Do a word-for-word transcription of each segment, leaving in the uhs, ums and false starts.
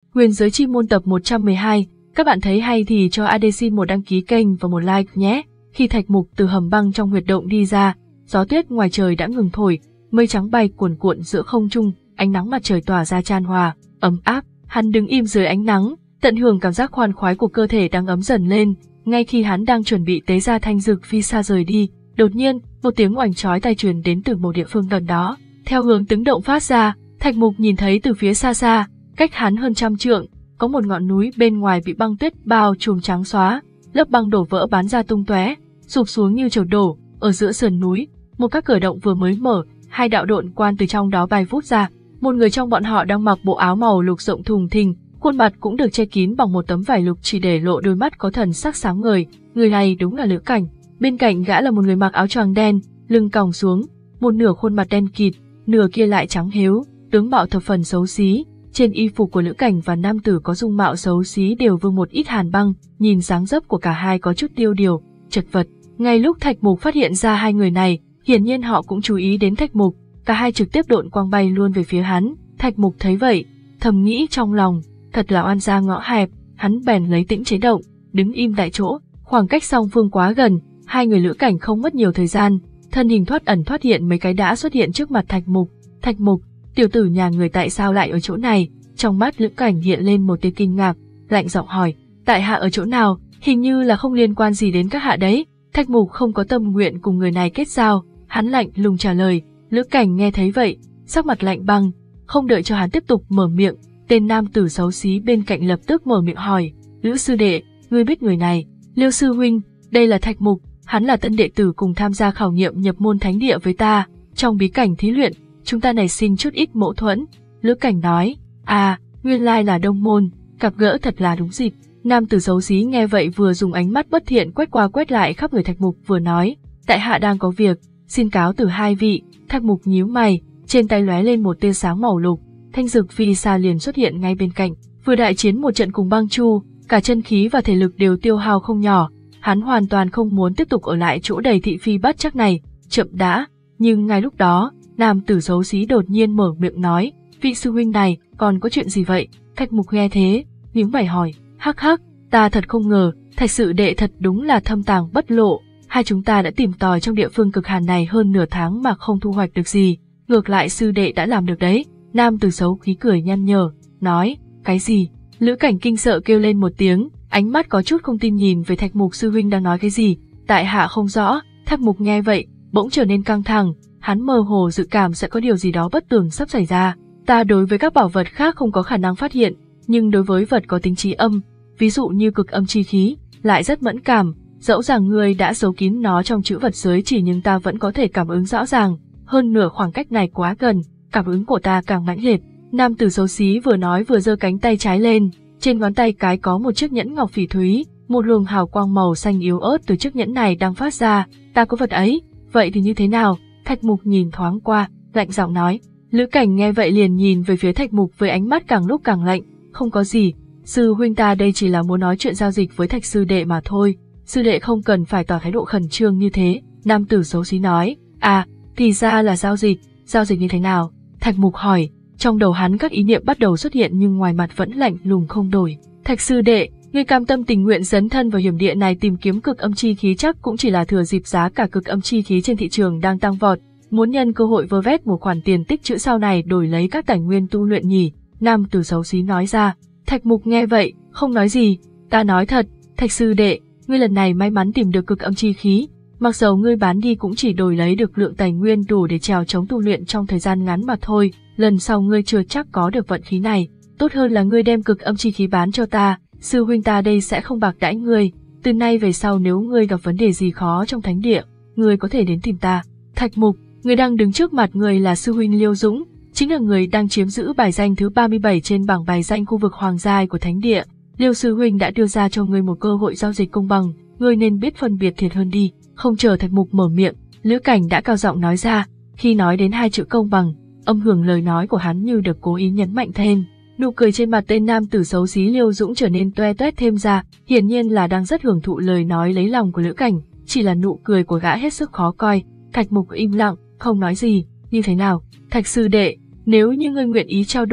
Huyền giới chi môn tập một trăm mười hai, các bạn thấy hay thì cho a đê xin một đăng ký kênh và một like nhé. Khi Thạch Mục từ hầm băng trong huyệt động đi ra, gió tuyết ngoài trời đã ngừng thổi, mây trắng bay cuồn cuộn giữa không trung, ánh nắng mặt trời tỏa ra chan hòa, ấm áp. Hắn đứng im dưới ánh nắng, tận hưởng cảm giác khoan khoái của cơ thể đang ấm dần lên. Ngay khi hắn đang chuẩn bị tế ra thanh dực phi xa rời đi, đột nhiên một tiếng oành chói tai truyền đến từ một địa phương gần đó. Theo hướng tiếng động phát ra, Thạch Mục nhìn thấy từ phía xa xa, cách hắn hơn trăm trượng, có một ngọn núi bên ngoài bị băng tuyết bao trùm trắng xóa, lớp băng đổ vỡ bắn ra tung tóe, sụp xuống như chầu đổ. Ở giữa sườn núi, một các cửa động vừa mới mở, hai đạo độn quan từ trong đó bay vút ra. Một người trong bọn họ đang mặc bộ áo màu lục rộng thùng thình, khuôn mặt cũng được che kín bằng một tấm vải lục chỉ để lộ đôi mắt có thần sắc sáng ngời. Người này đúng là Lữ Cảnh. Bên cạnh gã là một người mặc áo choàng đen, lưng còng xuống, một nửa khuôn mặt đen kịt, nửa kia lại trắng hếu, tướng mạo thập phần xấu xí. Trên y phục của Lữ Cảnh và nam tử có dung mạo xấu xí đều vương một ít hàn băng, nhìn dáng dấp của cả hai có chút tiêu điều, chật vật. Ngay lúc Thạch Mục phát hiện ra hai người này, hiển nhiên họ cũng chú ý đến Thạch Mục, cả hai trực tiếp độn quang bay luôn về phía hắn. Thạch Mục thấy vậy, thầm nghĩ trong lòng, thật là oan gia ngõ hẹp. Hắn bèn lấy tĩnh chế động, đứng im tại chỗ. Khoảng cách song phương quá gần, hai người Lữ Cảnh không mất nhiều thời gian, thân hình thoát ẩn thoát hiện mấy cái đã xuất hiện trước mặt Thạch Mục. Thạch Mục, tiểu tử nhà người tại sao lại ở chỗ này? Trong mắt Lữ Cảnh hiện lên một tia kinh ngạc, lạnh giọng hỏi, tại hạ ở chỗ nào? Hình như là không liên quan gì đến các hạ đấy. Thạch Mục không có tâm nguyện cùng người này kết giao, hắn lạnh lùng trả lời. Lữ Cảnh nghe thấy vậy, sắc mặt lạnh băng, không đợi cho hắn tiếp tục mở miệng, tên nam tử xấu xí bên cạnh lập tức mở miệng hỏi, Lữ sư đệ, ngươi biết người này? Liêu sư huynh, đây là Thạch Mục, hắn là tân đệ tử cùng tham gia khảo nghiệm nhập môn thánh địa với ta, trong bí cảnh thí luyện, chúng ta nảy sinh chút ít mâu thuẫn. Lữ Cảnh nói, à, nguyên lai là Đông môn, gặp gỡ thật là đúng dịp. Nam tử xấu xí nghe vậy vừa dùng ánh mắt bất thiện quét qua quét lại khắp người Thạch Mục vừa nói, tại hạ đang có việc, xin cáo từ hai vị. Thạch Mục nhíu mày, trên tay lóe lên một tia sáng màu lục, thanh dực phi xa liền xuất hiện ngay bên cạnh. Vừa đại chiến một trận cùng băng chu, cả chân khí và thể lực đều tiêu hao không nhỏ, hắn hoàn toàn không muốn tiếp tục ở lại chỗ đầy thị phi bất trắc này. Chậm đã. Nhưng ngay lúc đó, nam tử xấu xí đột nhiên mở miệng nói, vị sư huynh này, còn có chuyện gì vậy? Thạch Mục nghe thế, nhíu mày hỏi, hắc hắc, ta thật không ngờ, Thạch sư đệ thật đúng là thâm tàng bất lộ, hai chúng ta đã tìm tòi trong địa phương cực hàn này hơn nửa tháng mà không thu hoạch được gì, ngược lại sư đệ đã làm được đấy. Nam tử xấu khí cười nhăn nhở, nói, cái gì? Lữ Cảnh kinh sợ kêu lên một tiếng, ánh mắt có chút không tin nhìn về Thạch Mục. Sư huynh đang nói cái gì? Tại hạ không rõ. Thạch Mục nghe vậy, bỗng trở nên căng thẳng, hắn mơ hồ dự cảm sẽ có điều gì đó bất tường sắp xảy ra. Ta đối với các bảo vật khác không có khả năng phát hiện, nhưng đối với vật có tính trí âm, ví dụ như cực âm chi khí, lại rất mẫn cảm. Dẫu rằng ngươi đã giấu kín nó trong chữ vật giới chỉ nhưng ta vẫn có thể cảm ứng rõ ràng, hơn nửa khoảng cách này quá gần, cảm ứng của ta càng mãnh liệt. Nam tử xấu xí vừa nói vừa giơ cánh tay trái lên, trên ngón tay cái có một chiếc nhẫn ngọc phỉ thúy, một luồng hào quang màu xanh yếu ớt từ chiếc nhẫn này đang phát ra. Ta có vật ấy, vậy thì như thế nào? Thạch Mục nhìn thoáng qua, lạnh giọng nói. Lữ Cảnh nghe vậy liền nhìn về phía Thạch Mục với ánh mắt càng lúc càng lạnh, không có gì, sư huynh ta đây chỉ là muốn nói chuyện giao dịch với Thạch sư đệ mà thôi, sư đệ không cần phải tỏ thái độ khẩn trương như thế. Nam tử xấu xí nói, à, thì ra là giao dịch, giao dịch như thế nào? Thạch Mục hỏi, trong đầu hắn các ý niệm bắt đầu xuất hiện nhưng ngoài mặt vẫn lạnh lùng không đổi. Thạch sư đệ, ngươi cam tâm tình nguyện dấn thân vào hiểm địa này tìm kiếm cực âm chi khí chắc cũng chỉ là thừa dịp giá cả cực âm chi khí trên thị trường đang tăng vọt, muốn nhân cơ hội vơ vét một khoản tiền tích trữ sau này đổi lấy các tài nguyên tu luyện nhỉ? Nam tử xấu xí nói ra. Thạch Mục nghe vậy, không nói gì. Ta nói thật, Thạch sư đệ, ngươi lần này may mắn tìm được cực âm chi khí, mặc dầu ngươi bán đi cũng chỉ đổi lấy được lượng tài nguyên đủ để trèo chống tu luyện trong thời gian ngắn mà thôi, lần sau ngươi chưa chắc có được vận khí này, tốt hơn là ngươi đem cực âm chi khí bán cho ta, sư huynh ta đây sẽ không bạc đãi ngươi, từ nay về sau nếu ngươi gặp vấn đề gì khó trong thánh địa, ngươi có thể đến tìm ta. Thạch Mục, người đang đứng trước mặt người là sư huynh Liêu Dũng, chính là người đang chiếm giữ bài danh thứ ba mươi bảy trên bảng bài danh khu vực hoàng giai của thánh địa. Liêu sư huynh đã đưa ra cho ngươi một cơ hội giao dịch công bằng, ngươi nên biết phân biệt thiệt hơn đi. Không chờ Thạch Mục mở miệng, Lữ Cảnh đã cao giọng nói ra, khi nói đến hai chữ công bằng, âm hưởng lời nói của hắn như được cố ý nhấn mạnh thêm. Nụ cười trên mặt tên nam tử xấu xí Liêu Dũng trở nên toe toét thêm ra, hiển nhiên là đang rất hưởng thụ lời nói lấy lòng của Lữ Cảnh, chỉ là nụ cười của gã hết sức khó coi. Thạch Mục im lặng, không nói gì. Như thế nào, Thạch sư đệ, nếu như ngươi nguyện ý trao đổi,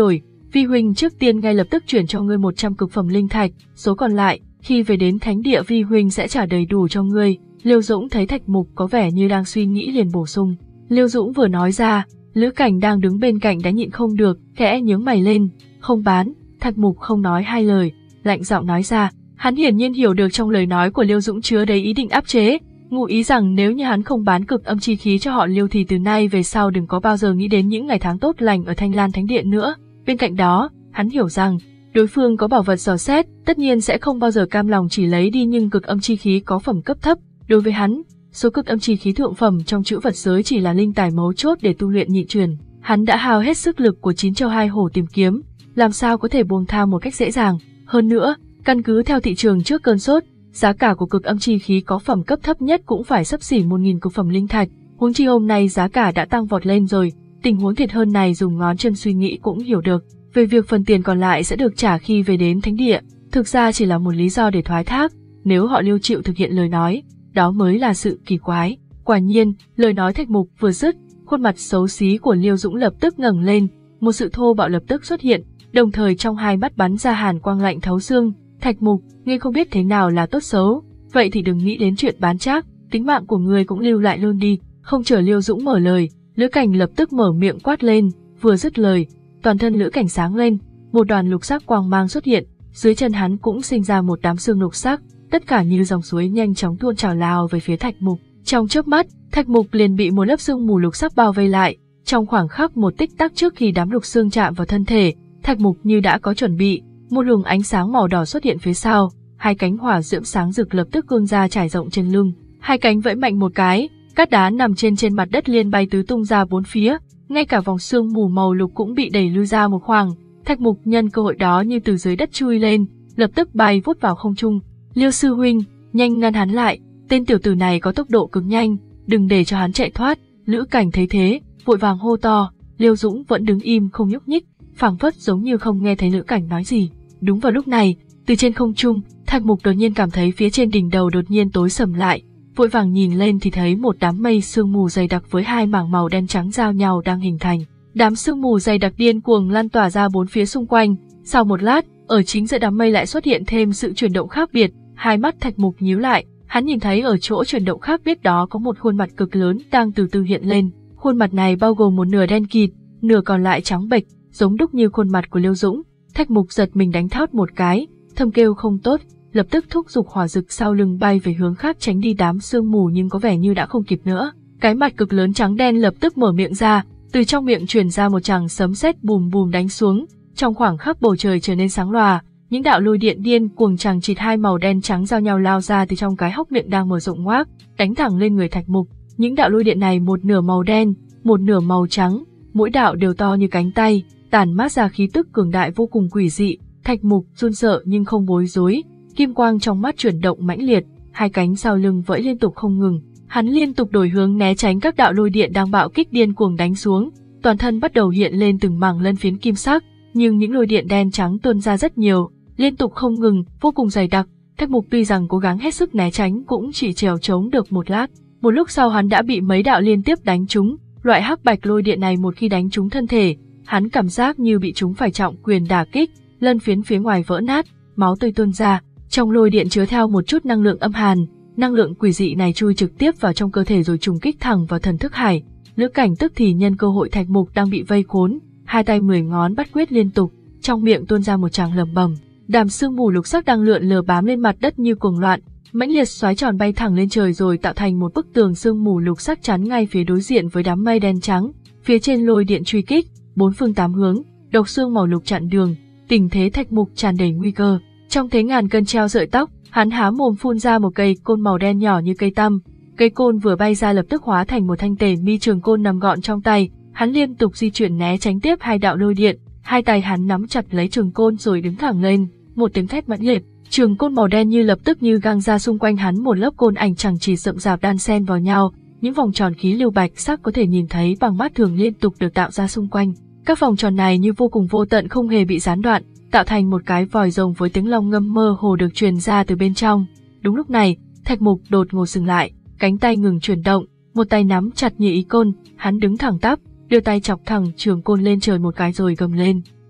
Vi huynh trước tiên ngay lập tức chuyển cho ngươi một trăm cực phẩm linh thạch, số còn lại, khi về đến thánh địa Vi huynh sẽ trả đầy đủ cho ngươi. Liêu Dũng thấy Thạch Mục có vẻ như đang suy nghĩ liền bổ sung. Liêu Dũng vừa nói ra, Lữ Cảnh đang đứng bên cạnh đã nhịn không được, khẽ nhướng mày lên, không bán. Thạch Mục không nói hai lời, lạnh giọng nói ra, hắn hiển nhiên hiểu được trong lời nói của Liêu Dũng chứa đầy ý định áp chế, ngụ ý rằng nếu như hắn không bán cực âm chi khí cho họ Liêu thì từ nay về sau đừng có bao giờ nghĩ đến những ngày tháng tốt lành ở Thanh Lan Thánh Điện nữa. Bên cạnh đó, hắn hiểu rằng, đối phương có bảo vật dò xét, tất nhiên sẽ không bao giờ cam lòng chỉ lấy đi nhưng cực âm chi khí có phẩm cấp thấp. Đối với hắn, số cực âm chi khí thượng phẩm trong chữ vật giới chỉ là linh tài mấu chốt để tu luyện nhị truyền. Hắn đã hao hết sức lực của chín châu hai hổ tìm kiếm, làm sao có thể buông tha một cách dễ dàng. Hơn nữa, căn cứ theo thị trường trước cơn sốt, giá cả của cực âm chi khí có phẩm cấp thấp nhất cũng phải xấp xỉ một nghìn cực phẩm linh thạch. Huống chi hôm nay giá cả đã tăng vọt lên rồi, tình huống thiệt hơn này dùng ngón chân suy nghĩ cũng hiểu được. Về việc phần tiền còn lại sẽ được trả khi về đến thánh địa, thực ra chỉ là một lý do để thoái thác. Nếu họ Liêu chịu thực hiện lời nói, đó mới là sự kỳ quái. Quả nhiên, lời nói Thạch Mục vừa dứt, khuôn mặt xấu xí của Liêu Dũng lập tức ngẩng lên, một sự thô bạo lập tức xuất hiện, đồng thời trong hai mắt bắn ra hàn quang lạnh thấu xương. Thạch Mục, ngươi không biết thế nào là tốt xấu, vậy thì đừng nghĩ đến chuyện bán trác, tính mạng của ngươi cũng lưu lại luôn đi. Không chờ Liêu Dũng mở lời, Lữ Cảnh lập tức mở miệng quát lên, vừa dứt lời, toàn thân Lữ Cảnh sáng lên, một đoàn lục sắc quang mang xuất hiện, dưới chân hắn cũng sinh ra một đám sương lục sắc, tất cả như dòng suối nhanh chóng tuôn trào lao về phía Thạch Mục. Trong chớp mắt, Thạch Mục liền bị một lớp sương mù lục sắc bao vây lại. Trong khoảng khắc một tích tắc trước khi đám lục sương chạm vào thân thể, Thạch Mục như đã có chuẩn bị, một luồng ánh sáng màu đỏ xuất hiện phía sau, hai cánh hỏa diễm sáng rực lập tức cương ra trải rộng trên lưng, hai cánh vẫy mạnh một cái, cát đá nằm trên trên mặt đất liền bay tứ tung ra bốn phía, ngay cả vòng sương mù màu lục cũng bị đẩy lui ra một khoảng. Thạch Mục nhân cơ hội đó như từ dưới đất chui lên, lập tức bay vút vào không trung. Liêu sư huynh, nhanh ngăn hắn lại, tên tiểu tử này có tốc độ cực nhanh, đừng để cho hắn chạy thoát. Lữ Cảnh thấy thế, vội vàng hô to. Liêu Dũng vẫn đứng im không nhúc nhích, phảng phất giống như không nghe thấy Lữ Cảnh nói gì. Đúng vào lúc này, từ trên không trung, Thạch Mục đột nhiên cảm thấy phía trên đỉnh đầu đột nhiên tối sầm lại, vội vàng nhìn lên thì thấy một đám mây sương mù dày đặc với hai mảng màu đen trắng giao nhau đang hình thành. Đám sương mù dày đặc điên cuồng lan tỏa ra bốn phía xung quanh. Sau một lát, ở chính giữa đám mây lại xuất hiện thêm sự chuyển động khác biệt. Hai mắt Thạch Mục nhíu lại, hắn nhìn thấy ở chỗ chuyển động khác biệt đó có một khuôn mặt cực lớn đang từ từ hiện lên. Khuôn mặt này bao gồm một nửa đen kịt, nửa còn lại trắng bệch, giống đúc như khuôn mặt của Liêu Dũng. Thạch Mục giật mình đánh thót một cái, thầm kêu không tốt, lập tức thúc giục hỏa dực sau lưng bay về hướng khác tránh đi đám sương mù, nhưng có vẻ như đã không kịp nữa. Cái mặt cực lớn trắng đen lập tức mở miệng ra, từ trong miệng truyền ra một tràng sấm sét bùm bùm đánh xuống. Trong khoảng khắc bầu trời trở nên sáng lòa, những đạo lôi điện điên cuồng chằng chịt hai màu đen trắng giao nhau lao ra từ trong cái hốc miệng đang mở rộng ngoác, đánh thẳng lên người Thạch Mục. Những đạo lôi điện này một nửa màu đen, một nửa màu trắng, mỗi đạo đều to như cánh tay, tản mát ra khí tức cường đại vô cùng quỷ dị. Thạch Mục run sợ nhưng không bối rối, kim quang trong mắt chuyển động mãnh liệt, hai cánh sau lưng vẫy liên tục không ngừng, hắn liên tục đổi hướng né tránh các đạo lôi điện đang bạo kích điên cuồng đánh xuống, toàn thân bắt đầu hiện lên từng mảng lân phiến kim sắc, nhưng những lôi điện đen trắng tuôn ra rất nhiều, liên tục không ngừng, vô cùng dày đặc. Thạch Mục tuy rằng cố gắng hết sức né tránh cũng chỉ trèo trống được một lát, một lúc sau hắn đã bị mấy đạo liên tiếp đánh trúng. Loại hắc bạch lôi điện này một khi đánh trúng thân thể, hắn cảm giác như bị chúng phải trọng quyền đả kích, lân phiến phía ngoài vỡ nát, máu tươi tuôn ra. Trong lôi điện chứa theo một chút năng lượng âm hàn, năng lượng quỷ dị này chui trực tiếp vào trong cơ thể rồi trùng kích thẳng vào thần thức hải. Lữ Cảnh tức thì nhân cơ hội Thạch Mục đang bị vây khốn, hai tay mười ngón bắt quyết liên tục, trong miệng tuôn ra một tràng lẩm bẩm. Đám sương mù lục sắc đang lượn lờ bám lên mặt đất như cuồng loạn, mãnh liệt xoáy tròn bay thẳng lên trời rồi tạo thành một bức tường sương mù lục sắc chắn ngay phía đối diện với đám mây đen trắng. Phía trên lôi điện truy kích, bốn phương tám hướng, độc xương màu lục chặn đường, tình thế Thạch Mục tràn đầy nguy cơ. Trong thế ngàn cân treo sợi tóc, hắn há mồm phun ra một cây côn màu đen nhỏ như cây tăm. Cây côn vừa bay ra lập tức hóa thành một thanh tề mi trường côn nằm gọn trong tay. Hắn liên tục di chuyển né tránh tiếp hai đạo lôi điện, hai tay hắn nắm chặt lấy trường côn rồi đứng thẳng lên. Một tiếng thét mãnh liệt, trường côn màu đen như lập tức như găng ra xung quanh hắn một lớp côn ảnh chẳng chỉ rậm rạp đan xen vào nhau, những vòng tròn khí lưu bạch sắc có thể nhìn thấy bằng mắt thường liên tục được tạo ra xung quanh. Các vòng tròn này như vô cùng vô tận không hề bị gián đoạn, tạo thành một cái vòi rồng với tiếng long ngâm mơ hồ được truyền ra từ bên trong. Đúng lúc này, Thạch Mục đột ngột dừng lại, cánh tay ngừng chuyển động, một tay nắm chặt như ý côn, hắn đứng thẳng tắp, đưa tay chọc thẳng trường côn lên trời một cái rồi gầm lên.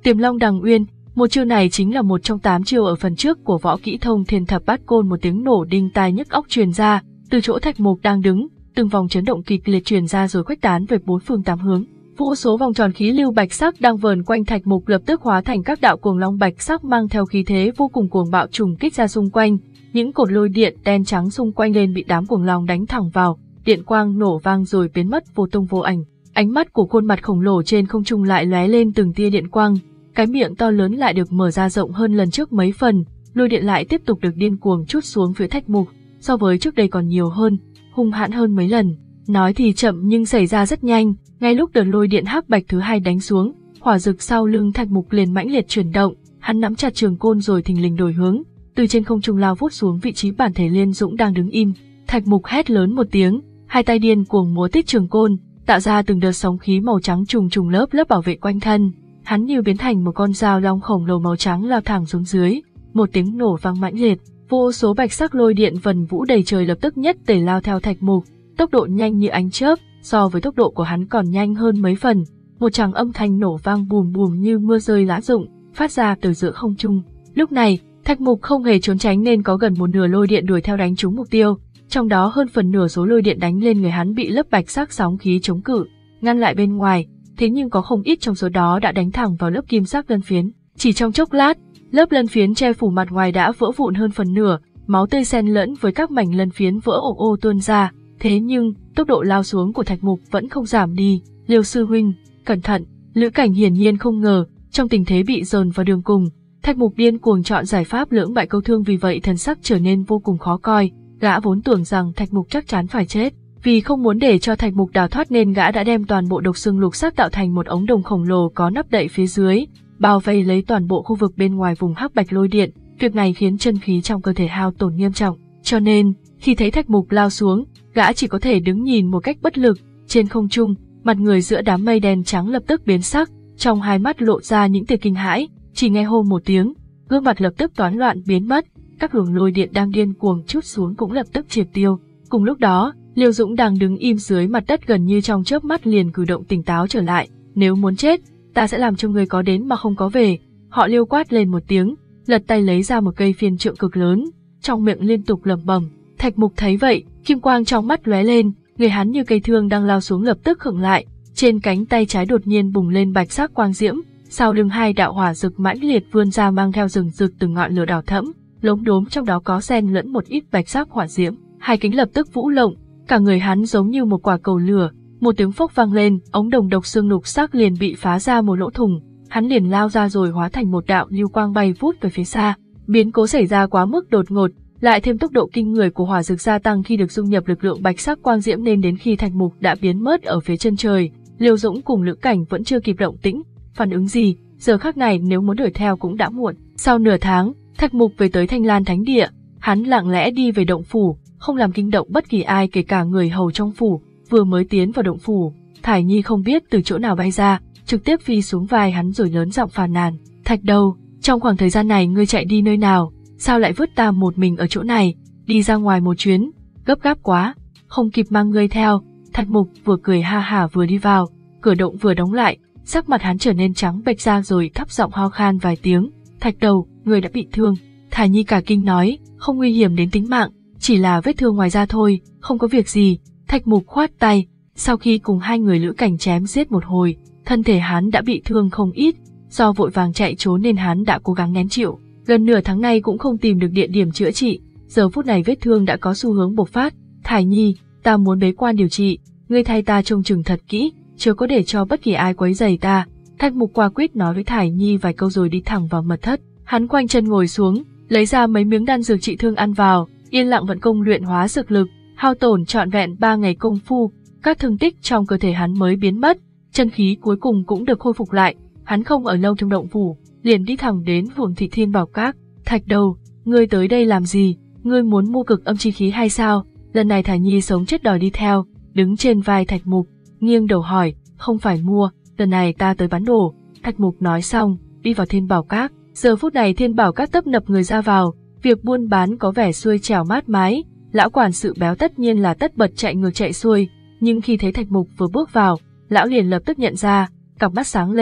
Tiềm Long Đằng Uyên, một chiêu này chính là một trong tám chiêu ở phần trước của võ kỹ thông thiên thập bát côn. Một tiếng nổ đinh tai nhức óc truyền ra, từ chỗ Thạch Mục đang đứng, từng vòng chấn động kịch liệt truyền ra rồi khuếch tán về bốn phương tám hướng. Vô số vòng tròn khí lưu bạch sắc đang vờn quanh Thạch Mục lập tức hóa thành các đạo cuồng long bạch sắc mang theo khí thế vô cùng cuồng bạo trùng kích ra xung quanh. Những cột lôi điện đen trắng xung quanh lên bị đám cuồng long đánh thẳng vào, điện quang nổ vang rồi biến mất vô tung vô ảnh. Ánh mắt của khuôn mặt khổng lồ trên không trung lại lóe lên từng tia điện quang, cái miệng to lớn lại được mở ra rộng hơn lần trước mấy phần, lôi điện lại tiếp tục được điên cuồng trút xuống phía Thạch Mục, so với trước đây còn nhiều hơn, hung hãn hơn mấy lần. Nói thì chậm nhưng xảy ra rất nhanh, ngay lúc đợt lôi điện hắc bạch thứ hai đánh xuống, hỏa dực sau lưng Thạch Mục liền mãnh liệt chuyển động, hắn nắm chặt trường côn rồi thình lình đổi hướng, từ trên không trung lao vút xuống vị trí bản thể Liên Dũng đang đứng im. Thạch Mục hét lớn một tiếng, hai tay điên cuồng múa tích trường côn, tạo ra từng đợt sóng khí màu trắng trùng trùng lớp lớp bảo vệ quanh thân. Hắn như biến thành một con dao long khổng lồ màu trắng lao thẳng xuống dưới, một tiếng nổ vang mãnh liệt, vô số bạch sắc lôi điện vần vũ đầy trời lập tức nhất tề lao theo Thạch Mục, tốc độ nhanh như ánh chớp, so với tốc độ của hắn còn nhanh hơn mấy phần. Một tràng âm thanh nổ vang bùm bùm như mưa rơi lá rụng, phát ra từ giữa không trung. Lúc này, Thạch Mục không hề trốn tránh nên có gần một nửa lôi điện đuổi theo đánh trúng mục tiêu, trong đó hơn phần nửa số lôi điện đánh lên người hắn bị lớp bạch sắc sóng khí chống cự, ngăn lại bên ngoài, thế nhưng có không ít trong số đó đã đánh thẳng vào lớp kim sắc lân phiến. Chỉ trong chốc lát, lớp lân phiến che phủ mặt ngoài đã vỡ vụn hơn phần nửa, máu tươi xen lẫn với các mảnh lân phiến vỡ ồ ồ tuôn ra. Thế nhưng, tốc độ lao xuống của Thạch Mục vẫn không giảm đi. Liêu sư huynh, cẩn thận! Lữ Cảnh hiển nhiên không ngờ, trong tình thế bị dồn vào đường cùng, Thạch Mục điên cuồng chọn giải pháp lưỡng bại câu thương, vì vậy thần sắc trở nên vô cùng khó coi. Gã vốn tưởng rằng Thạch Mục chắc chắn phải chết, vì không muốn để cho Thạch Mục đào thoát nên gã đã đem toàn bộ độc xương lục sắc tạo thành một ống đồng khổng lồ có nắp đậy phía dưới, bao vây lấy toàn bộ khu vực bên ngoài vùng hắc bạch lôi điện. Việc này khiến chân khí trong cơ thể hao tổn nghiêm trọng, cho nên khi thấy Thạch Mục lao xuống, gã chỉ có thể đứng nhìn một cách bất lực. Trên không trung, mặt người giữa đám mây đen trắng lập tức biến sắc, trong hai mắt lộ ra những tia kinh hãi. Chỉ nghe hô một tiếng, gương mặt lập tức toán loạn biến mất, các luồng lôi điện đang điên cuồng trút xuống cũng lập tức triệt tiêu. Cùng lúc đó, Liêu Dũng đang đứng im dưới mặt đất gần như trong chớp mắt liền cử động tỉnh táo trở lại. Nếu muốn chết, ta sẽ làm cho người có đến mà không có về. Họ Liêu quát lên một tiếng, lật tay lấy ra một cây phiên trượng cực lớn, trong miệng liên tục lẩm bẩm. Thạch Mục thấy vậy, kim quang trong mắt lóe lên, người hắn như cây thương đang lao xuống lập tức khựng lại, trên cánh tay trái đột nhiên bùng lên bạch sắc quang diễm, sau lưng hai đạo hỏa rực mãnh liệt vươn ra mang theo rừng rực từng ngọn lửa đỏ thẫm, lốm đốm trong đó có xen lẫn một ít bạch sắc hỏa diễm. Hai cánh lập tức vũ lộng, cả người hắn giống như một quả cầu lửa, một tiếng phốc vang lên, ống đồng độc xương lục sắc liền bị phá ra một lỗ thủng, hắn liền lao ra rồi hóa thành một đạo lưu quang bay vút về phía xa. Biến cố xảy ra quá mức đột ngột, lại thêm tốc độ kinh người của hỏa dược gia tăng khi được dung nhập lực lượng bạch sắc quang diễm nên đến khi Thạch Mục đã biến mất ở phía chân trời, Liêu Dũng cùng Lữ Cảnh vẫn chưa kịp động tĩnh, phản ứng gì, giờ khắc này nếu muốn đuổi theo cũng đã muộn. Sau nửa tháng, Thạch Mục về tới Thanh Lan Thánh Địa, hắn lặng lẽ đi về động phủ, không làm kinh động bất kỳ ai kể cả người hầu trong phủ. Vừa mới tiến vào động phủ, Thải Nhi không biết từ chỗ nào bay ra, trực tiếp phi xuống vai hắn rồi lớn giọng phàn nàn: "Thạch Đầu, trong khoảng thời gian này ngươi chạy đi nơi nào? Sao lại vứt ta một mình ở chỗ này? Đi ra ngoài một chuyến, gấp gáp quá, không kịp mang ngươi theo." Thạch Mục vừa cười ha hả vừa đi vào, cửa động vừa đóng lại, sắc mặt hắn trở nên trắng bệch ra rồi thấp giọng ho khan vài tiếng: "Thạch Đầu, ngươi đã bị thương." Thải Nhi cả kinh nói: "Không nguy hiểm đến tính mạng, chỉ là vết thương ngoài da thôi, không có việc gì." Thạch Mục khoát tay, sau khi cùng hai người Lữ Cảnh chém giết một hồi, thân thể hắn đã bị thương không ít, do vội vàng chạy trốn nên hắn đã cố gắng nén chịu. Gần nửa tháng nay cũng không tìm được địa điểm chữa trị, giờ phút này vết thương đã có xu hướng bộc phát. "Thải Nhi, ta muốn bế quan điều trị, ngươi thay ta trông chừng thật kỹ, chớ có để cho bất kỳ ai quấy rầy ta." Thạch Mục quả quyết nói với Thải Nhi vài câu rồi đi thẳng vào mật thất. Hắn khoanh chân ngồi xuống, lấy ra mấy miếng đan dược trị thương ăn vào, yên lặng vận công luyện hóa dược lực, hao tổn trọn vẹn ba ngày công phu, các thương tích trong cơ thể hắn mới biến mất, chân khí cuối cùng cũng được khôi phục lại. Hắn không ở lâu trong động phủ, liền đi thẳng đến Phường Thị Thiên Bảo Các. "Thạch Đầu, ngươi tới đây làm gì? Ngươi muốn mua cực âm chi khí hay sao?" Lần này Thải Nhi sống chết đòi đi theo, đứng trên vai Thạch Mục, nghiêng đầu hỏi: "Không phải mua, lần này ta tới bán đồ." Thạch Mục nói xong, đi vào Thiên Bảo Các. Giờ phút này Thiên Bảo Các tấp nập người ra vào, việc buôn bán có vẻ xuôi trèo mát mái, lão quản sự béo tất nhiên là tất bật chạy ngược chạy xuôi, nhưng khi thấy Thạch Mục vừa bước vào, lão liền lập tức nhận ra, cặp mắt sáng lên,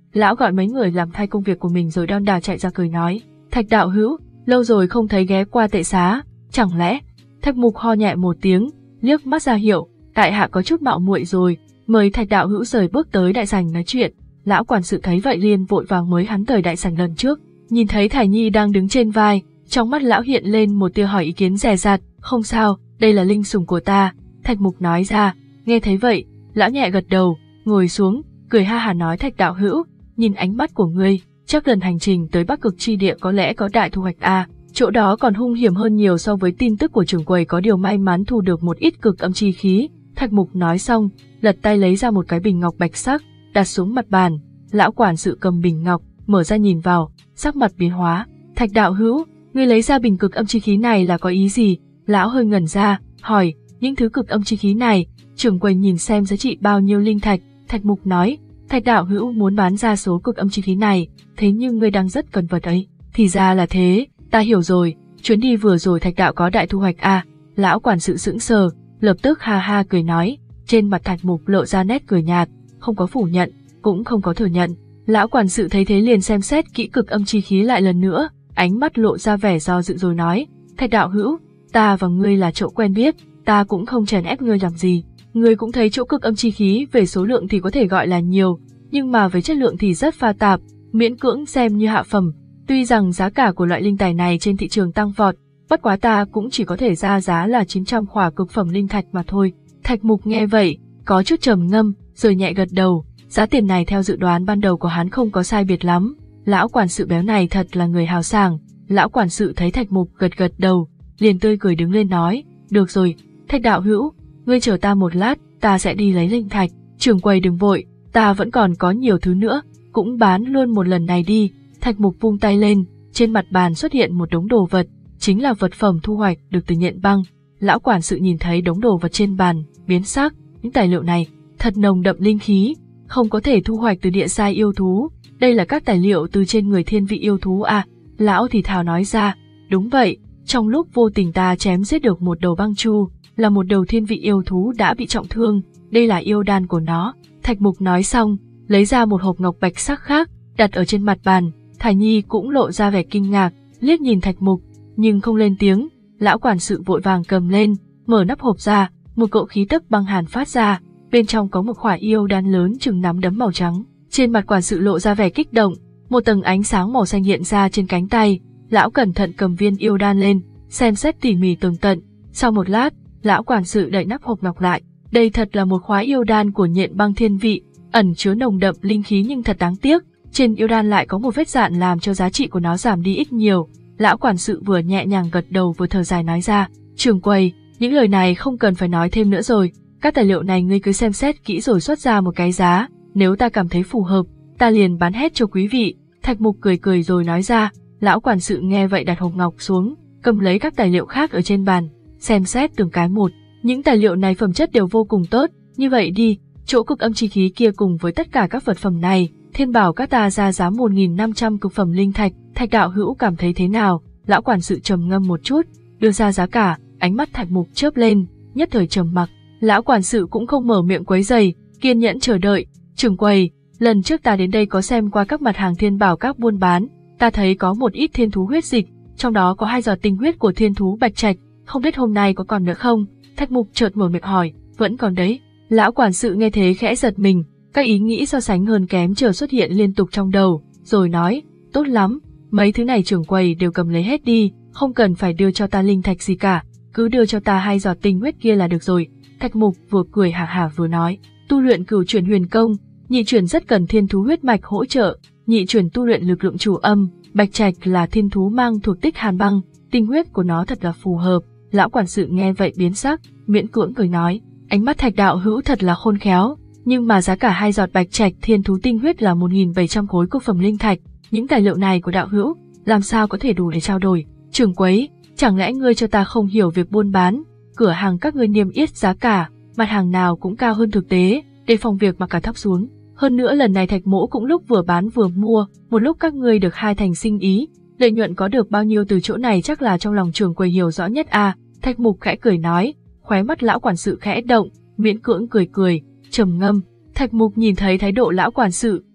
Lão gọi mấy người làm thay công việc của mình rồi đon đả chạy ra cười nói, Thạch đạo hữu, lâu rồi không thấy ghé qua tệ xá, chẳng lẽ? Thạch Mục ho nhẹ một tiếng, liếc mắt ra hiệu, tại hạ có chút mạo muội rồi, mời Thạch đạo hữu rời bước tới đại sảnh nói chuyện. Lão quản sự thấy vậy liền vội vàng mới hắn tới đại sảnh lần trước, nhìn thấy Thải Nhi đang đứng trên vai, trong mắt lão hiện lên một tia hỏi ý kiến dè dặt, không sao, đây là linh sủng của ta, Thạch Mục nói ra. Nghe thấy vậy, lão nhẹ gật đầu, ngồi xuống, cười ha hả nói, Thạch đạo hữu, nhìn ánh mắt của ngươi, chắc lần hành trình tới Bắc Cực chi địa có lẽ có đại thu hoạch à, chỗ đó còn hung hiểm hơn nhiều so với tin tức của trưởng quầy, có điều may mắn thu được một ít cực âm chi khí. Thạch Mục nói xong, lật tay lấy ra một cái bình ngọc bạch sắc, đặt xuống mặt bàn. Lão quản sự cầm bình ngọc, mở ra nhìn vào, sắc mặt biến hóa. Thạch đạo hữu, ngươi lấy ra bình cực âm chi khí này là có ý gì? Lão hơi ngẩn ra, hỏi, những thứ cực âm chi khí này, trưởng quầy nhìn xem giá trị bao nhiêu linh thạch. Thạch Mục nói, Thạch đạo hữu muốn bán ra số cực âm chi khí này, thế nhưng ngươi đang rất cần vật ấy. Thì ra là thế, ta hiểu rồi, chuyến đi vừa rồi Thạch đạo có đại thu hoạch à? Lão quản sự sững sờ, lập tức ha ha cười nói, trên mặt Thạch Mục lộ ra nét cười nhạt, không có phủ nhận, cũng không có thừa nhận. Lão quản sự thấy thế liền xem xét kỹ cực âm chi khí lại lần nữa, ánh mắt lộ ra vẻ do dự rồi nói, Thạch đạo hữu, ta và ngươi là chỗ quen biết, ta cũng không chèn ép ngươi làm gì. Ngươi cũng thấy chỗ cực âm chi khí về số lượng thì có thể gọi là nhiều, nhưng mà về chất lượng thì rất pha tạp, miễn cưỡng xem như hạ phẩm. Tuy rằng giá cả của loại linh tài này trên thị trường tăng vọt, bất quá ta cũng chỉ có thể ra giá là chín trăm khỏa cực phẩm linh thạch mà thôi. Thạch Mục nghe vậy, có chút trầm ngâm, rồi nhẹ gật đầu, giá tiền này theo dự đoán ban đầu của hắn không có sai biệt lắm. Lão quản sự béo này thật là người hào sảng. Lão quản sự thấy Thạch Mục gật gật đầu, liền tươi cười đứng lên nói, được rồi, Thạch đạo hữu, ngươi chờ ta một lát, ta sẽ đi lấy linh thạch. Trưởng quầy đừng vội, ta vẫn còn có nhiều thứ nữa, cũng bán luôn một lần này đi. Thạch Mục vung tay lên, trên mặt bàn xuất hiện một đống đồ vật, chính là vật phẩm thu hoạch được từ Nhện Băng. Lão quản sự nhìn thấy đống đồ vật trên bàn, biến sắc, những tài liệu này thật nồng đậm linh khí, không có thể thu hoạch từ địa sai yêu thú, đây là các tài liệu từ trên người thiên vị yêu thú à? Lão thì thào nói ra, đúng vậy, trong lúc vô tình ta chém giết được một đầu băng chu, là một đầu thiên vị yêu thú đã bị trọng thương, đây là yêu đan của nó. Thạch Mục nói xong, lấy ra một hộp ngọc bạch sắc khác, đặt ở trên mặt bàn. Thải Nhi cũng lộ ra vẻ kinh ngạc, liếc nhìn Thạch Mục, nhưng không lên tiếng. Lão quản sự vội vàng cầm lên, mở nắp hộp ra, một cỗ khí tức băng hàn phát ra, bên trong có một khỏa yêu đan lớn chừng nắm đấm màu trắng. Trên mặt quản sự lộ ra vẻ kích động, một tầng ánh sáng màu xanh hiện ra trên cánh tay. Lão cẩn thận cầm viên yêu đan lên, xem xét tỉ mỉ tường tận. Sau một lát, lão quản sự đậy nắp hộp ngọc lại. Đây thật là một khóa yêu đan của Nhện Băng thiên vị, ẩn chứa nồng đậm linh khí, nhưng thật đáng tiếc, trên yêu đan lại có một vết rạn làm cho giá trị của nó giảm đi ít nhiều. Lão quản sự vừa nhẹ nhàng gật đầu vừa thở dài nói ra, trưởng quầy, những lời này không cần phải nói thêm nữa rồi, các tài liệu này ngươi cứ xem xét kỹ rồi xuất ra một cái giá, nếu ta cảm thấy phù hợp, ta liền bán hết cho quý vị. Thạch Mục cười cười rồi nói ra. Lão quản sự nghe vậy đặt hộp ngọc xuống, cầm lấy các tài liệu khác ở trên bàn, xem xét từng cái một. Những tài liệu này phẩm chất đều vô cùng tốt, như vậy đi, chỗ cực âm chi khí kia cùng với tất cả các vật phẩm này, thiên bảo các ta ra giá một nghìn năm trăm cực phẩm linh thạch. Thạch đạo hữu cảm thấy thế nào? Lão quản sự trầm ngâm một chút, đưa ra giá cả, ánh mắt Thạch Mục chớp lên, nhất thời trầm mặc. Lão quản sự cũng không mở miệng quấy rầy, kiên nhẫn chờ đợi. Trưởng quầy, lần trước ta đến đây có xem qua các mặt hàng thiên bảo các buôn bán, ta thấy có một ít thiên thú huyết dịch, trong đó có hai giọt tinh huyết của thiên thú bạch trạch, không biết hôm nay có còn nữa không? Thạch Mục chợt mở miệng hỏi, vẫn còn đấy. Lão quản sự nghe thế khẽ giật mình, các ý nghĩ so sánh hơn kém chờ xuất hiện liên tục trong đầu, rồi nói, tốt lắm, mấy thứ này trưởng quầy đều cầm lấy hết đi, không cần phải đưa cho ta linh thạch gì cả, cứ đưa cho ta hai giọt tinh huyết kia là được rồi. Thạch Mục vừa cười hả hả vừa nói, tu luyện cửu chuyển huyền công, nhị chuyển rất cần thiên thú huyết mạch hỗ trợ, nhị chuyển tu luyện lực lượng chủ âm, bạch trạch là thiên thú mang thuộc tích hàn băng, tinh huyết của nó thật là phù hợp. Lão quản sự nghe vậy biến sắc, miễn cưỡng cười nói, ánh mắt Thạch đạo hữu thật là khôn khéo, nhưng mà giá cả hai giọt bạch trạch thiên thú tinh huyết là một nghìn bảy trăm khối cực phẩm linh thạch, những tài liệu này của đạo hữu làm sao có thể đủ để trao đổi? Trưởng quấy, chẳng lẽ ngươi cho ta không hiểu việc buôn bán? Cửa hàng các ngươi niêm yết giá cả, mặt hàng nào cũng cao hơn thực tế, để phòng việc mà cả thấp xuống. Hơn nữa lần này Thạch mỗ cũng lúc vừa bán vừa mua, một lúc các ngươi được hai thành sinh ý, lợi nhuận có được bao nhiêu từ chỗ này chắc là trong lòng trưởng quầy hiểu rõ nhất à. Thạch Mục khẽ cười nói, khóe mắt lão quản sự khẽ động, miễn cưỡng cười cười, trầm ngâm. Thạch Mục nhìn thấy thái độ lão quản sự,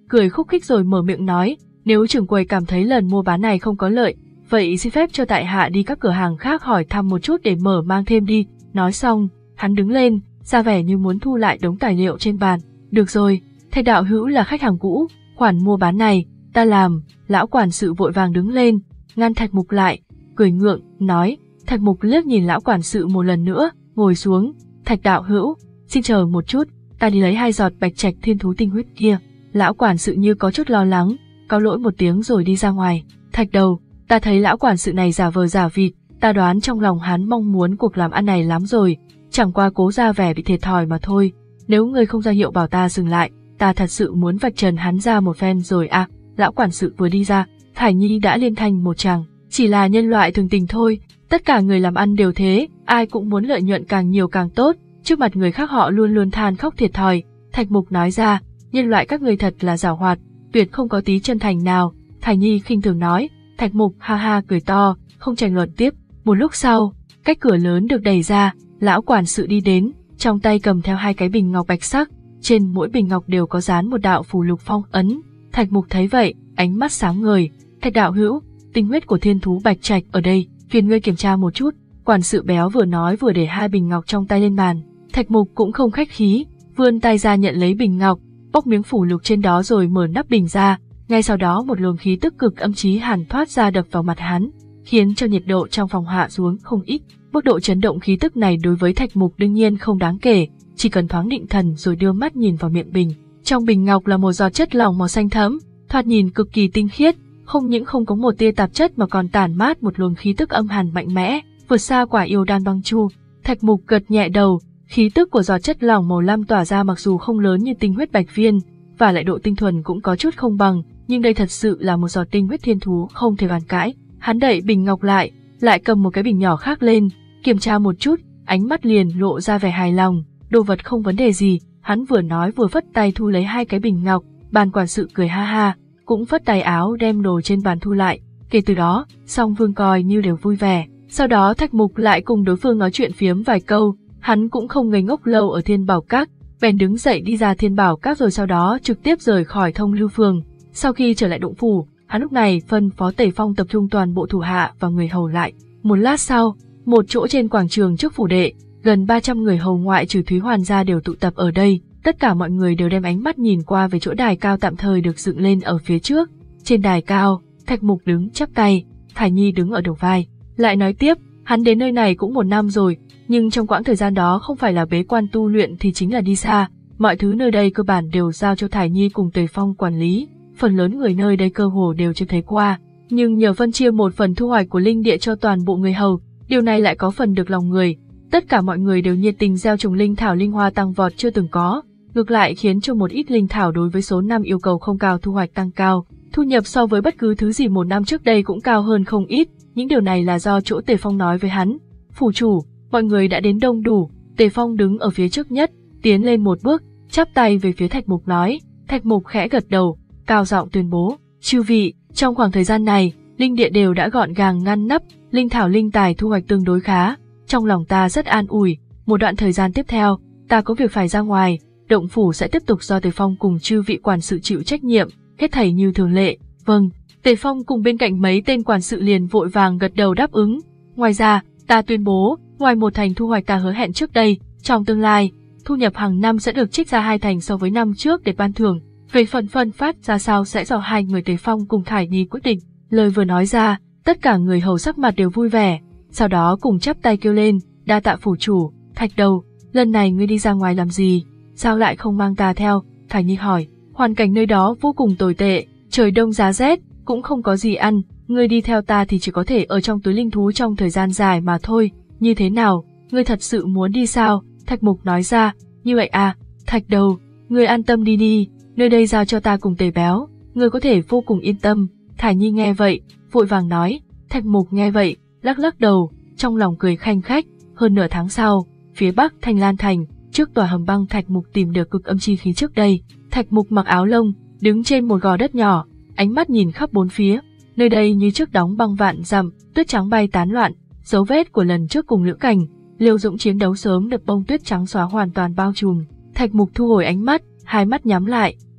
cười khúc khích rồi mở miệng nói, nếu trưởng quầy cảm thấy lần mua bán này không có lợi, vậy xin phép cho tại hạ đi các cửa hàng khác hỏi thăm một chút để mở mang thêm đi. Nói xong, hắn đứng lên, ra vẻ như muốn thu lại đống tài liệu trên bàn. Được rồi, Thạch đạo hữu là khách hàng cũ, khoản mua bán này, ta làm. Lão quản sự vội vàng đứng lên, ngăn Thạch Mục lại, cười ngượng, nói. Thạch Mục liếc nhìn lão quản sự một lần nữa, ngồi xuống. Thạch đạo hữu, xin chờ một chút, ta đi lấy hai giọt bạch trạch thiên thú tinh huyết kia. Lão quản sự như có chút lo lắng, cáo lỗi một tiếng rồi đi ra ngoài. Thạch đầu, ta thấy lão quản sự này giả vờ giả vịt, ta đoán trong lòng hắn mong muốn cuộc làm ăn này lắm rồi, chẳng qua cố ra vẻ bị thiệt thòi mà thôi. Nếu ngươi không ra hiệu bảo ta dừng lại, ta thật sự muốn vạch trần hắn ra một phen rồi à. Lão quản sự vừa đi ra, Thải Nhi đã liên thanh một tràng, chỉ là nhân loại thường tình thôi, tất cả người làm ăn đều thế, ai cũng muốn lợi nhuận càng nhiều càng tốt, trước mặt người khác họ luôn luôn than khóc thiệt thòi. Thạch Mục nói ra, nhân loại các ngươi thật là giảo hoạt, tuyệt không có tí chân thành nào. Thải Nhi khinh thường nói. Thạch Mục ha ha cười to, không tranh luận tiếp. Một lúc sau, cách cửa lớn được đẩy ra, lão quản sự đi đến, trong tay cầm theo hai cái bình ngọc bạch sắc, trên mỗi bình ngọc đều có dán một đạo phù lục phong ấn. Thạch Mục thấy vậy, ánh mắt sáng ngời. Thạch đạo hữu, tinh huyết của thiên thú bạch trạch ở đây, phiền ngươi kiểm tra một chút. Quản sự béo vừa nói vừa để hai bình ngọc trong tay lên bàn. Thạch Mục cũng không khách khí, vươn tay ra nhận lấy bình ngọc, bóc miếng phù lục trên đó rồi mở nắp bình ra. Ngay sau đó một luồng khí tức cực âm chí hàn thoát ra đập vào mặt hắn, khiến cho nhiệt độ trong phòng hạ xuống không ít. Mức độ chấn động khí tức này đối với Thạch Mục đương nhiên không đáng kể, chỉ cần thoáng định thần rồi đưa mắt nhìn vào miệng bình. Trong bình ngọc là một giọt chất lỏng màu xanh thẫm, thoạt nhìn cực kỳ tinh khiết, không những không có một tia tạp chất mà còn tản mát một luồng khí tức âm hàn mạnh mẽ, vượt xa quả yêu đan băng chu. Thạch Mục gật nhẹ đầu, khí tức của giọt chất lỏng màu lam tỏa ra mặc dù không lớn như tinh huyết bạch viên, và lại độ tinh thuần cũng có chút không bằng, nhưng đây thật sự là một giọt tinh huyết thiên thú không thể bàn cãi. Hắn đậy bình ngọc lại, lại cầm một cái bình nhỏ khác lên, kiểm tra một chút, ánh mắt liền lộ ra vẻ hài lòng, đồ vật không vấn đề gì. Hắn vừa nói vừa phất tay thu lấy hai cái bình ngọc, bàn quản sự cười ha ha, cũng phất tay áo đem đồ trên bàn thu lại. Kể từ đó, Song Vương coi như đều vui vẻ. Sau đó Thạch Mục lại cùng đối phương nói chuyện phiếm vài câu, hắn cũng không ngây ngốc lâu ở Thiên Bảo Các, bèn đứng dậy đi ra Thiên Bảo Các rồi sau đó trực tiếp rời khỏi Thông Lưu Phường. Sau khi trở lại động phủ, hắn lúc này phân phó Tề Phong tập trung toàn bộ thủ hạ và người hầu lại. Một lát sau, một chỗ trên quảng trường trước phủ đệ, gần ba trăm người hầu ngoại trừ Thúy Hoàn ra đều tụ tập ở đây. Tất cả mọi người đều đem ánh mắt nhìn qua về chỗ đài cao tạm thời được dựng lên ở phía trước. Trên đài cao, Thạch Mục đứng chắp tay, Thải Nhi đứng ở đầu vai. Lại nói tiếp, hắn đến nơi này cũng một năm rồi, nhưng trong quãng thời gian đó không phải là bế quan tu luyện thì chính là đi xa. Mọi thứ nơi đây cơ bản đều giao cho Thải Nhi cùng Tề Phong quản lý. Phần lớn người nơi đây cơ hồ đều chưa thấy qua, nhưng nhờ phân chia một phần thu hoạch của linh địa cho toàn bộ người hầu, điều này lại có phần được lòng người. Tất cả mọi người đều nhiệt tình gieo trồng linh thảo linh hoa tăng vọt chưa từng có, ngược lại khiến cho một ít linh thảo đối với số năm yêu cầu không cao thu hoạch tăng cao, thu nhập so với bất cứ thứ gì một năm trước đây cũng cao hơn không ít. Những điều này là do chỗ Tề Phong nói với hắn. Phủ chủ, mọi người đã đến đông đủ. Tề Phong đứng ở phía trước nhất, tiến lên một bước, chắp tay về phía Thạch Mục nói. Thạch Mục khẽ gật đầu, cao giọng tuyên bố, chư vị, trong khoảng thời gian này, linh địa đều đã gọn gàng ngăn nắp, linh thảo linh tài thu hoạch tương đối khá, trong lòng ta rất an ủi. Một đoạn thời gian tiếp theo, ta có việc phải ra ngoài, động phủ sẽ tiếp tục do Tề Phong cùng chư vị quản sự chịu trách nhiệm, hết thảy như thường lệ. Vâng. Tề Phong cùng bên cạnh mấy tên quản sự liền vội vàng gật đầu đáp ứng. Ngoài ra, ta tuyên bố, ngoài một thành thu hoạch ta hứa hẹn trước đây, trong tương lai, thu nhập hàng năm sẽ được trích ra hai thành so với năm trước để ban thưởng. Về phần phân phát ra sao sẽ do hai người Tề Phong cùng Thải Nhi quyết định. Lời vừa nói ra, tất cả người hầu sắc mặt đều vui vẻ, sau đó cùng chắp tay kêu lên, đa tạ phủ chủ. Thạch đầu, lần này ngươi đi ra ngoài làm gì, sao lại không mang ta theo? Thải Nhi hỏi. Hoàn cảnh nơi đó vô cùng tồi tệ, trời đông giá rét, cũng không có gì ăn, ngươi đi theo ta thì chỉ có thể ở trong túi linh thú trong thời gian dài mà thôi. Như thế nào, ngươi thật sự muốn đi sao? Thạch Mục nói ra. Như vậy à? Thạch đầu, ngươi an tâm đi đi, nơi đây giao cho ta cùng Tề béo, ngươi có thể vô cùng yên tâm. Thải Nhi nghe vậy, vội vàng nói. Thạch Mục nghe vậy, lắc lắc đầu, trong lòng cười khanh khách. Hơn nửa tháng sau, phía bắc Thanh Lan Thành, trước tòa hầm băng Thạch Mục tìm được cực âm chi khí trước đây. Thạch Mục mặc áo lông, đứng trên một gò đất nhỏ, ánh mắt nhìn khắp bốn phía. Nơi đây như trước đóng băng vạn dặm, tuyết trắng bay tán loạn, dấu vết của lần trước cùng Lữ Cảnh, Liêu Dũng chiến đấu sớm được bông tuyết trắng xóa hoàn toàn bao trùm. Thạch Mục thu hồi ánh mắt, hai mắt nhắm lại,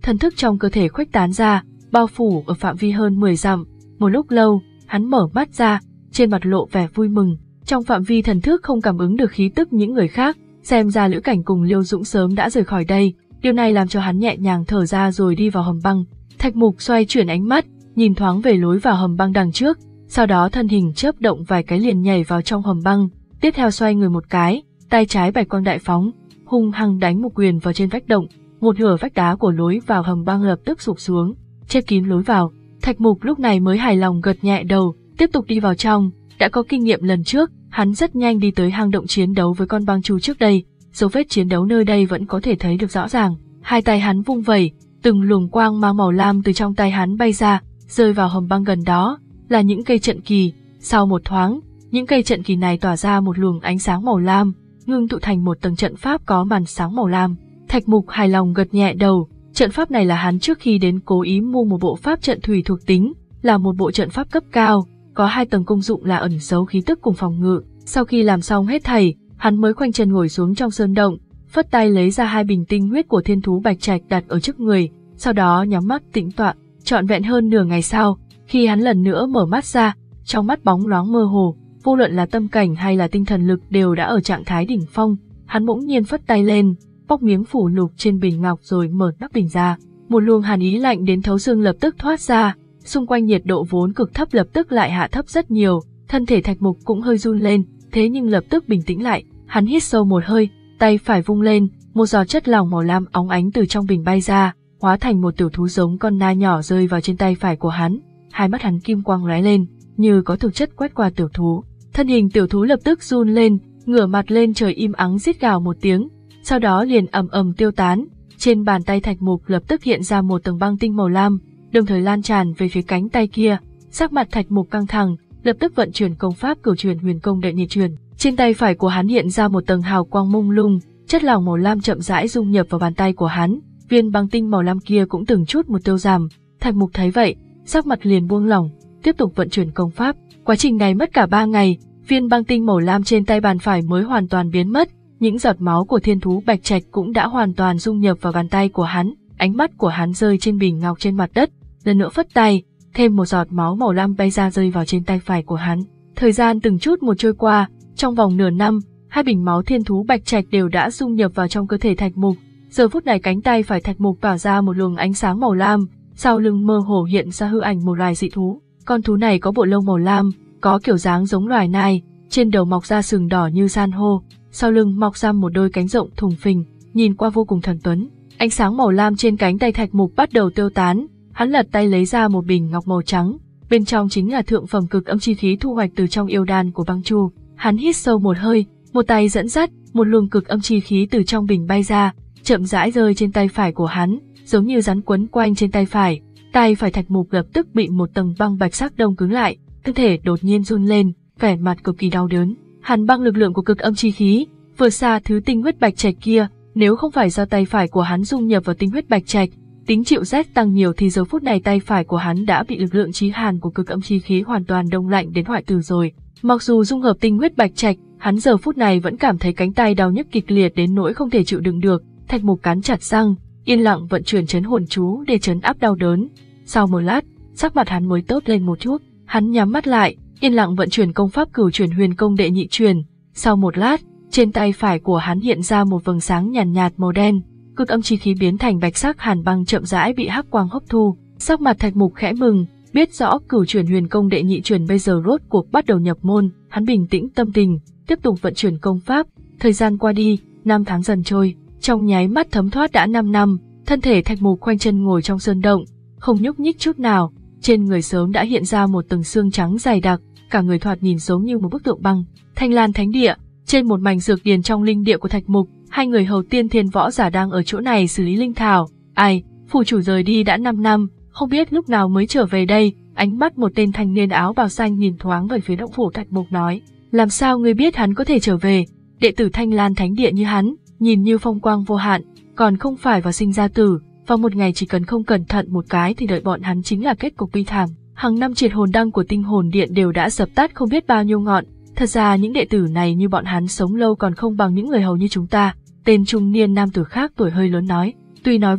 thần thức trong cơ thể khuếch tán ra, bao phủ ở phạm vi hơn mười dặm. Một lúc lâu, hắn mở mắt ra, trên mặt lộ vẻ vui mừng. Trong phạm vi thần thức không cảm ứng được khí tức những người khác, xem ra Lữ Cảnh cùng Liêu Dũng sớm đã rời khỏi đây. Điều này làm cho hắn nhẹ nhàng thở ra rồi đi vào hầm băng. Thạch Mục xoay chuyển ánh mắt, nhìn thoáng về lối vào hầm băng đằng trước, sau đó thân hình chớp động vài cái liền nhảy vào trong hầm băng, tiếp theo xoay người một cái, tay trái bạch quang đại phóng, hung hăng đánh một quyền vào trên vách động. Một nửa vách đá của lối vào hầm băng lập tức sụp xuống, che kín lối vào. Thạch Mục lúc này mới hài lòng gật nhẹ đầu, tiếp tục đi vào trong. Đã có kinh nghiệm lần trước, hắn rất nhanh đi tới hang động chiến đấu với con băng chu trước đây, dấu vết chiến đấu nơi đây vẫn có thể thấy được rõ ràng. Hai tay hắn vung vẩy, từng luồng quang mang màu lam từ trong tay hắn bay ra, rơi vào hầm băng gần đó, là những cây trận kỳ. Sau một thoáng, những cây trận kỳ này tỏa ra một luồng ánh sáng màu lam, ngưng tụ thành một tầng trận pháp có màn sáng màu lam. Thạch Mục hài lòng gật nhẹ đầu, trận pháp này là hắn trước khi đến cố ý mua một bộ pháp trận thủy thuộc tính, là một bộ trận pháp cấp cao, có hai tầng công dụng là ẩn giấu khí tức cùng phòng ngự. Sau khi làm xong hết thảy, hắn mới khoanh chân ngồi xuống trong sơn động, phất tay lấy ra hai bình tinh huyết của thiên thú bạch trạch đặt ở trước người, sau đó nhắm mắt tĩnh tọa. Trọn vẹn hơn nửa ngày sau, khi hắn lần nữa mở mắt ra, trong mắt bóng loáng mơ hồ, vô luận là tâm cảnh hay là tinh thần lực đều đã ở trạng thái đỉnh phong. Hắn bỗng nhiên phất tay lên, bóc miếng phủ lục trên bình ngọc rồi mở nắp bình ra. Một luồng hàn ý lạnh đến thấu xương lập tức thoát ra, xung quanh nhiệt độ vốn cực thấp lập tức lại hạ thấp rất nhiều, thân thể Thạch Mục cũng hơi run lên, thế nhưng lập tức bình tĩnh lại. Hắn hít sâu một hơi, tay phải vung lên, một giọt chất lỏng màu lam óng ánh từ trong bình bay ra, hóa thành một tiểu thú giống con na nhỏ rơi vào trên tay phải của hắn. Hai mắt hắn kim quang lóe lên, như có thực chất quét qua tiểu thú. Thân hình tiểu thú lập tức run lên, ngửa mặt lên trời im ắng rít gào một tiếng, sau đó liền ầm ầm tiêu tán. Trên bàn tay Thạch Mục lập tức hiện ra một tầng băng tinh màu lam, đồng thời lan tràn về phía cánh tay kia. Sắc mặt Thạch Mục căng thẳng, lập tức vận chuyển công pháp Cửu Truyền Huyền Công đệ nhị truyền. Trên tay phải của hắn hiện ra một tầng hào quang mông lung, chất lỏng màu lam chậm rãi dung nhập vào bàn tay của hắn. Viên băng tinh màu lam kia cũng từng chút một tiêu giảm. Thạch Mục thấy vậy, sắc mặt liền buông lỏng, tiếp tục vận chuyển công pháp. Quá trình này mất cả ba ngày, viên băng tinh màu lam trên tay bàn phải mới hoàn toàn biến mất. Những giọt máu của thiên thú bạch trạch cũng đã hoàn toàn dung nhập vào bàn tay của hắn. Ánh mắt của hắn rơi trên bình ngọc trên mặt đất, lần nữa phất tay, thêm một giọt máu màu lam bay ra rơi vào trên tay phải của hắn. Thời gian từng chút một trôi qua, trong vòng nửa năm, hai bình máu thiên thú bạch trạch đều đã dung nhập vào trong cơ thể Thạch Mục. Giờ phút này cánh tay phải Thạch Mục tỏa ra một luồng ánh sáng màu lam, sau lưng mơ hồ hiện ra hư ảnh một loài dị thú. Con thú này có bộ lông màu lam, có kiểu dáng giống loài nai, trên đầu mọc ra sừng đỏ như san hô, sau lưng mọc ra một đôi cánh rộng thùng phình, nhìn qua vô cùng thần tuấn. Ánh sáng màu lam trên cánh tay Thạch Mục bắt đầu tiêu tán, hắn lật tay lấy ra một bình ngọc màu trắng, bên trong chính là thượng phẩm cực âm chi khí thu hoạch từ trong yêu đan của băng chu. Hắn hít sâu một hơi, một tay dẫn dắt, một luồng cực âm chi khí từ trong bình bay ra, chậm rãi rơi trên tay phải của hắn, giống như rắn quấn quanh trên tay phải. Tay phải Thạch Mục lập tức bị một tầng băng bạch sắc đông cứng lại, thân thể đột nhiên run lên, vẻ mặt cực kỳ đau đớn. Hàn băng lực lượng của cực âm chi khí vượt xa thứ tinh huyết bạch trạch kia, nếu không phải do tay phải của hắn dung nhập vào tinh huyết bạch trạch, tính chịu rét tăng nhiều thì giờ phút này tay phải của hắn đã bị lực lượng chí hàn của cực âm chi khí hoàn toàn đông lạnh đến hoại tử rồi. Mặc dù dung hợp tinh huyết bạch trạch, hắn giờ phút này vẫn cảm thấy cánh tay đau nhức kịch liệt đến nỗi không thể chịu đựng được. Thạch Mục cắn chặt răng, yên lặng vận chuyển trấn hồn chú để trấn áp đau đớn. Sau một lát, sắc mặt hắn mới tốt lên một chút, hắn nhắm mắt lại, yên lặng vận chuyển công pháp Cửu Truyền Huyền Công đệ nhị truyền. Sau một lát, trên tay phải của hắn hiện ra một vầng sáng nhàn nhạt, nhạt màu đen, cực âm chi khí biến thành bạch sắc hàn băng chậm rãi bị hắc quang hấp thu. Sắc mặt Thạch Mục khẽ mừng, biết rõ Cửu Truyền Huyền Công đệ nhị truyền bây giờ rốt cuộc bắt đầu nhập môn, hắn bình tĩnh tâm tình, tiếp tục vận chuyển công pháp. Thời gian qua đi, năm tháng dần trôi, trong nháy mắt thấm thoát đã năm năm, thân thể Thạch Mục khoanh chân ngồi trong sơn động, không nhúc nhích chút nào, trên người sớm đã hiện ra một tầng xương trắng dày đặc, cả người thoạt nhìn giống như một bức tượng băng. Thanh Lan Thánh Địa, trên một mảnh dược điền trong linh địa của Thạch Mục, hai người hầu tiên thiên võ giả đang ở chỗ này xử lý linh thảo. Ai, phủ chủ rời đi đã năm năm, không biết lúc nào mới trở về đây. Ánh mắt một tên thanh niên áo bào xanh nhìn thoáng về phía động phủ Thạch Mục nói, làm sao ngươi biết hắn có thể trở về? Đệ tử Thanh Lan Thánh Địa như hắn, nhìn như phong quang vô hạn, còn không phải vào sinh ra tử, vào một ngày chỉ cần không cẩn thận một cái thì đợi bọn hắn chính là kết cục bi thảm. Hàng năm triệt hồn đăng của Tinh Hồn Điện đều đã dập tắt không biết bao nhiêu ngọn. Thật ra những đệ tử này như bọn hắn sống lâu còn không bằng những người hầu như chúng ta. Tên trung niên nam tử khác tuổi hơi lớn nói. Tuy nói vậy,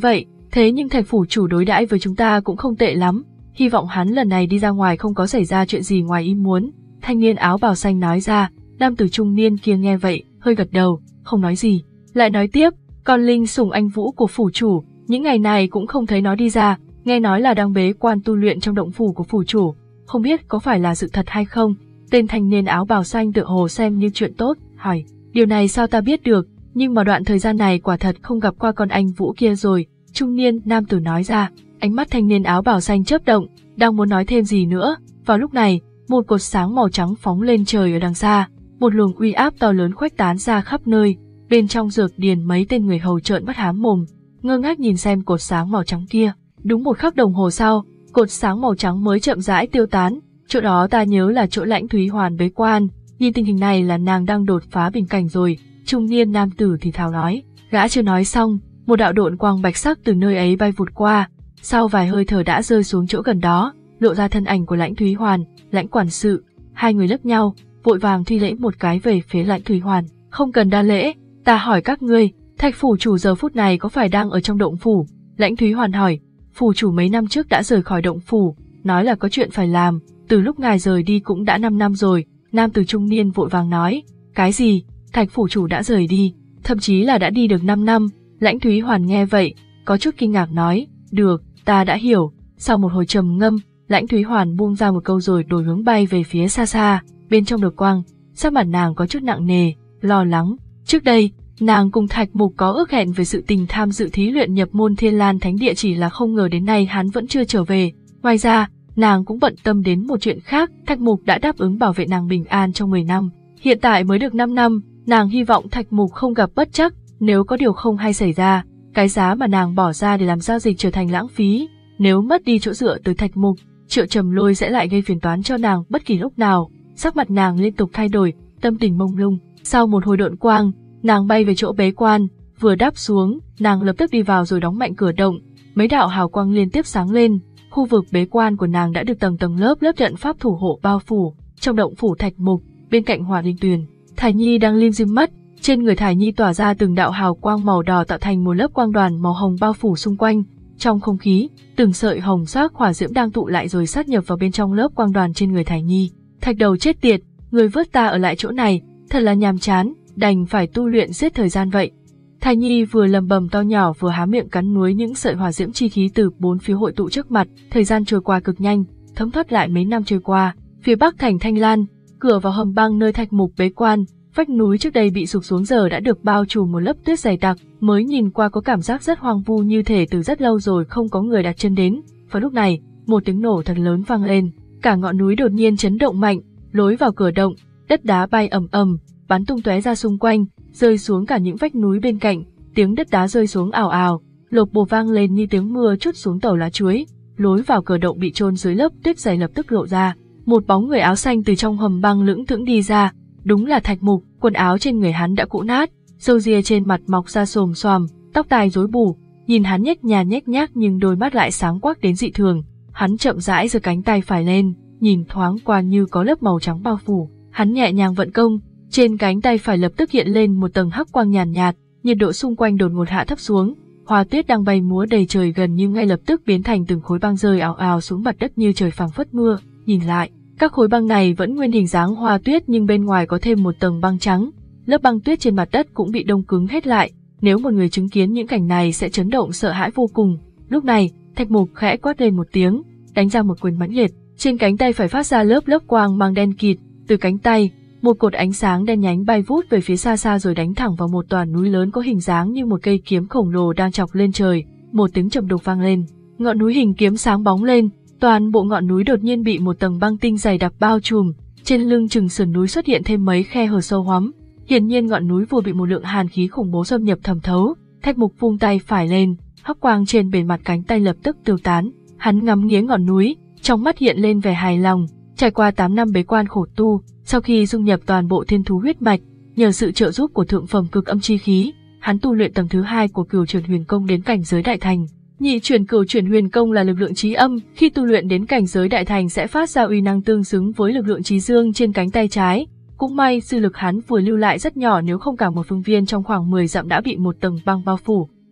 Thế nhưng Thạch phủ chủ đối đãi với chúng ta cũng không tệ lắm, hy vọng hắn lần này đi ra ngoài không có xảy ra chuyện gì ngoài ý muốn. Thanh niên áo bào xanh nói ra. Nam tử trung niên kia nghe vậy, hơi gật đầu, không nói gì. Lại nói tiếp, con linh sủng anh Vũ của phủ chủ, những ngày này cũng không thấy nó đi ra, nghe nói là đang bế quan tu luyện trong động phủ của phủ chủ, không biết có phải là sự thật hay không. Tên thanh niên áo bào xanh tựa hồ xem như chuyện tốt, hỏi, điều này sao ta biết được, nhưng mà đoạn thời gian này quả thật không gặp qua con anh Vũ kia rồi. Trung niên nam tử nói ra. Ánh mắt thanh niên áo bào xanh chớp động, đang muốn nói thêm gì nữa. Vào lúc này, một cột sáng màu trắng phóng lên trời ở đằng xa, một luồng uy áp to lớn khuếch tán ra khắp nơi. Bên trong dược điền mấy tên người hầu trợn mắt há mồm, ngơ ngác nhìn xem cột sáng màu trắng kia. Đúng một khắc đồng hồ sau, cột sáng màu trắng mới chậm rãi tiêu tán. Chỗ đó ta nhớ là chỗ Lãnh Thúy Hoàn bế quan, nhìn tình hình này là nàng đang đột phá bình cảnh rồi. Trung niên nam tử thì thào nói. Gã chưa nói xong, một đạo độn quang bạch sắc từ nơi ấy bay vụt qua, sau vài hơi thở đã rơi xuống chỗ gần đó, lộ ra thân ảnh của Lãnh Thúy Hoàn, Lãnh quản sự. Hai người lướt nhau, vội vàng thi lễ một cái về phía Lãnh Thúy Hoàn. Không cần đa lễ, ta hỏi các ngươi, Thạch phủ chủ giờ phút này có phải đang ở trong động phủ? Lãnh Thúy Hoàn hỏi. Phủ chủ mấy năm trước đã rời khỏi động phủ, nói là có chuyện phải làm, từ lúc ngài rời đi cũng đã năm năm rồi. Nam tử trung niên vội vàng nói. Cái gì? Thạch phủ chủ đã rời đi, thậm chí là đã đi được năm năm. Lãnh Thúy Hoàn nghe vậy, có chút kinh ngạc nói. Được, ta đã hiểu. Sau một hồi trầm ngâm, Lãnh Thúy Hoàn buông ra một câu rồi đổi hướng bay về phía xa xa. Bên trong đột quang, sắc mặt nàng có chút nặng nề, lo lắng. Trước đây, nàng cùng Thạch Mục có ước hẹn về sự tình tham dự thí luyện nhập môn Thiên Lan Thánh Địa, chỉ là không ngờ đến nay hắn vẫn chưa trở về. Ngoài ra, nàng cũng bận tâm đến một chuyện khác. Thạch Mục đã đáp ứng bảo vệ nàng bình an trong mười năm, hiện tại mới được năm năm, nàng hy vọng Thạch Mục không gặp bất trắc. Nếu có điều không hay xảy ra, cái giá mà nàng bỏ ra để làm giao dịch trở thành lãng phí. Nếu mất đi chỗ dựa từ Thạch Mục, Triệu Trầm Lôi sẽ lại gây phiền toán cho nàng bất kỳ lúc nào. Sắc mặt nàng liên tục thay đổi, tâm tình mông lung. Sau một hồi độn quang, nàng bay về chỗ bế quan, vừa đáp xuống, nàng lập tức đi vào rồi đóng mạnh cửa động. Mấy đạo hào quang liên tiếp sáng lên, khu vực bế quan của nàng đã được tầng tầng lớp lớp trận pháp thủ hộ bao phủ. Trong động phủ Thạch Mục, bên cạnh Hỏa Linh Tuyền, Thải Nhi đang lim dim mắt, trên người Thải Nhi tỏa ra từng đạo hào quang màu đỏ tạo thành một lớp quang đoàn màu hồng bao phủ xung quanh. Trong không khí, từng sợi hồng sắc hỏa diễm đang tụ lại rồi sát nhập vào bên trong lớp quang đoàn trên người Thải Nhi. Thạch đầu chết tiệt, người vớt ta ở lại chỗ này, thật là nhàm chán, đành phải tu luyện giết thời gian vậy. Thải Nhi vừa lầm bầm to nhỏ vừa há miệng cắn nuốt những sợi hỏa diễm chi khí từ bốn phía hội tụ trước mặt. Thời gian trôi qua cực nhanh, thấm thoát lại mấy năm trôi qua. Phía bắc thành Thanh Lan, cửa vào hầm băng nơi Thạch Mục bế quan, vách núi trước đây bị sụp xuống giờ đã được bao trùm một lớp tuyết dày đặc, mới nhìn qua có cảm giác rất hoang vu, như thể từ rất lâu rồi không có người đặt chân đến. Và lúc này, một tiếng nổ thật lớn vang lên, cả ngọn núi đột nhiên chấn động mạnh, lối vào cửa động, đất đá bay ầm ầm, bắn tung tóe ra xung quanh, rơi xuống cả những vách núi bên cạnh. Tiếng đất đá rơi xuống ào ào, lộp bộp vang lên như tiếng mưa trút xuống tàu lá chuối. Lối vào cửa động bị chôn dưới lớp tuyết dày lập tức lộ ra, một bóng người áo xanh từ trong hầm băng lững thững đi ra. Đúng là Thạch Mục. Quần áo trên người hắn đã cũ nát, râu ria trên mặt mọc ra xồm xoàm, tóc tai rối bù, nhìn hắn nhếch nhàn nhếch nhác nhưng đôi mắt lại sáng quắc đến dị thường. Hắn chậm rãi giơ cánh tay phải lên, nhìn thoáng qua như có lớp màu trắng bao phủ. Hắn nhẹ nhàng vận công, trên cánh tay phải lập tức hiện lên một tầng hắc quang nhàn nhạt, nhiệt độ xung quanh đột ngột hạ thấp xuống. Hoa tuyết đang bay múa đầy trời gần như ngay lập tức biến thành từng khối băng rơi ào ào xuống mặt đất như trời phảng phất mưa. Nhìn lại, các khối băng này vẫn nguyên hình dáng hoa tuyết nhưng bên ngoài có thêm một tầng băng trắng. Lớp băng tuyết trên mặt đất cũng bị đông cứng hết lại. Nếu một người chứng kiến những cảnh này sẽ chấn động sợ hãi vô cùng. Lúc này, Thạch Mục khẽ quát lên một tiếng, đánh ra một quyền mãnh liệt. Trên cánh tay phải phát ra lớp lớp quang mang đen kịt. Từ cánh tay, một cột ánh sáng đen nhánh bay vút về phía xa xa rồi đánh thẳng vào một tòa núi lớn có hình dáng như một cây kiếm khổng lồ đang chọc lên trời. Một tiếng trầm đục vang lên, ngọn núi hình kiếm sáng bóng lên. Toàn bộ ngọn núi đột nhiên bị một tầng băng tinh dày đặc bao trùm. Trên lưng chừng sườn núi xuất hiện thêm mấy khe hở sâu hoắm. Hiển nhiên ngọn núi vừa bị một lượng hàn khí khủng bố xâm nhập thẩm thấu. Thạch Mục vung tay phải lên, hắc quang trên bề mặt cánh tay lập tức tiêu tán. Hắn ngắm nghía ngọn núi, trong mắt hiện lên vẻ hài lòng. Trải qua tám năm bế quan khổ tu, sau khi dung nhập toàn bộ thiên thú huyết mạch, nhờ sự trợ giúp của thượng phẩm cực âm chi khí, hắn tu luyện tầng thứ hai của Cửu Chuyển Huyền Công đến cảnh giới đại thành. Nhị chuyển Cửu Chuyển Huyền Công là lực lượng chí âm, khi tu luyện đến cảnh giới đại thành sẽ phát ra uy năng tương xứng với lực lượng chí dương trên cánh tay trái. Cũng may sư lực hắn vừa lưu lại rất nhỏ, nếu không cả một phương viên trong khoảng mười dặm đã bị một tầng băng bao phủ.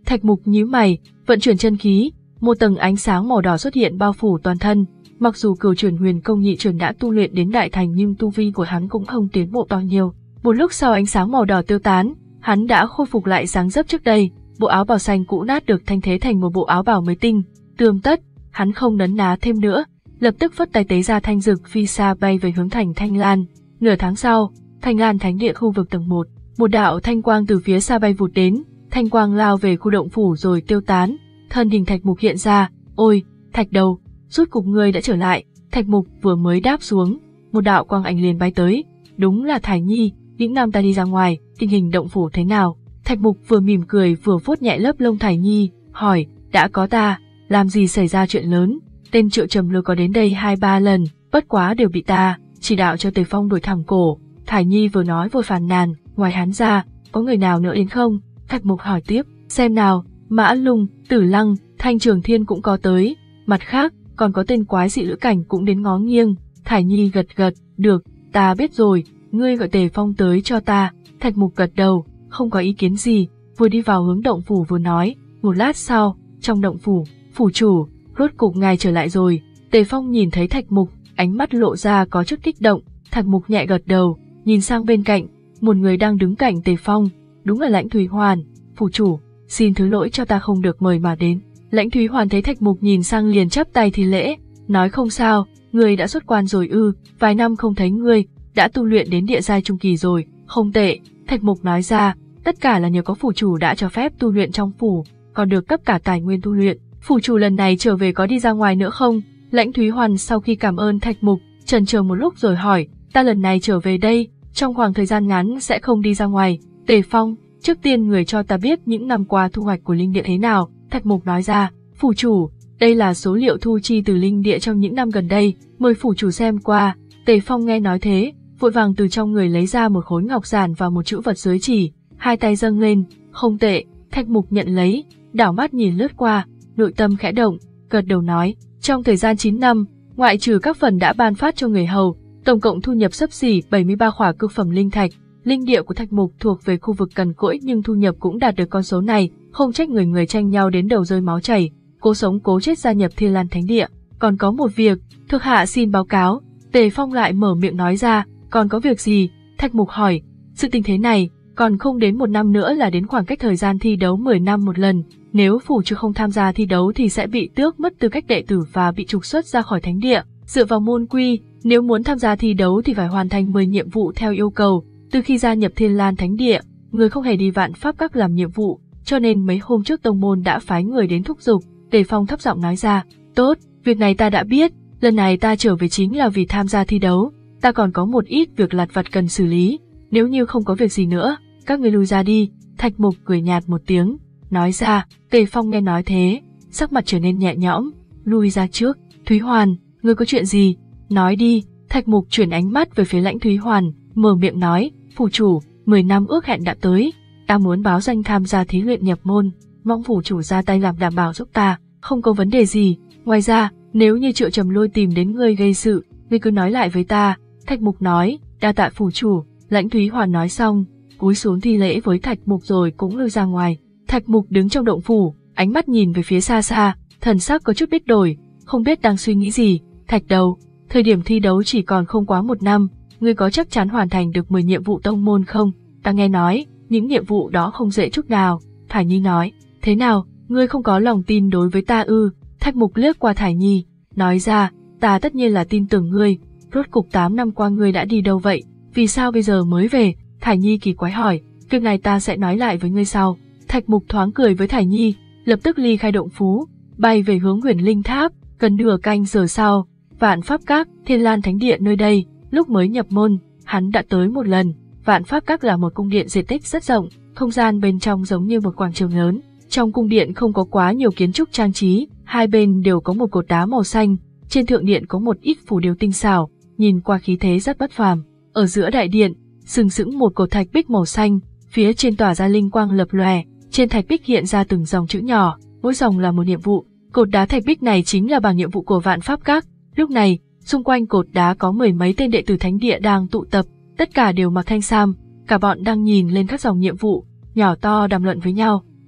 Thạch Mục nhíu mày, vận chuyển chân khí, một tầng ánh sáng màu đỏ xuất hiện bao phủ toàn thân. Mặc dù Cửu Chuyển Huyền Công nhị truyền đã tu luyện đến đại thành nhưng tu vi của hắn cũng không tiến bộ bao nhiêu. Một lúc sau ánh sáng màu đỏ tiêu tán, hắn đã khôi phục lại dáng dấp trước đây, bộ áo bào xanh cũ nát được thay thế thành một bộ áo bào mới tinh, tươm tất, hắn không nấn ná thêm nữa, lập tức phất tay tế ra thanh dực phi xa bay về hướng thành Thanh Lan. Nửa tháng sau, Thanh Lan Thánh Địa khu vực tầng một, một đạo thanh quang từ phía xa bay vụt đến, thanh quang lao về khu động phủ rồi tiêu tán, thân hình Thạch Mục hiện ra, "Ôi, Thạch Đầu, rốt cục ngươi đã trở lại." Thạch Mục vừa mới đáp xuống, một đạo quang ảnh liền bay tới, đúng là Thải Nhi. "Những năm ta đi ra ngoài, tình hình động phủ thế nào?" Thạch Mục vừa mỉm cười vừa vuốt nhẹ lớp lông Thải Nhi, hỏi, "Đã có ta, làm gì xảy ra chuyện lớn? Tên Triệu Trầm Lôi có đến đây hai ba lần, bất quá đều bị ta chỉ đạo cho Tề Phong đuổi thẳng cổ." Thải Nhi vừa nói vừa phàn nàn, "Ngoài hắn ra, có người nào nữa đến không?" Thạch Mục hỏi tiếp, "Xem nào, Mã Lung, Tử Lăng, Thanh Trường Thiên cũng có tới, mặt khác, còn có tên quái dị Lữ Cảnh cũng đến ngó nghiêng." Thải Nhi gật gật, "Được, ta biết rồi, ngươi gọi Tề Phong tới cho ta." Thạch Mục gật đầu, không có ý kiến gì, vừa đi vào hướng động phủ vừa nói. Một lát sau, trong động phủ, "Phủ chủ, rốt cục ngài trở lại rồi." Tề Phong nhìn thấy Thạch Mục, ánh mắt lộ ra có chút kích động. Thạch Mục nhẹ gật đầu, nhìn sang bên cạnh, một người đang đứng cạnh Tề Phong, đúng là Lãnh Thúy Hoàn. "Phủ chủ, xin thứ lỗi cho ta không được mời mà đến." Lãnh Thúy Hoàn thấy Thạch Mục nhìn sang liền chắp tay thi lễ, nói, "Không sao, ngươi đã xuất quan rồi ư? Vài năm không thấy ngươi, đã tu luyện đến địa giai trung kỳ rồi." "Không tệ." Thạch Mục nói ra, "Tất cả là nhờ có phủ chủ đã cho phép tu luyện trong phủ, còn được cấp cả tài nguyên tu luyện. Phủ chủ lần này trở về có đi ra ngoài nữa không?" Lãnh Thúy Hoàn sau khi cảm ơn Thạch Mục, chần chờ một lúc rồi hỏi, "Ta lần này trở về đây, trong khoảng thời gian ngắn sẽ không đi ra ngoài." "Tề Phong, trước tiên người cho ta biết những năm qua thu hoạch của linh địa thế nào." Thạch Mục nói ra, "Phủ chủ, đây là số liệu thu chi từ linh địa trong những năm gần đây, mời phủ chủ xem qua." Tề Phong nghe nói thế, vội vàng từ trong người lấy ra một khối ngọc giản và một chữ vật giới chỉ, hai tay dâng lên, "Không tệ." Thạch Mục nhận lấy, đảo mắt nhìn lướt qua, nội tâm khẽ động, gật đầu nói, "Trong thời gian chín năm, ngoại trừ các phần đã ban phát cho người hầu, tổng cộng thu nhập xấp xỉ bảy mươi ba khỏa cực phẩm linh thạch." Linh địa của Thạch Mục thuộc về khu vực cằn cỗi nhưng thu nhập cũng đạt được con số này, không trách người người tranh nhau đến đầu rơi máu chảy, cố sống cố chết gia nhập Thiên Lan Thánh Địa. "Còn có một việc, thuộc hạ xin báo cáo." Tề Phong lại mở miệng nói ra, "Còn có việc gì?" Thạch Mục hỏi, "Sự tình thế này, còn không đến một năm nữa là đến khoảng cách thời gian thi đấu mười năm một lần, nếu phủ chủ không tham gia thi đấu thì sẽ bị tước mất tư cách đệ tử và bị trục xuất ra khỏi thánh địa. Dựa vào môn quy, nếu muốn tham gia thi đấu thì phải hoàn thành mười nhiệm vụ theo yêu cầu. Từ khi gia nhập Thiên Lan Thánh Địa, người không hề đi Vạn Pháp Các làm nhiệm vụ, cho nên mấy hôm trước tông môn đã phái người đến thúc giục." Tề Phong thấp giọng nói ra, "Tốt, việc này ta đã biết, lần này ta trở về chính là vì tham gia thi đấu, ta còn có một ít việc lặt vặt cần xử lý, nếu như không có việc gì nữa, các ngươi lui ra đi." Thạch Mục cười nhạt một tiếng, nói ra. Tề Phong nghe nói thế, sắc mặt trở nên nhẹ nhõm, "Lui ra trước." "Thúy Hoàn, ngươi có chuyện gì? Nói đi." Thạch Mục chuyển ánh mắt về phía Lãnh Thúy Hoàn, mở miệng nói, "Phủ chủ, mười năm ước hẹn đã tới, ta muốn báo danh tham gia thí luyện nhập môn, mong phủ chủ ra tay làm đảm bảo giúp ta." "Không có vấn đề gì, ngoài ra, nếu như Triệu Trầm Lôi tìm đến ngươi gây sự, ngươi cứ nói lại với ta." Thạch Mục nói, "Đa tạ phủ chủ." Lãnh Thúy Hoàn nói xong, cúi xuống thi lễ với Thạch Mục rồi cũng lui ra ngoài. Thạch Mục đứng trong động phủ, ánh mắt nhìn về phía xa xa, thần sắc có chút biến đổi, không biết đang suy nghĩ gì. "Thạch Đầu, thời điểm thi đấu chỉ còn không quá một năm, ngươi có chắc chắn hoàn thành được mười nhiệm vụ tông môn không? Ta nghe nói, những nhiệm vụ đó không dễ chút nào." Thải Nhi nói, "Thế nào, ngươi không có lòng tin đối với ta ư?" Thạch Mục liếc qua Thải Nhi, nói ra, "Ta tất nhiên là tin tưởng ngươi, rốt cục tám năm qua ngươi đã đi đâu vậy, vì sao bây giờ mới về?" Thải Nhi kỳ quái hỏi, "Việc này ta sẽ nói lại với ngươi sau." Thạch Mục thoáng cười với Thải Nhi, lập tức ly khai động phủ, bay về hướng Huyền Linh Tháp. Gần nửa canh giờ sau, Vạn Pháp Các, Thiên Lan Thánh Địa nơi đây, lúc mới nhập môn, hắn đã tới một lần. Vạn Pháp Các là một cung điện diện tích rất rộng, không gian bên trong giống như một quảng trường lớn. Trong cung điện không có quá nhiều kiến trúc trang trí, hai bên đều có một cột đá màu xanh, trên thượng điện có một ít phù điêu tinh xảo, nhìn qua khí thế rất bất phàm. Ở giữa đại điện, sừng sững một cột thạch bích màu xanh, phía trên tỏa ra linh quang lập lòe, trên thạch bích hiện ra từng dòng chữ nhỏ, mỗi dòng là một nhiệm vụ. Cột đá thạch bích này chính là bảng nhiệm vụ của Vạn Pháp Các. Lúc này, xung quanh cột đá có mười mấy tên đệ tử thánh địa đang tụ tập, tất cả đều mặc thanh sam, cả bọn đang nhìn lên các dòng nhiệm vụ, nhỏ to đàm luận với nhau.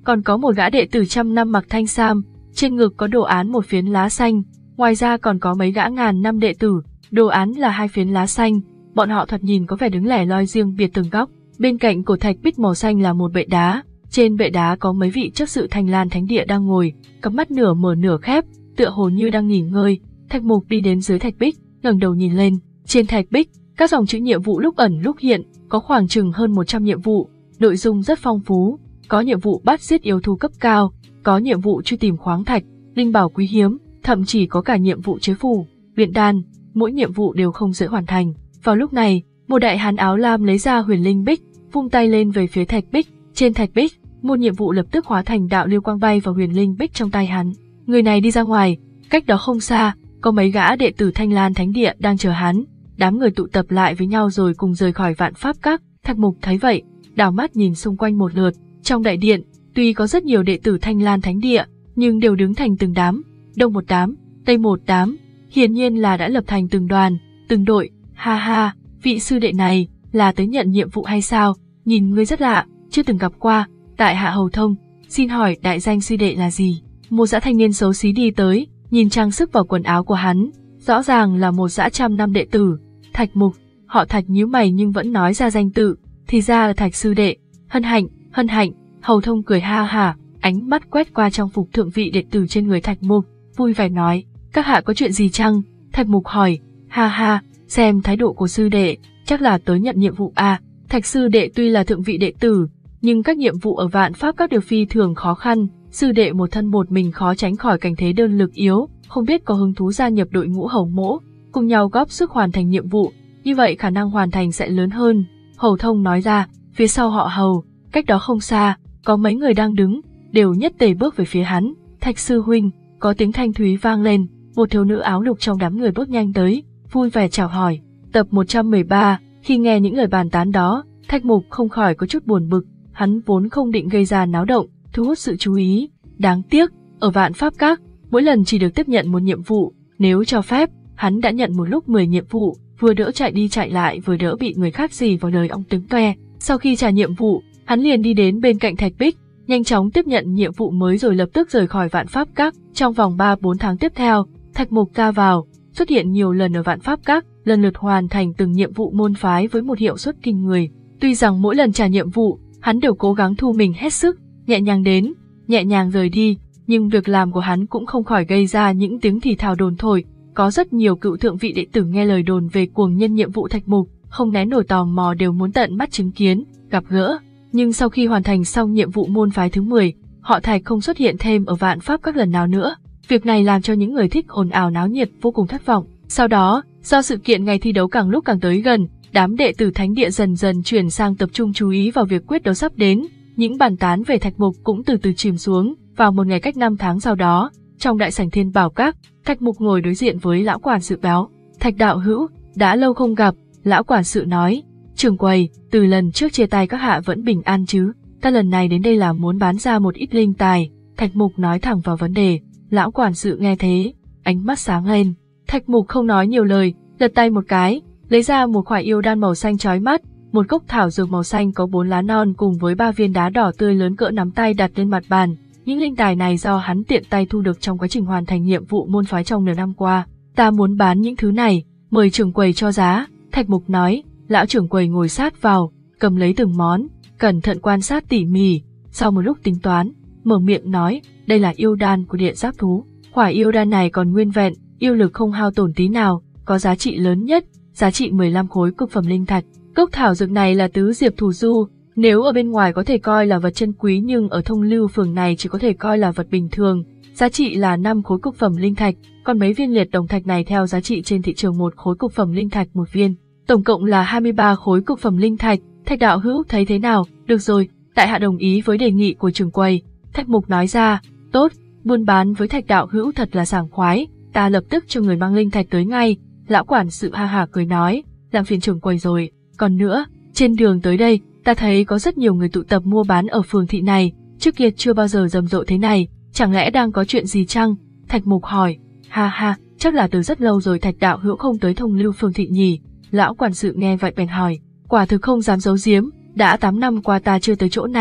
còn có một gã đệ tử trăm năm mặc thanh sam, trên ngực có đồ án một phiến lá xanh, ngoài ra còn có mấy gã ngàn năm đệ tử, đồ án là hai phiến lá xanh, bọn họ thoạt nhìn có vẻ đứng lẻ loi riêng biệt từng góc. Bên cạnh cổ thạch bích màu xanh là một bệ đá, trên bệ đá có mấy vị chấp sự Thanh Lan Thánh Địa đang ngồi, cặp mắt nửa mở nửa khép, tựa hồ như đang nghỉ ngơi. Thạch Mục đi đến dưới thạch bích, ngẩng đầu nhìn lên, trên thạch bích, các dòng chữ nhiệm vụ lúc ẩn lúc hiện, có khoảng chừng hơn một trăm nhiệm vụ, nội dung rất phong phú, có nhiệm vụ bắt giết yêu thú cấp cao, có nhiệm vụ truy tìm khoáng thạch, linh bảo quý hiếm, thậm chí có cả nhiệm vụ chế phù, luyện đan, mỗi nhiệm vụ đều không dễ hoàn thành. Vào lúc này, một đại hán áo lam lấy ra huyền linh bích, vung tay lên về phía thạch bích, trên thạch bích, một nhiệm vụ lập tức hóa thành đạo lưu quang bay vào huyền linh bích trong tay hắn. Người này đi ra ngoài, cách đó không xa, có mấy gã đệ tử Thanh Lan Thánh Địa đang chờ hắn, đám người tụ tập lại với nhau rồi cùng rời khỏi Vạn Pháp Các. Thạch Mục thấy vậy, đảo mắt nhìn xung quanh một lượt, trong đại điện, tuy có rất nhiều đệ tử Thanh Lan Thánh Địa, nhưng đều đứng thành từng đám, đông một đám, tây một đám, hiển nhiên là đã lập thành từng đoàn, từng đội. Ha ha, vị sư đệ này là tới nhận nhiệm vụ hay sao? Nhìn ngươi rất lạ, chưa từng gặp qua. Tại hạ Hầu Thông, xin hỏi đại danh sư đệ là gì? Một dã thanh niên xấu xí đi tới, nhìn trang sức vào quần áo của hắn, rõ ràng là một dã trăm năm đệ tử. Thạch Mục, họ Thạch nhíu mày nhưng vẫn nói ra danh tự, thì ra là Thạch sư đệ. Hân hạnh, hân hạnh. Hầu Thông cười ha hả, ánh mắt quét qua trang phục thượng vị đệ tử trên người Thạch Mục, vui vẻ nói, các hạ có chuyện gì chăng? Thạch Mục hỏi, ha ha, xem thái độ của sư đệ, chắc là tới nhận nhiệm vụ à. Thạch sư đệ tuy là thượng vị đệ tử, nhưng các nhiệm vụ ở Vạn Pháp Các đều phi thường khó khăn, sư đệ một thân một mình khó tránh khỏi cảnh thế đơn lực yếu, không biết có hứng thú gia nhập đội ngũ Hầu mỗ, cùng nhau góp sức hoàn thành nhiệm vụ, như vậy khả năng hoàn thành sẽ lớn hơn. Hầu Thông nói ra, phía sau họ Hầu, cách đó không xa, có mấy người đang đứng, đều nhất tề bước về phía hắn. Thạch sư huynh, có tiếng thanh thúy vang lên, một thiếu nữ áo lục trong đám người bước nhanh tới, vui vẻ chào hỏi. Tập một trăm mười ba, khi nghe những lời bàn tán đó, Thạch Mục không khỏi có chút buồn bực, hắn vốn không định gây ra náo động, thu hút sự chú ý. Đáng tiếc, ở Vạn Pháp Các, mỗi lần chỉ được tiếp nhận một nhiệm vụ, nếu cho phép, hắn đã nhận một lúc mười nhiệm vụ, vừa đỡ chạy đi chạy lại vừa đỡ bị người khác xì vào đời ong tiếng toe. Sau khi trả nhiệm vụ, hắn liền đi đến bên cạnh Thạch Bích, nhanh chóng tiếp nhận nhiệm vụ mới rồi lập tức rời khỏi Vạn Pháp Các. Trong vòng ba bốn tháng tiếp theo, Thạch Mục ra vào, xuất hiện nhiều lần ở Vạn Pháp Các, lần lượt hoàn thành từng nhiệm vụ môn phái với một hiệu suất kinh người. Tuy rằng mỗi lần trả nhiệm vụ, hắn đều cố gắng thu mình hết sức, nhẹ nhàng đến, nhẹ nhàng rời đi, nhưng việc làm của hắn cũng không khỏi gây ra những tiếng thì thào đồn thổi. Có rất nhiều cựu thượng vị đệ tử nghe lời đồn về cuồng nhân nhiệm vụ Thạch Mục, không nén nổi tò mò đều muốn tận mắt chứng kiến, gặp gỡ. Nhưng sau khi hoàn thành xong nhiệm vụ môn phái thứ mười, họ Thạch không xuất hiện thêm ở Vạn Pháp Các lần nào nữa. Việc này làm cho những người thích ồn ào náo nhiệt vô cùng thất vọng. Sau đó, do sự kiện ngày thi đấu càng lúc càng tới gần, đám đệ tử Thánh Địa dần dần chuyển sang tập trung chú ý vào việc quyết đấu sắp đến. Những bàn tán về Thạch Mục cũng từ từ chìm xuống. Vào một ngày cách năm tháng sau đó, trong đại sảnh Thiên Bảo Các, Thạch Mục ngồi đối diện với lão quản sự báo. Thạch đạo hữu, đã lâu không gặp. Lão quản sự nói, trưởng quầy, từ lần trước chia tay các hạ vẫn bình an chứ? Ta lần này đến đây là muốn bán ra một ít linh tài. Thạch Mục nói thẳng vào vấn đề. Lão quản sự nghe thế, ánh mắt sáng lên. Thạch Mục không nói nhiều lời, lật tay một cái, lấy ra một khoả yêu đan màu xanh chói mắt, một cốc thảo dược màu xanh có bốn lá non cùng với ba viên đá đỏ tươi lớn cỡ nắm tay đặt lên mặt bàn. Những linh tài này do hắn tiện tay thu được trong quá trình hoàn thành nhiệm vụ môn phái trong nửa năm qua. Ta muốn bán những thứ này, mời trưởng quầy cho giá. Thạch Mục nói. Lão trưởng quầy ngồi sát vào, cầm lấy từng món, cẩn thận quan sát tỉ mỉ. Sau một lúc tính toán, mở miệng nói, đây là yêu đan của Điện Giáp Thú. Quả yêu đan này còn nguyên vẹn, yêu lực không hao tổn tí nào, có giá trị lớn nhất, giá trị mười lăm khối cực phẩm linh thạch. Cốc thảo dược này là tứ diệp thủ du, nếu ở bên ngoài có thể coi là vật chân quý nhưng ở Thông Lưu Phường này chỉ có thể coi là vật bình thường. Giá trị là năm khối cực phẩm linh thạch, còn mấy viên liệt đồng thạch này theo giá trị trên thị trường một khối cực phẩm linh thạch một viên. Tổng cộng là hai mươi ba khối cực phẩm linh thạch. Thạch đạo hữu thấy thế nào? Được rồi, tại hạ đồng ý với đề nghị của trưởng quầy. Thạch Mục nói ra, tốt, buôn bán với Thạch đạo hữu thật là sảng khoái, ta lập tức cho người mang linh thạch tới ngay. Lão quản sự ha hả cười nói, làm phiền trưởng quầy rồi. Còn nữa, trên đường tới đây, ta thấy có rất nhiều người tụ tập mua bán ở phường thị này, trước kia chưa bao giờ rầm rộ thế này, chẳng lẽ đang có chuyện gì chăng? Thạch Mục hỏi, ha ha, chắc là từ rất lâu rồi Thạch đạo hữu không tới Thông Lưu Phường thị nhỉ? Lão quản sự nghe vậy bèn hỏi, quả thực không dám giấu giếm, đã tám năm qua ta chưa tới chỗ này,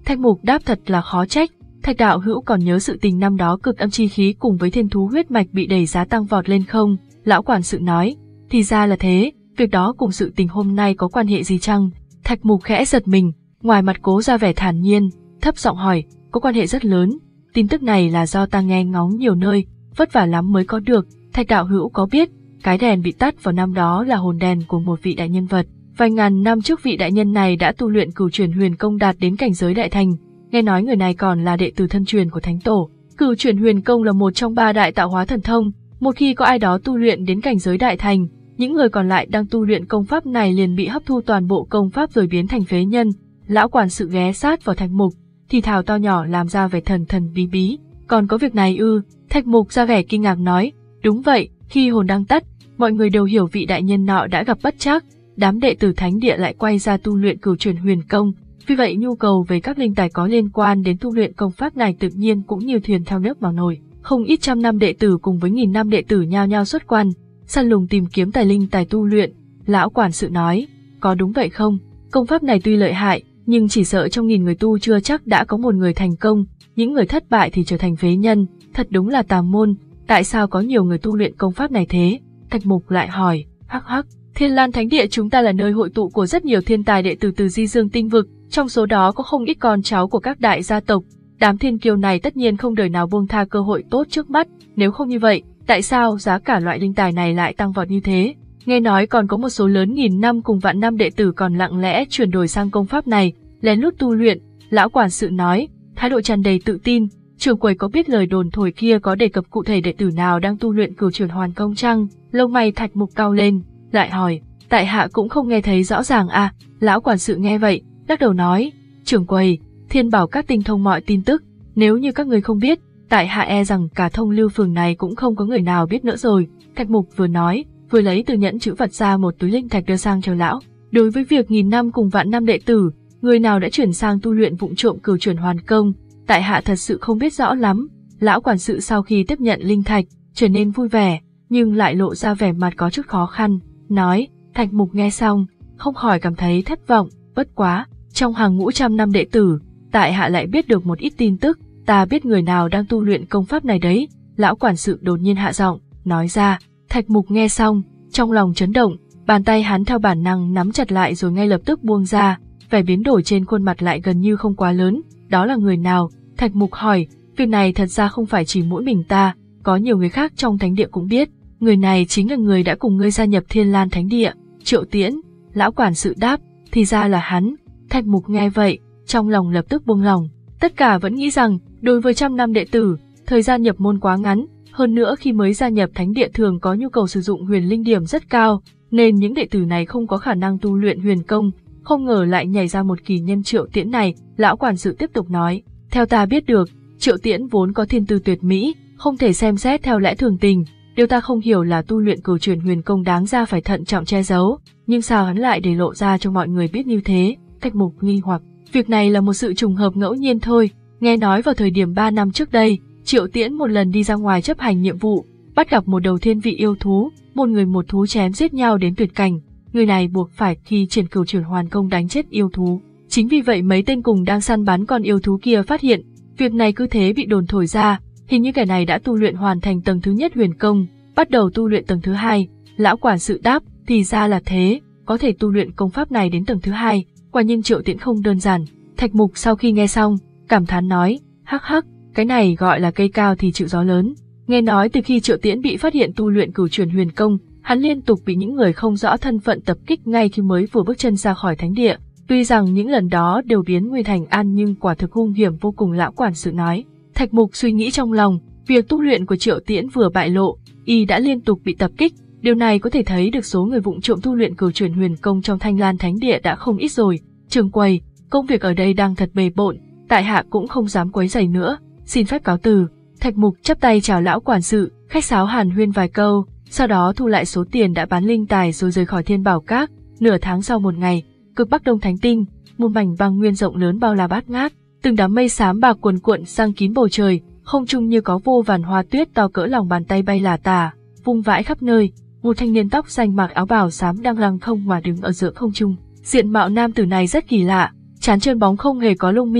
Thạch Mục đáp thật là khó trách, Thạch đạo hữu còn nhớ sự tình năm đó cực âm chi khí cùng với thiên thú huyết mạch bị đẩy giá tăng vọt lên không? Lão quản sự nói, thì ra là thế, việc đó cùng sự tình hôm nay có quan hệ gì chăng? Thạch Mục khẽ giật mình, ngoài mặt cố ra vẻ thản nhiên, thấp giọng hỏi, có quan hệ rất lớn, tin tức này là do ta nghe ngóng nhiều nơi, vất vả lắm mới có được. Thạch đạo hữu có biết, cái đèn bị tắt vào năm đó là hồn đèn của một vị đại nhân vật. Vài ngàn năm trước vị đại nhân này đã tu luyện cửu chuyển huyền công đạt đến cảnh giới đại thành, nghe nói người này còn là đệ tử thân truyền của Thánh Tổ. Cửu chuyển huyền công là một trong ba đại tạo hóa thần thông, một khi có ai đó tu luyện đến cảnh giới đại thành, những người còn lại đang tu luyện công pháp này liền bị hấp thu toàn bộ công pháp rồi biến thành phế nhân. Lão quản sự ghé sát vào Thạch Mục, thì thào to nhỏ làm ra vẻ thần thần bí bí. Còn có việc này ư? Thạch Mục ra vẻ kinh ngạc nói, đúng vậy, khi hồn đang tắt, mọi người đều hiểu vị đại nhân nọ đã gặp bất trắc, đám đệ tử thánh địa lại quay ra tu luyện cửu chuyển huyền công, vì vậy nhu cầu về các linh tài có liên quan đến tu luyện công pháp này tự nhiên cũng như thuyền theo nước vào nồi. Không ít trăm năm đệ tử cùng với nghìn năm đệ tử nhao nhao xuất quan, săn lùng tìm kiếm tài linh tài tu luyện. Lão quản sự nói, có đúng vậy không? Công pháp này tuy lợi hại, nhưng chỉ sợ trong nghìn người tu chưa chắc đã có một người thành công, những người thất bại thì trở thành phế nhân, thật đúng là tà môn, tại sao có nhiều người tu luyện công pháp này thế? Thạch Mục lại hỏi, hắc hắc, Thiên Lan Thánh Địa chúng ta là nơi hội tụ của rất nhiều thiên tài đệ tử từ Di Dương tinh vực, trong số đó có không ít con cháu của các đại gia tộc, đám thiên kiêu này tất nhiên không đời nào buông tha cơ hội tốt trước mắt, nếu không như vậy, tại sao giá cả loại linh tài này lại tăng vọt như thế? Nghe nói còn có một số lớn nghìn năm cùng vạn năm đệ tử còn lặng lẽ chuyển đổi sang công pháp này, lén lút tu luyện. Lão quản sự nói, thái độ tràn đầy tự tin. Trưởng quầy có biết lời đồn thổi kia có đề cập cụ thể đệ tử nào đang tu luyện cửu chuyển hoàn công chăng? Lông mày Thạch Mục cau lên, lại hỏi, tại hạ cũng không nghe thấy rõ ràng à? Lão quản sự nghe vậy, lắc đầu nói, trưởng quầy, Thiên Bảo Các tinh thông mọi tin tức, nếu như các người không biết, tại hạ e rằng cả thông lưu phường này cũng không có người nào biết nữa rồi. Thạch Mục vừa nói, vừa lấy từ nhẫn chữ vật ra một túi linh thạch đưa sang cho lão. Đối với việc nghìn năm cùng vạn năm đệ tử, người nào đã chuyển sang tu luyện vụng trộm cửu chuyển hoàn công, tại hạ thật sự không biết rõ lắm. Lão quản sự sau khi tiếp nhận linh thạch, trở nên vui vẻ, nhưng lại lộ ra vẻ mặt có chút khó khăn, nói. Thạch Mục nghe xong, không khỏi cảm thấy thất vọng, bất quá, trong hàng ngũ trăm năm đệ tử, tại hạ lại biết được một ít tin tức, ta biết người nào đang tu luyện công pháp này đấy. Lão quản sự đột nhiên hạ giọng, nói ra. Thạch Mục nghe xong, trong lòng chấn động, bàn tay hắn theo bản năng nắm chặt lại rồi ngay lập tức buông ra, vẻ biến đổi trên khuôn mặt lại gần như không quá lớn. Đó là người nào? Thạch Mục hỏi, việc này thật ra không phải chỉ mỗi mình ta, có nhiều người khác trong thánh địa cũng biết, người này chính là người đã cùng ngươi gia nhập Thiên Lan Thánh Địa, Triệu Tiễn. Lão quản sự đáp, thì ra là hắn. Thạch Mục nghe vậy, trong lòng lập tức buông lòng, tất cả vẫn nghĩ rằng, đối với trăm năm đệ tử, thời gian nhập môn quá ngắn, hơn nữa khi mới gia nhập thánh địa thường có nhu cầu sử dụng huyền linh điểm rất cao, nên những đệ tử này không có khả năng tu luyện huyền công, không ngờ lại nhảy ra một kỳ nhân Triệu Tiễn này. Lão quản sự tiếp tục nói, theo ta biết được, Triệu Tiễn vốn có thiên tư tuyệt mỹ, không thể xem xét theo lẽ thường tình, điều ta không hiểu là tu luyện cửu chuyển huyền công đáng ra phải thận trọng che giấu, nhưng sao hắn lại để lộ ra cho mọi người biết như thế? Thạch Mục nghi hoặc, việc này là một sự trùng hợp ngẫu nhiên thôi, nghe nói vào thời điểm ba năm trước đây, Triệu Tiễn một lần đi ra ngoài chấp hành nhiệm vụ, bắt gặp một đầu thiên vị yêu thú, một người một thú chém giết nhau đến tuyệt cảnh, người này buộc phải thi triển cửu chuyển hoàn công đánh chết yêu thú. Chính vì vậy mấy tên cùng đang săn bắn con yêu thú kia phát hiện, việc này cứ thế bị đồn thổi ra, hình như kẻ này đã tu luyện hoàn thành tầng thứ nhất huyền công, bắt đầu tu luyện tầng thứ hai. Lão quản sự đáp, thì ra là thế, có thể tu luyện công pháp này đến tầng thứ hai, quả nhiên Triệu Tiễn không đơn giản. Thạch Mục sau khi nghe xong, cảm thán nói, hắc hắc, cái này gọi là cây cao thì chịu gió lớn. Nghe nói từ khi Triệu Tiễn bị phát hiện tu luyện cửu chuyển huyền công, hắn liên tục bị những người không rõ thân phận tập kích ngay khi mới vừa bước chân ra khỏi thánh địa. Tuy rằng những lần đó đều biến nguy thành an nhưng quả thực hung hiểm vô cùng. Lão quản sự nói. Thạch Mục suy nghĩ trong lòng, việc tu luyện của Triệu Tiễn vừa bại lộ, y đã liên tục bị tập kích, điều này có thể thấy được số người vụng trộm tu luyện cửu chuyển huyền công trong Thanh Lan Thánh Địa đã không ít rồi. Trưởng quầy, công việc ở đây đang thật bề bộn, tại hạ cũng không dám quấy rầy nữa, xin phép cáo từ. Thạch Mục chắp tay chào lão quản sự, khách sáo hàn huyên vài câu, sau đó thu lại số tiền đã bán linh tài rồi rời khỏi Thiên Bảo Các. Nửa tháng sau một ngày, cực Bắc Đông Thánh Tinh, một mảnh băng nguyên rộng lớn bao la bát ngát, từng đám mây xám bạc cuồn cuộn sang kín bầu trời, không trung như có vô vàn hoa tuyết to cỡ lòng bàn tay bay lả tả, vung vãi khắp nơi. Một thanh niên tóc xanh mặc áo bào xám đang lăng không mà đứng ở giữa không trung. Diện mạo nam tử này rất kỳ lạ, trán trơn bóng không hề có lông mi,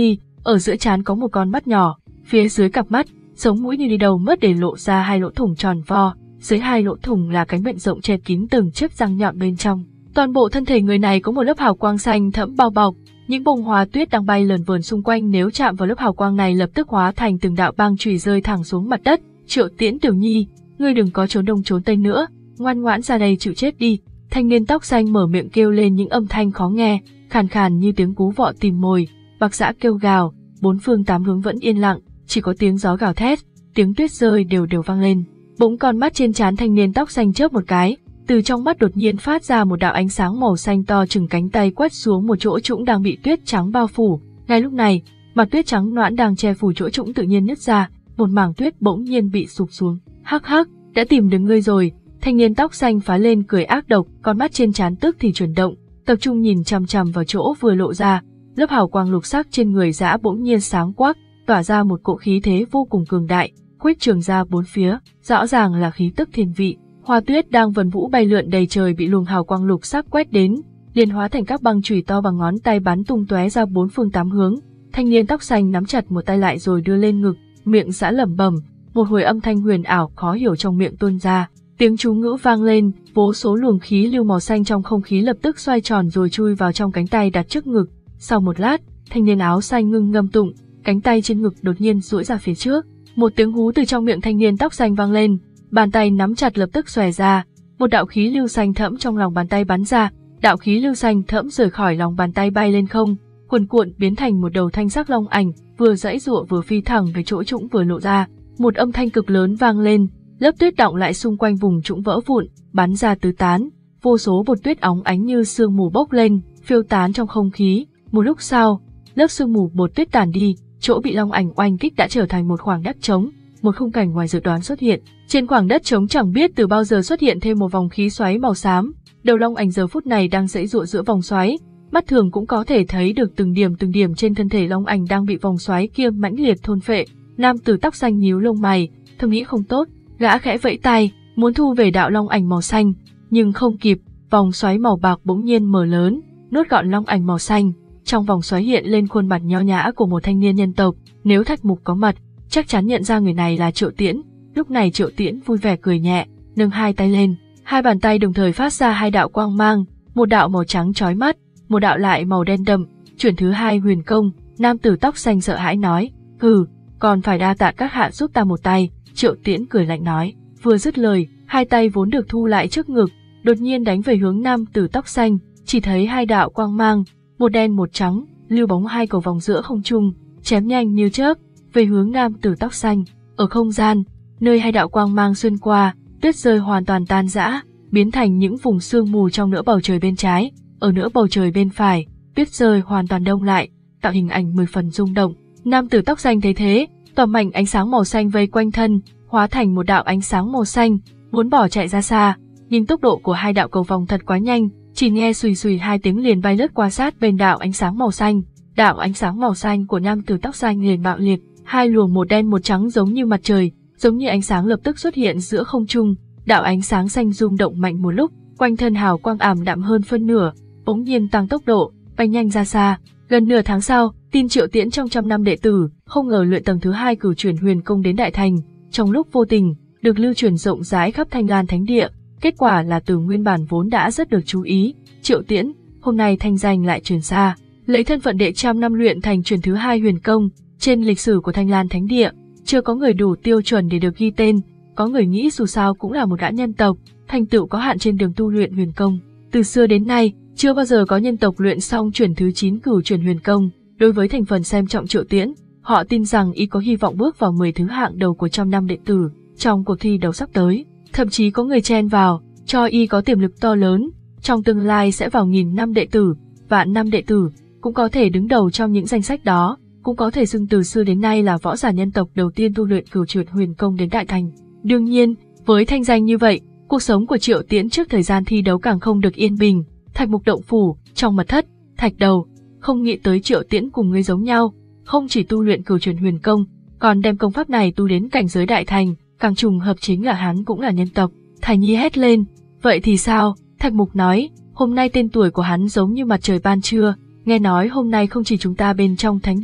ở giữa trán có một con mắt nhỏ, phía dưới cặp mắt, sống mũi như đi đầu mất để lộ ra hai lỗ thủng tròn vo, dưới hai lỗ thủng là cánh miệng rộng che kín từng chiếc răng nhọn bên trong. Toàn bộ thân thể người này có một lớp hào quang xanh thẫm bao bọc, những bông hoa tuyết đang bay lờn vờn xung quanh nếu chạm vào lớp hào quang này lập tức hóa thành từng đạo băng chùy rơi thẳng xuống mặt đất. Triệu Tiễn tiểu nhi, ngươi đừng có trốn đông trốn tây nữa, ngoan ngoãn ra đây chịu chết đi. Thanh niên tóc xanh mở miệng kêu lên những âm thanh khó nghe, khàn khàn như tiếng cú vọ tìm mồi. Bạc Dã kêu gào, bốn phương tám hướng vẫn yên lặng, chỉ có tiếng gió gào thét, tiếng tuyết rơi đều đều vang lên. Bỗng con mắt trên trán thanh niên tóc xanh chớp một cái, từ trong mắt đột nhiên phát ra một đạo ánh sáng màu xanh to chừng cánh tay quét xuống một chỗ trũng đang bị tuyết trắng bao phủ. Ngay lúc này, mặt tuyết trắng noãn đang che phủ chỗ trũng tự nhiên nứt ra, một mảng tuyết bỗng nhiên bị sụp xuống. Hắc hắc, đã tìm được ngươi rồi. Thanh niên tóc xanh phá lên cười ác độc, con mắt trên trán tức thì chuyển động, tập trung nhìn chằm chằm vào chỗ vừa lộ ra. Lớp hào quang lục sắc trên người Dã bỗng nhiên sáng quắc, tỏa ra một cỗ khí thế vô cùng cường đại, khuếch trường ra bốn phía, rõ ràng là khí tức thiên vị. Hoa tuyết đang vần vũ bay lượn đầy trời bị luồng hào quang lục sắc quét đến, liền hóa thành các băng chùy to bằng ngón tay bắn tung tóe ra bốn phương tám hướng. Thanh niên tóc xanh nắm chặt một tay lại rồi đưa lên ngực, miệng giã lẩm bẩm, một hồi âm thanh huyền ảo khó hiểu trong miệng tuôn ra. Tiếng chú ngữ vang lên, vô số luồng khí lưu màu xanh trong không khí lập tức xoay tròn rồi chui vào trong cánh tay đặt trước ngực. Sau một lát, thanh niên áo xanh ngưng ngâm tụng, cánh tay trên ngực đột nhiên duỗi ra phía trước. Một tiếng hú từ trong miệng thanh niên tóc xanh vang lên, bàn tay nắm chặt lập tức xòe ra, một đạo khí lưu xanh thẫm trong lòng bàn tay bắn ra, đạo khí lưu xanh thẫm rời khỏi lòng bàn tay bay lên không, cuồn cuộn biến thành một đầu thanh sắc long ảnh, vừa giãy giụa vừa phi thẳng về chỗ trũng vừa lộ ra. Một âm thanh cực lớn vang lên, lớp tuyết đọng lại xung quanh vùng trũng vỡ vụn, bắn ra tứ tán, vô số bột tuyết óng ánh như sương mù bốc lên, phiêu tán trong không khí. Một lúc sau, lớp sương mù bột tuyết tàn đi, chỗ bị long ảnh oanh kích đã trở thành một khoảng đất trống. Một khung cảnh ngoài dự đoán xuất hiện, trên khoảng đất trống chẳng biết từ bao giờ xuất hiện thêm một vòng khí xoáy màu xám. Đầu long ảnh giờ phút này đang giãy giụa giữa vòng xoáy, mắt thường cũng có thể thấy được từng điểm từng điểm trên thân thể long ảnh đang bị vòng xoáy kia mãnh liệt thôn phệ. Nam tử tóc xanh nhíu lông mày, thầm nghĩ không tốt, gã khẽ vẫy tay, muốn thu về đạo long ảnh màu xanh, nhưng không kịp, vòng xoáy màu bạc bỗng nhiên mở lớn, nuốt gọn long ảnh màu xanh. Trong vòng xoáy hiện lên khuôn mặt nho nhã của một thanh niên nhân tộc, nếu Thạch Mục có mặt, chắc chắn nhận ra người này là Triệu Tiễn. Lúc này Triệu Tiễn vui vẻ cười nhẹ, nâng hai tay lên, hai bàn tay đồng thời phát ra hai đạo quang mang, một đạo màu trắng chói mắt, một đạo lại màu đen đậm, chuyển thứ hai huyền công. Nam tử tóc xanh sợ hãi nói, hừ, còn phải đa tạ các hạ giúp ta một tay. Triệu Tiễn cười lạnh nói, vừa dứt lời, hai tay vốn được thu lại trước ngực, đột nhiên đánh về hướng nam tử tóc xanh, chỉ thấy hai đạo quang mang, một đen một trắng, lưu bóng hai cầu vòng giữa không trung, chém nhanh như chớp về hướng nam tử tóc xanh. Ở không gian, nơi hai đạo quang mang xuyên qua, tuyết rơi hoàn toàn tan rã, biến thành những vùng sương mù trong nửa bầu trời bên trái, ở nửa bầu trời bên phải, tuyết rơi hoàn toàn đông lại, tạo hình ảnh mười phần rung động. Nam tử tóc xanh thấy thế, tỏa mảnh ánh sáng màu xanh vây quanh thân, hóa thành một đạo ánh sáng màu xanh, muốn bỏ chạy ra xa, nhưng tốc độ của hai đạo cầu vòng thật quá nhanh, chỉ nghe xùy xùy hai tiếng liền bay lướt qua sát bên đạo ánh sáng màu xanh. Đạo ánh sáng màu xanh của nam tử tóc xanh liền bạo liệt, hai luồng một đen một trắng giống như mặt trời, giống như ánh sáng lập tức xuất hiện giữa không trung. Đạo ánh sáng xanh rung động mạnh một lúc, quanh thân hào quang ảm đạm hơn phân nửa, bỗng nhiên tăng tốc độ, bay nhanh ra xa. Gần nửa tháng sau, tin Triệu Tiễn trong trăm năm đệ tử, không ngờ luyện tầng thứ hai cửu chuyển huyền công đến đại thành, trong lúc vô tình được lưu truyền rộng rãi khắp Thanh Lan Thánh Địa. Kết quả là từ nguyên bản vốn đã rất được chú ý, Triệu Tiễn hôm nay thanh danh lại truyền xa, lấy thân phận đệ trăm năm luyện thành truyền thứ hai huyền công. Trên lịch sử của Thanh Lan Thánh Địa, chưa có người đủ tiêu chuẩn để được ghi tên. Có người nghĩ dù sao cũng là một gã nhân tộc, thành tựu có hạn trên đường tu luyện huyền công. Từ xưa đến nay, chưa bao giờ có nhân tộc luyện xong chuyển thứ chín cửu chuyển huyền công. Đối với thành phần xem trọng Triệu Tiễn, họ tin rằng y có hy vọng bước vào mười thứ hạng đầu của trăm năm đệ tử trong cuộc thi đấu sắp tới. Thậm chí có người chen vào, cho y có tiềm lực to lớn, trong tương lai sẽ vào nghìn năm đệ tử, vạn năm đệ tử, cũng có thể đứng đầu trong những danh sách đó, cũng có thể xưng từ xưa đến nay là võ giả nhân tộc đầu tiên tu luyện cửu chuyển huyền công đến đại thành. Đương nhiên, với thanh danh như vậy, cuộc sống của Triệu Tiễn trước thời gian thi đấu càng không được yên bình. Thạch Mục động phủ, trong mật thất, Thạch Đầu, không nghĩ tới Triệu Tiễn cùng ngươi giống nhau, không chỉ tu luyện cửu chuyển huyền công, còn đem công pháp này tu đến cảnh giới đại thành, càng trùng hợp chính là hắn cũng là nhân tộc. Thành Nhi hét lên, vậy thì sao? Thạch Mục nói, hôm nay tên tuổi của hắn giống như mặt trời ban trưa, nghe nói hôm nay không chỉ chúng ta bên trong thánh địa,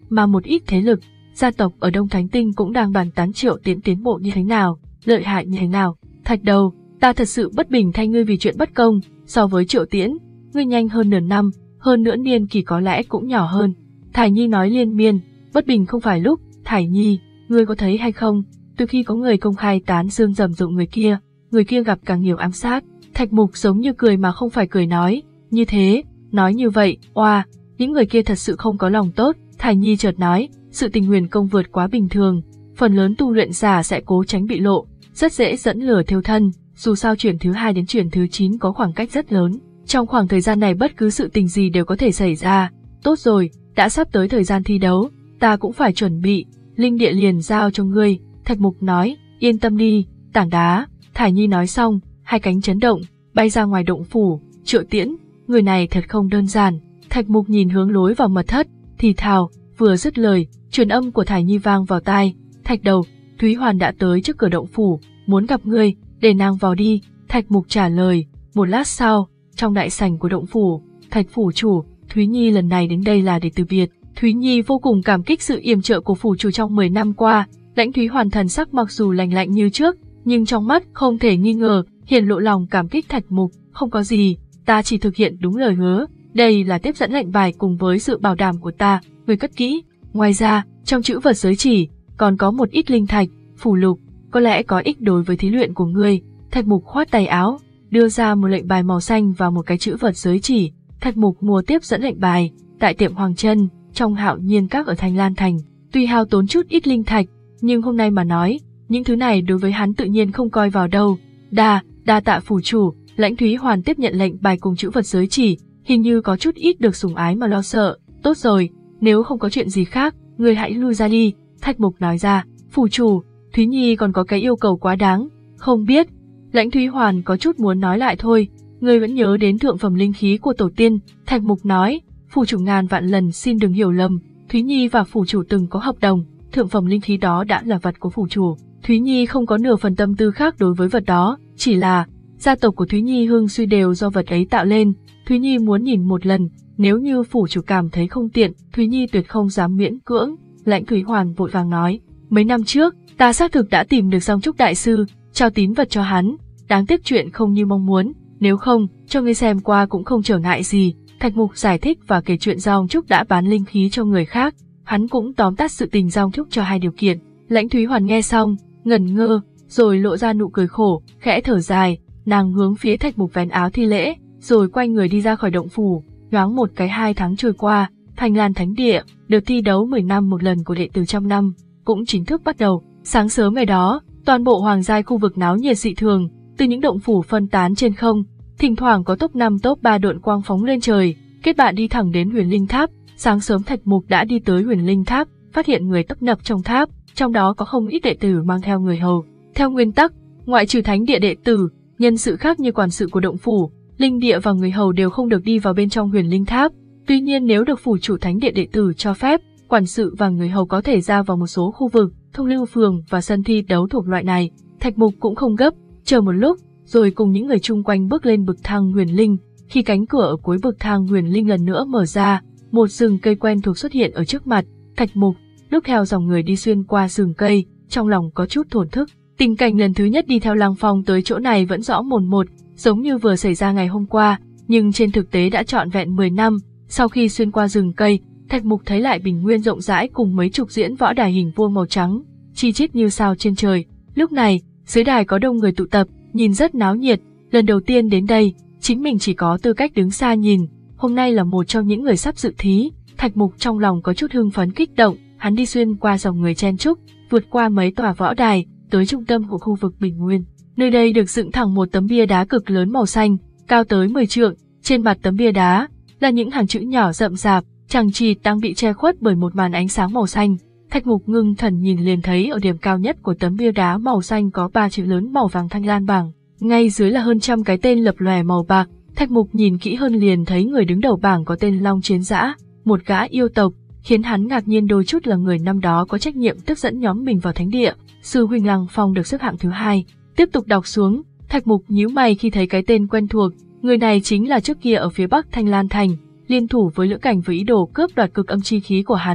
mà một ít thế lực, gia tộc ở Đông Thánh Tinh cũng đang bàn tán Triệu Tiễn tiến bộ như thế nào, lợi hại như thế nào. Thạch Đầu, ta thật sự bất bình thay ngươi vì chuyện bất công, so với Triệu Tiễn, ngươi nhanh hơn nửa năm, hơn nữa niên kỳ có lẽ cũng nhỏ hơn. Thải Nhi nói liên miên, bất bình không phải lúc. Thải Nhi, ngươi có thấy hay không, từ khi có người công khai tán dương rầm rộ người kia, người kia gặp càng nhiều ám sát. Thạch Mục giống như cười mà không phải cười nói, như thế, nói như vậy, oa, những người kia thật sự không có lòng tốt. Thải Nhi chợt nói, sự tình huyền công vượt quá bình thường, phần lớn tu luyện giả sẽ cố tránh bị lộ, rất dễ dẫn lửa thiêu thân, dù sao chuyển thứ hai đến chuyển thứ chín có khoảng cách rất lớn. Trong khoảng thời gian này bất cứ sự tình gì đều có thể xảy ra. Tốt rồi, đã sắp tới thời gian thi đấu, ta cũng phải chuẩn bị, linh địa liền giao cho ngươi. Thạch Mục nói, yên tâm đi, tảng đá. Thải Nhi nói xong, hai cánh chấn động, bay ra ngoài động phủ. Triệu Tiễn, người này thật không đơn giản. Thạch Mục nhìn hướng lối vào mật thất, thì thào, vừa dứt lời, truyền âm của Thải Nhi vang vào tai. Thạch Đầu, Thúy Hoàn đã tới trước cửa động phủ, muốn gặp ngươi, để nàng vào đi. Thạch Mục trả lời. Một lát sau, trong đại sảnh của động phủ, Thạch phủ chủ, Thúy Nhi lần này đến đây là để từ biệt. Thúy Nhi vô cùng cảm kích sự yểm trợ của phủ chủ trong mười năm qua. Lãnh Thúy Hoàn thần sắc mặc dù lành lạnh như trước, nhưng trong mắt không thể nghi ngờ hiển lộ lòng cảm kích. Thạch Mục, không có gì, ta chỉ thực hiện đúng lời hứa. Đây là tiếp dẫn lệnh bài cùng với sự bảo đảm của ta, người cất kỹ. Ngoài ra, trong chữ vật giới chỉ còn có một ít linh thạch, phù lục, có lẽ có ích đối với thí luyện của ngươi. Thạch Mục khoát tay áo, đưa ra một lệnh bài màu xanh và một cái chữ vật giới chỉ. Thạch Mục mua tiếp dẫn lệnh bài tại tiệm Hoàng Chân, trong Hạo Nhiên Các ở Thanh Lan Thành. Tuy hao tốn chút ít linh thạch, nhưng hôm nay mà nói, những thứ này đối với hắn tự nhiên không coi vào đâu. Đa, đa tạ phủ chủ. Lãnh Thúy Hoàn tiếp nhận lệnh bài cùng chữ vật giới chỉ, hình như có chút ít được sủng ái mà lo sợ. Tốt rồi, nếu không có chuyện gì khác, ngươi hãy lui ra đi. Thạch Mục nói ra. Phủ chủ, Thúy Nhi còn có cái yêu cầu quá đáng. Không biết. Lãnh Thúy Hoàn có chút muốn nói lại thôi. Ngươi vẫn nhớ đến thượng phẩm linh khí của tổ tiên. Thạch Mục nói. Phủ chủ ngàn vạn lần xin đừng hiểu lầm, Thúy Nhi và phủ chủ từng có hợp đồng, thượng phẩm linh khí đó đã là vật của phủ chủ. Thúy Nhi không có nửa phần tâm tư khác đối với vật đó, chỉ là gia tộc của Thúy Nhi hưng suy đều do vật ấy tạo lên. Thúy Nhi muốn nhìn một lần, nếu như phủ chủ cảm thấy không tiện, Thúy Nhi tuyệt không dám miễn cưỡng. Lãnh Thúy Hoàn vội vàng nói, mấy năm trước, ta xác thực đã tìm được Song Trúc đại sư, trao tín vật cho hắn, đáng tiếc chuyện không như mong muốn, nếu không, cho ngươi xem qua cũng không trở ngại gì. Thạch Mục giải thích và kể chuyện Song Trúc đã bán linh khí cho người khác, hắn cũng tóm tắt sự tình Song Trúc cho hai điều kiện. Lãnh Thúy Hoàn nghe xong, ngẩn ngơ, rồi lộ ra nụ cười khổ, khẽ thở dài, nàng hướng phía Thạch Mục vén áo thi lễ, rồi quay người đi ra khỏi động phủ. Nhoáng một cái hai tháng trôi qua, Thanh Lan Thánh Địa, đợt thi đấu mười năm một lần của đệ tử trăm năm, cũng chính thức bắt đầu. Sáng sớm ngày đó, toàn bộ hoàng giai khu vực náo nhiệt dị thường, từ những động phủ phân tán trên không, thỉnh thoảng có top năm top ba độn quang phóng lên trời, kết bạn đi thẳng đến Huyền Linh Tháp. Sáng sớm Thạch Mục đã đi tới Huyền Linh Tháp, phát hiện người tấp nập trong tháp, trong đó có không ít đệ tử mang theo người hầu. Theo nguyên tắc, ngoại trừ Thánh Địa đệ tử, nhân sự khác như quản sự của động phủ, linh địa và người hầu đều không được đi vào bên trong Huyền Linh Tháp. Tuy nhiên nếu được phủ chủ Thánh Địa đệ tử cho phép, quản sự và người hầu có thể ra vào một số khu vực, thông lưu phường và sân thi đấu thuộc loại này. Thạch Mục cũng không gấp, chờ một lúc, rồi cùng những người chung quanh bước lên bậc thang Huyền Linh. Khi cánh cửa ở cuối bậc thang Huyền Linh lần nữa mở ra, một rừng cây quen thuộc xuất hiện ở trước mặt. Thạch Mục lúc theo dòng người đi xuyên qua rừng cây, trong lòng có chút thổn thức. Tình cảnh lần thứ nhất đi theo Lăng Phong tới chỗ này vẫn rõ mồn một, giống như vừa xảy ra ngày hôm qua, nhưng trên thực tế đã trọn vẹn mười năm. Sau khi xuyên qua rừng cây, Thạch Mục thấy lại bình nguyên rộng rãi cùng mấy chục diễn võ đài hình vuông màu trắng, chi chít như sao trên trời. Lúc này, dưới đài có đông người tụ tập, nhìn rất náo nhiệt. Lần đầu tiên đến đây, chính mình chỉ có tư cách đứng xa nhìn. Hôm nay là một trong những người sắp dự thí, Thạch Mục trong lòng có chút hưng phấn kích động. Hắn đi xuyên qua dòng người chen chúc, vượt qua mấy tòa võ đài, tới trung tâm của khu vực bình nguyên. Nơi đây được dựng thẳng một tấm bia đá cực lớn màu xanh, cao tới mười trượng. Trên mặt tấm bia đá là những hàng chữ nhỏ rậm rạp, chằng chịt đang bị che khuất bởi một màn ánh sáng màu xanh. Thạch Mục ngưng thần nhìn liền thấy ở điểm cao nhất của tấm bia đá màu xanh có ba chữ lớn màu vàng Thanh Lan bảng, ngay dưới là hơn trăm cái tên lập lòe màu bạc. Thạch Mục nhìn kỹ hơn liền thấy người đứng đầu bảng có tên Long Chiến Dã, một gã yêu tộc, khiến hắn ngạc nhiên đôi chút là người năm đó có trách nhiệm tiếp dẫn nhóm mình vào Thánh Địa. Sư huynh Lăng Phong được xếp hạng thứ hai. Tiếp tục đọc xuống, Thạch Mục nhíu mày khi thấy cái tên quen thuộc, người này chính là trước kia ở phía bắc Thanh Lan Thành, liên thủ với Lữ Cảnh với ý đồ cướp đoạt cực âm chi khí của hắn.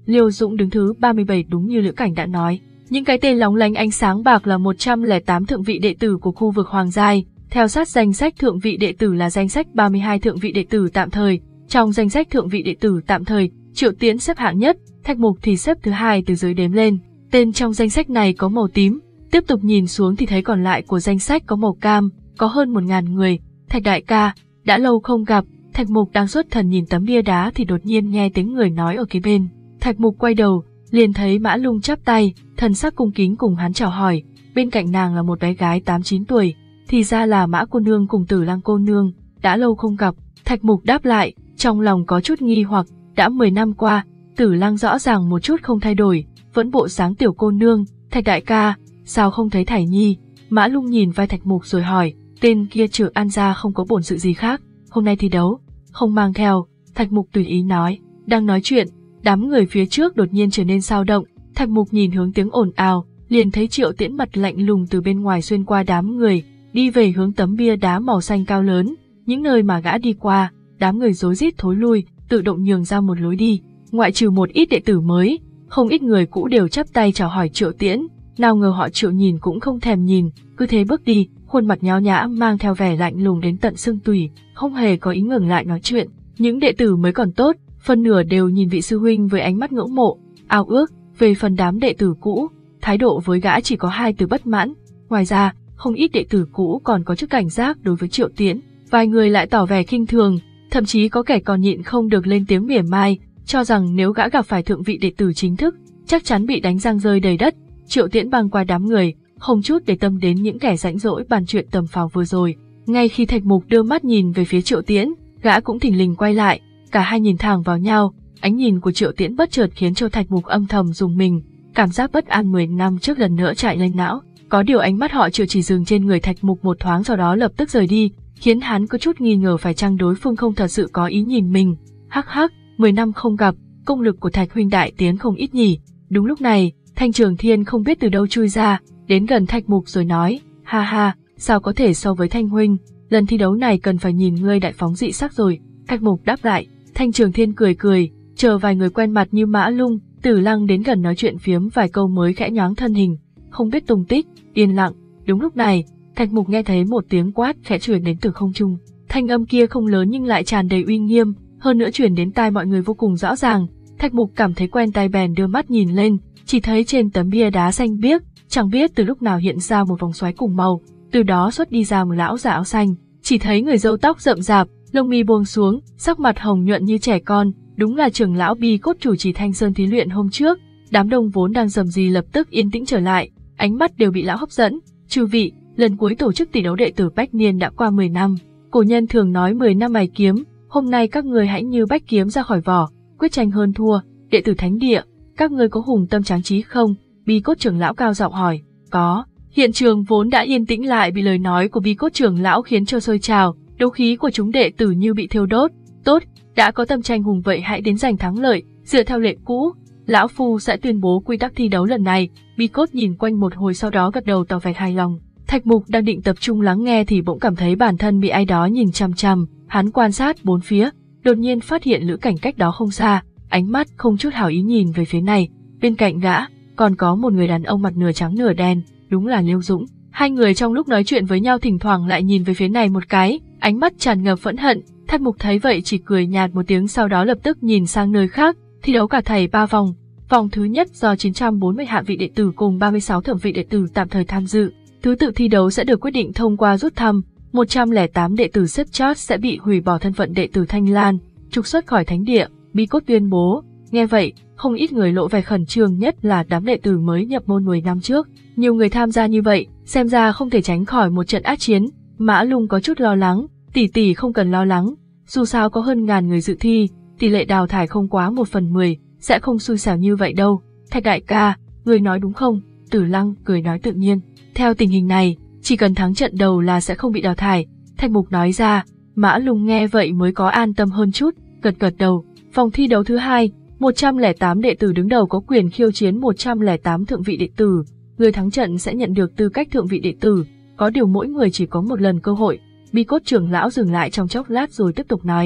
Liêu Dũng đứng thứ ba mươi bảy đúng như Lữ Cảnh đã nói. Những cái tên lóng lánh ánh sáng bạc là một trăm lẻ tám thượng vị đệ tử của khu vực Hoàng Giai, theo sát danh sách thượng vị đệ tử là danh sách ba mươi hai thượng vị đệ tử tạm thời. Trong danh sách thượng vị đệ tử tạm thời, Triệu Tiễn xếp hạng nhất, Thạch Mục thì xếp thứ hai từ dưới đếm lên. Tên trong danh sách này có màu tím, tiếp tục nhìn xuống thì thấy còn lại của danh sách có màu cam, có hơn một ngàn người. Thạch đại ca, đã lâu không gặp. Thạch Mục đang xuất thần nhìn tấm bia đá thì đột nhiên nghe tiếng người nói ở kế bên. Thạch Mục quay đầu, liền thấy Mã Lung chắp tay, thần sắc cung kính cùng hắn chào hỏi. Bên cạnh nàng là một bé gái tám chín tuổi, thì ra là Mã cô nương cùng Tử Lăng cô nương, đã lâu không gặp. Thạch Mục đáp lại, trong lòng có chút nghi hoặc, đã mười năm qua, Tử Lăng rõ ràng một chút không thay đổi, vẫn bộ dáng tiểu cô nương. Thạch đại ca, sao không thấy Thải Nhi? Mã Lung nhìn vai Thạch Mục rồi hỏi, tên kia trừ An gia không có bổn sự gì khác, hôm nay thi đấu, không mang theo. Thạch Mục tùy ý nói. Đang nói chuyện, đám người phía trước đột nhiên trở nên xao động. Thạch Mục nhìn hướng tiếng ồn ào, liền thấy Triệu Tiễn mặt lạnh lùng từ bên ngoài xuyên qua đám người, đi về hướng tấm bia đá màu xanh cao lớn. Những nơi mà gã đi qua, đám người rối rít thối lui, tự động nhường ra một lối đi. Ngoại trừ một ít đệ tử mới, không ít người cũ đều chắp tay chào hỏi Triệu Tiễn. Nào ngờ họ Triệu nhìn cũng không thèm nhìn, cứ thế bước đi, khuôn mặt nhão nhã mang theo vẻ lạnh lùng đến tận xương tủy, không hề có ý ngừng lại nói chuyện. Những đệ tử mới còn tốt, phần nửa đều nhìn vị sư huynh với ánh mắt ngưỡng mộ, ao ước. Về phần đám đệ tử cũ, thái độ với gã chỉ có hai từ bất mãn. Ngoài ra, không ít đệ tử cũ còn có chút cảnh giác đối với Triệu Tiễn, vài người lại tỏ vẻ khinh thường, thậm chí có kẻ còn nhịn không được lên tiếng mỉa mai, cho rằng nếu gã gặp phải thượng vị đệ tử chính thức, chắc chắn bị đánh răng rơi đầy đất. Triệu Tiễn băng qua đám người, không chút để tâm đến những kẻ rãnh rỗi bàn chuyện tầm phào vừa rồi. Ngay khi Thạch Mục đưa mắt nhìn về phía Triệu Tiễn, gã cũng thình lình quay lại, cả hai nhìn thẳng vào nhau. Ánh nhìn của Triệu Tiễn bất chợt khiến cho Thạch Mục âm thầm rùng mình, cảm giác bất an mười năm trước lần nữa chạy lên não. Có điều ánh mắt họ Triệu chỉ dừng trên người Thạch Mục một thoáng, sau đó lập tức rời đi, khiến hắn có chút nghi ngờ phải chăng đối phương không thật sự có ý nhìn mình. Hắc hắc, mười năm không gặp, công lực của Thạch huynh đại tiến không ít nhỉ. Đúng lúc này, Thanh Trường Thiên không biết từ đâu chui ra, đến gần Thạch Mục rồi nói, ha ha, sao có thể so với Thanh huynh, lần thi đấu này cần phải nhìn ngươi đại phóng dị sắc rồi. Thạch Mục đáp lại. Thanh Trường Thiên cười cười, chờ vài người quen mặt như Mã Lung, Tử Lăng đến gần nói chuyện phiếm vài câu mới khẽ nhoáng thân hình, không biết tung tích, yên lặng. Đúng lúc này, Thạch Mục nghe thấy một tiếng quát khẽ truyền đến từ không trung. Thanh âm kia không lớn nhưng lại tràn đầy uy nghiêm, hơn nữa truyền đến tai mọi người vô cùng rõ ràng. Thạch Mục cảm thấy quen tai bèn đưa mắt nhìn lên, chỉ thấy trên tấm bia đá xanh biếc, chẳng biết từ lúc nào hiện ra một vòng xoáy cùng màu, từ đó xuất đi ra một lão già áo xanh, chỉ thấy người râu tóc rậm rạp, lông mi buông xuống, sắc mặt hồng nhuận như trẻ con, đúng là trưởng lão Bi Cốt chủ trì Thanh Sơn thí luyện hôm trước. Đám đông vốn đang rầm rì lập tức yên tĩnh trở lại, ánh mắt đều bị lão hấp dẫn. Chư vị, lần cuối tổ chức tỷ đấu đệ tử Bách Niên đã qua mười năm, cổ nhân thường nói mười năm mài kiếm, hôm nay các người hãy như bách kiếm ra khỏi vỏ, quyết tranh hơn thua. Đệ tử thánh địa, các ngươi có hùng tâm tráng trí không? Bi Cốt trưởng lão cao giọng hỏi. Có. Hiện trường vốn đã yên tĩnh lại bị lời nói của Bi Cốt trưởng lão khiến cho sôi trào, đấu khí của chúng đệ tử như bị thiêu đốt. Tốt, đã có tâm tranh hùng vậy hãy đến giành thắng lợi, dựa theo lệ cũ, lão phu sẽ tuyên bố quy tắc thi đấu lần này. Bi Cốt nhìn quanh một hồi sau đó gật đầu tỏ vẻ hài lòng. Thạch Mục đang định tập trung lắng nghe thì bỗng cảm thấy bản thân bị ai đó nhìn chằm chằm, hắn quan sát bốn phía, đột nhiên phát hiện Lữ Cảnh cách đó không xa, ánh mắt không chút hảo ý nhìn về phía này. Bên cạnh gã còn có một người đàn ông mặt nửa trắng nửa đen, đúng là Liêu Dũng. Hai người trong lúc nói chuyện với nhau thỉnh thoảng lại nhìn về phía này một cái, ánh mắt tràn ngập phẫn hận. Thạch Mục thấy vậy chỉ cười nhạt một tiếng, sau đó lập tức nhìn sang nơi khác. Thi đấu cả thảy ba vòng, vòng thứ nhất do chín trăm bốn mươi hạ vị đệ tử cùng ba mươi sáu thượng vị đệ tử tạm thời tham dự. Thứ tự thi đấu sẽ được quyết định thông qua rút thăm, một trăm lẻ tám đệ tử xếp chót sẽ bị hủy bỏ thân phận đệ tử Thanh Lan, trục xuất khỏi thánh địa. Bi Cốt tuyên bố. Nghe vậy, không ít người lộ vẻ khẩn trương, nhất là đám đệ tử mới nhập môn mười năm trước. Nhiều người tham gia như vậy, xem ra không thể tránh khỏi một trận ác chiến. Mã Lung có chút lo lắng, tỷ tỷ không cần lo lắng, dù sao có hơn ngàn người dự thi, tỷ lệ đào thải không quá một phần mười, sẽ không xui xẻo như vậy đâu. Thạch đại ca, người nói đúng không? Tử Lăng cười nói tự nhiên. Theo tình hình này, chỉ cần thắng trận đầu là sẽ không bị đào thải, Thạch Mục nói ra. Mã Lung nghe vậy mới có an tâm hơn chút, gật gật đầu. Vòng thi đấu thứ hai, một trăm lẻ tám đệ tử đứng đầu có quyền khiêu chiến một trăm lẻ tám thượng vị đệ tử, người thắng trận sẽ nhận được tư cách thượng vị đệ tử, có điều mỗi người chỉ có một lần cơ hội. Bi Cốt trưởng lão dừng lại trong chốc lát rồi tiếp tục nói.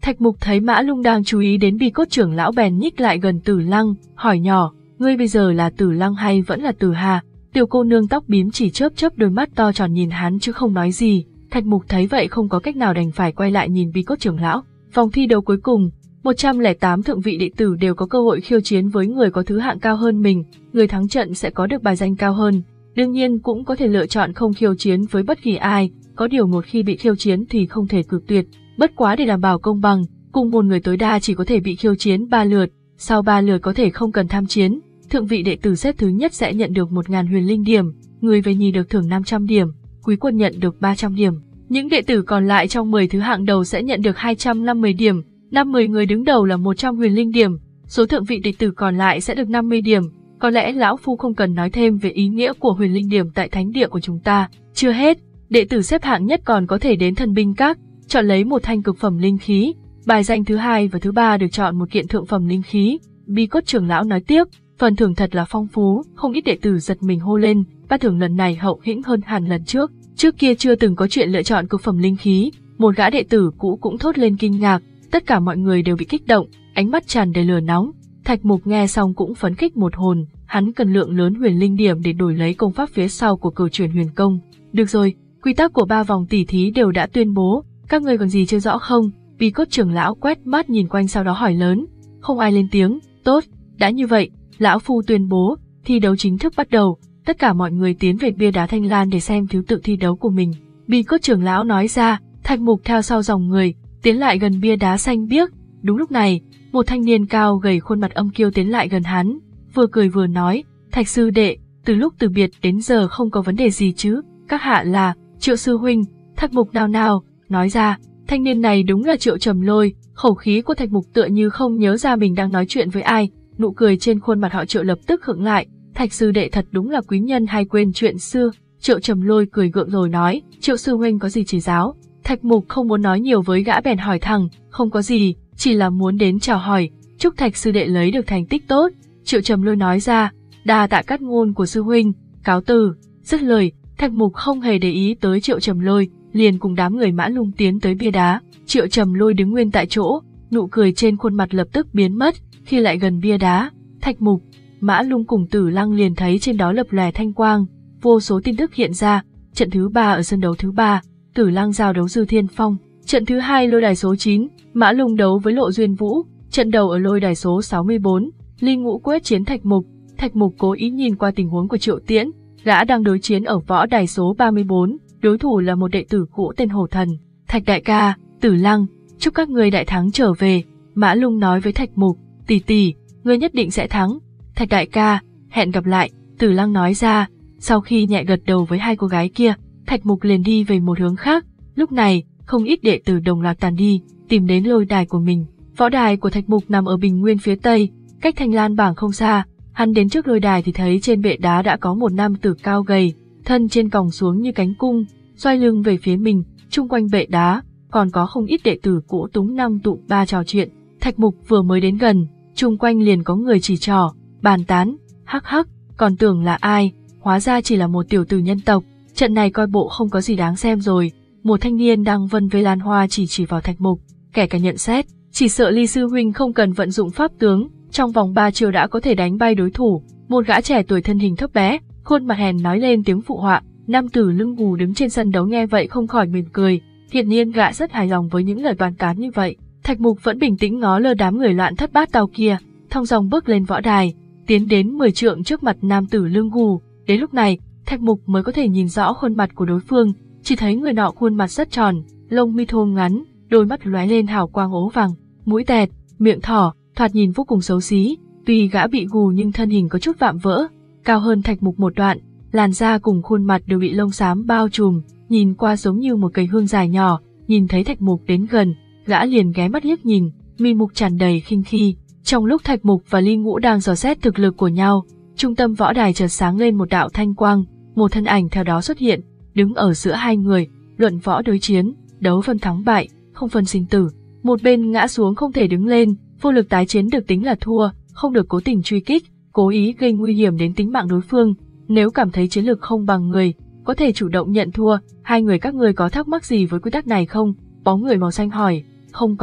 Thạch Mục thấy Mã Lung đang chú ý đến Bi Cốt trưởng lão bèn nhích lại gần Tử Lăng, hỏi nhỏ, ngươi bây giờ là Tử Lăng hay vẫn là Tử Hà? Tiểu cô nương tóc bím chỉ chớp chớp đôi mắt to tròn nhìn hắn chứ không nói gì. Thạch Mục thấy vậy không có cách nào đành phải quay lại nhìn Bi Cốt trưởng lão. Vòng thi đấu cuối cùng, một trăm lẻ tám thượng vị đệ tử đều có cơ hội khiêu chiến với người có thứ hạng cao hơn mình, người thắng trận sẽ có được bài danh cao hơn. Đương nhiên cũng có thể lựa chọn không khiêu chiến với bất kỳ ai, có điều một khi bị khiêu chiến thì không thể cự tuyệt. Bất quá để đảm bảo công bằng, cùng một người tối đa chỉ có thể bị khiêu chiến ba lượt, sau ba lượt có thể không cần tham chiến. Thượng vị đệ tử xếp thứ nhất sẽ nhận được một nghìn huyền linh điểm, người về nhì được thưởng năm trăm điểm, quý quân nhận được ba trăm điểm. Những đệ tử còn lại trong mười thứ hạng đầu sẽ nhận được hai trăm năm mươi điểm, năm mươi người đứng đầu là một trăm huyền linh điểm, số thượng vị đệ tử còn lại sẽ được năm mươi điểm. Có lẽ lão phu không cần nói thêm về ý nghĩa của huyền linh điểm tại thánh địa của chúng ta. Chưa hết, đệ tử xếp hạng nhất còn có thể đến thần binh các, chọn lấy một thanh cực phẩm linh khí. Bài danh thứ hai và thứ ba được chọn một kiện thượng phẩm linh khí. Bi Cốt trưởng lão nói tiếp, phần thưởng thật là phong phú, không ít đệ tử giật mình hô lên, ban thưởng lần này hậu hĩnh hơn hẳn lần trước. Trước kia chưa từng có chuyện lựa chọn cực phẩm linh khí, một gã đệ tử cũ cũng thốt lên kinh ngạc, tất cả mọi người đều bị kích động, ánh mắt tràn đầy lửa nóng. Thạch Mục nghe xong cũng phấn khích một hồn, hắn cần lượng lớn huyền linh điểm để đổi lấy công pháp phía sau của cửu chuyển huyền công. Được rồi, quy tắc của ba vòng tỉ thí đều đã tuyên bố, các người còn gì chưa rõ không? Bi Cốt trưởng lão quét mắt nhìn quanh sau đó hỏi lớn. Không ai lên tiếng. Tốt, đã như vậy, lão phu tuyên bố, thi đấu chính thức bắt đầu. Tất cả mọi người tiến về bia đá Thanh Lan để xem thứ tự thi đấu của mình. Bi Cốt trưởng lão nói ra. Thạch Mục theo sau dòng người, tiến lại gần bia đá xanh biếc. Đúng lúc này, một thanh niên cao gầy khuôn mặt âm kiêu tiến lại gần hắn, vừa cười vừa nói, Thạch sư đệ, từ lúc từ biệt đến giờ không có vấn đề gì chứ? Các hạ là Triệu sư huynh. Thạch Mục nào nào nói ra. Thanh niên này đúng là Triệu Trầm Lôi. Khẩu khí của Thạch Mục tựa như không nhớ ra mình đang nói chuyện với ai, nụ cười trên khuôn mặt họ Triệu lập tức khựng lại. Thạch sư đệ thật đúng là quý nhân hay quên chuyện xưa. Triệu Trầm Lôi cười gượng rồi nói, Triệu sư huynh có gì chỉ giáo? Thạch Mục không muốn nói nhiều với gã bèn hỏi thẳng, không có gì, chỉ là muốn đến chào hỏi, chúc Thạch sư đệ lấy được thành tích tốt. Triệu Trầm Lôi nói ra, đa tạ cát ngôn của sư huynh, cáo từ. Dứt lời, Thạch Mục không hề để ý tới Triệu Trầm Lôi, liền cùng đám người Mã Lung tiến tới bia đá. Triệu Trầm Lôi đứng nguyên tại chỗ, nụ cười trên khuôn mặt lập tức biến mất. Khi lại gần bia đá, Thạch Mục, Mã Lung cùng Tử Lăng liền thấy trên đó lập lòe thanh quang, vô số tin tức hiện ra. Trận thứ ba ở sân đấu thứ ba, Tử Lăng giao đấu Dư Thiên Phong. Trận thứ hai lôi đài số chín, Mã Lung đấu với Lộ Duyên Vũ. Trận đầu ở lôi đài số sáu mươi bốn, Ly Ngũ quyết chiến Thạch Mục. Thạch Mục cố ý nhìn qua tình huống của Triệu Tiễn, gã đang đối chiến ở võ đài số ba mươi bốn, đối thủ là một đệ tử cũ tên Hổ Thần. Thạch đại ca, Tử Lăng, chúc các ngươi đại thắng trở về. Mã Lung nói với Thạch Mục, tỷ tỷ, ngươi nhất định sẽ thắng. Thạch đại ca, hẹn gặp lại. Tử Lăng nói ra. Sau khi nhẹ gật đầu với hai cô gái kia, Thạch Mục liền đi về một hướng khác. Lúc này, không ít đệ tử đồng loạt tàn đi, tìm đến lôi đài của mình. Võ đài của Thạch Mục nằm ở bình nguyên phía tây, cách Thanh Lan bảng không xa. Hắn đến trước lôi đài thì thấy trên bệ đá đã có một nam tử cao gầy, thân trên còng xuống như cánh cung, xoay lưng về phía mình. Chung quanh bệ đá còn có không ít đệ tử cũ túng năm tụ ba trò chuyện. Thạch Mục vừa mới đến gần, chung quanh liền có người chỉ trỏ, bàn tán, hắc hắc, còn tưởng là ai, hóa ra chỉ là một tiểu tử nhân tộc. Trận này coi bộ không có gì đáng xem rồi. Một thanh niên đang vân vê lan hoa chỉ chỉ vào Thạch Mục, kẻ cả nhận xét, chỉ sợ Ly sư huynh không cần vận dụng pháp tướng, trong vòng ba chiêu đã có thể đánh bay đối thủ. Một gã trẻ tuổi thân hình thấp bé, khuôn mặt hèn nói lên tiếng phụ họa. Nam tử lưng gù đứng trên sân đấu nghe vậy không khỏi mỉm cười, hiển nhiên gã rất hài lòng với những lời bàn tán như vậy. Thạch Mục vẫn bình tĩnh ngó lơ đám người loạn thất bát tao kia, thong dong bước lên võ đài, tiến đến mười trượng trước mặt nam tử lưng gù. Đến lúc này, Thạch Mục mới có thể nhìn rõ khuôn mặt của đối phương, chỉ thấy người nọ khuôn mặt rất tròn, lông mi thô ngắn, đôi mắt lóe lên hào quang ố vàng, mũi tẹt, miệng thỏ, thoạt nhìn vô cùng xấu xí. Tuy gã bị gù nhưng thân hình có chút vạm vỡ, cao hơn Thạch Mục một đoạn, làn da cùng khuôn mặt đều bị lông xám bao trùm, nhìn qua giống như một cây hương dài nhỏ. Nhìn thấy Thạch Mục đến gần, gã liền ghé mắt liếc nhìn, mi mục tràn đầy khinh khi. Trong lúc Thạch Mục và Ly Ngũ đang dò xét thực lực của nhau, trung tâm võ đài chợt sáng lên một đạo thanh quang, một thân ảnh theo đó xuất hiện, đứng ở giữa hai người, luận võ đối chiến, đấu phân thắng bại, không phân sinh tử. Một bên ngã xuống không thể đứng lên, vô lực tái chiến được tính là thua, không được cố tình truy kích, cố ý gây nguy hiểm đến tính mạng đối phương. Nếu cảm thấy chiến lực không bằng người, có thể chủ động nhận thua. Hai người các ngươi có thắc mắc gì với quy tắc này không? Bóng người màu xanh hỏi. Không có.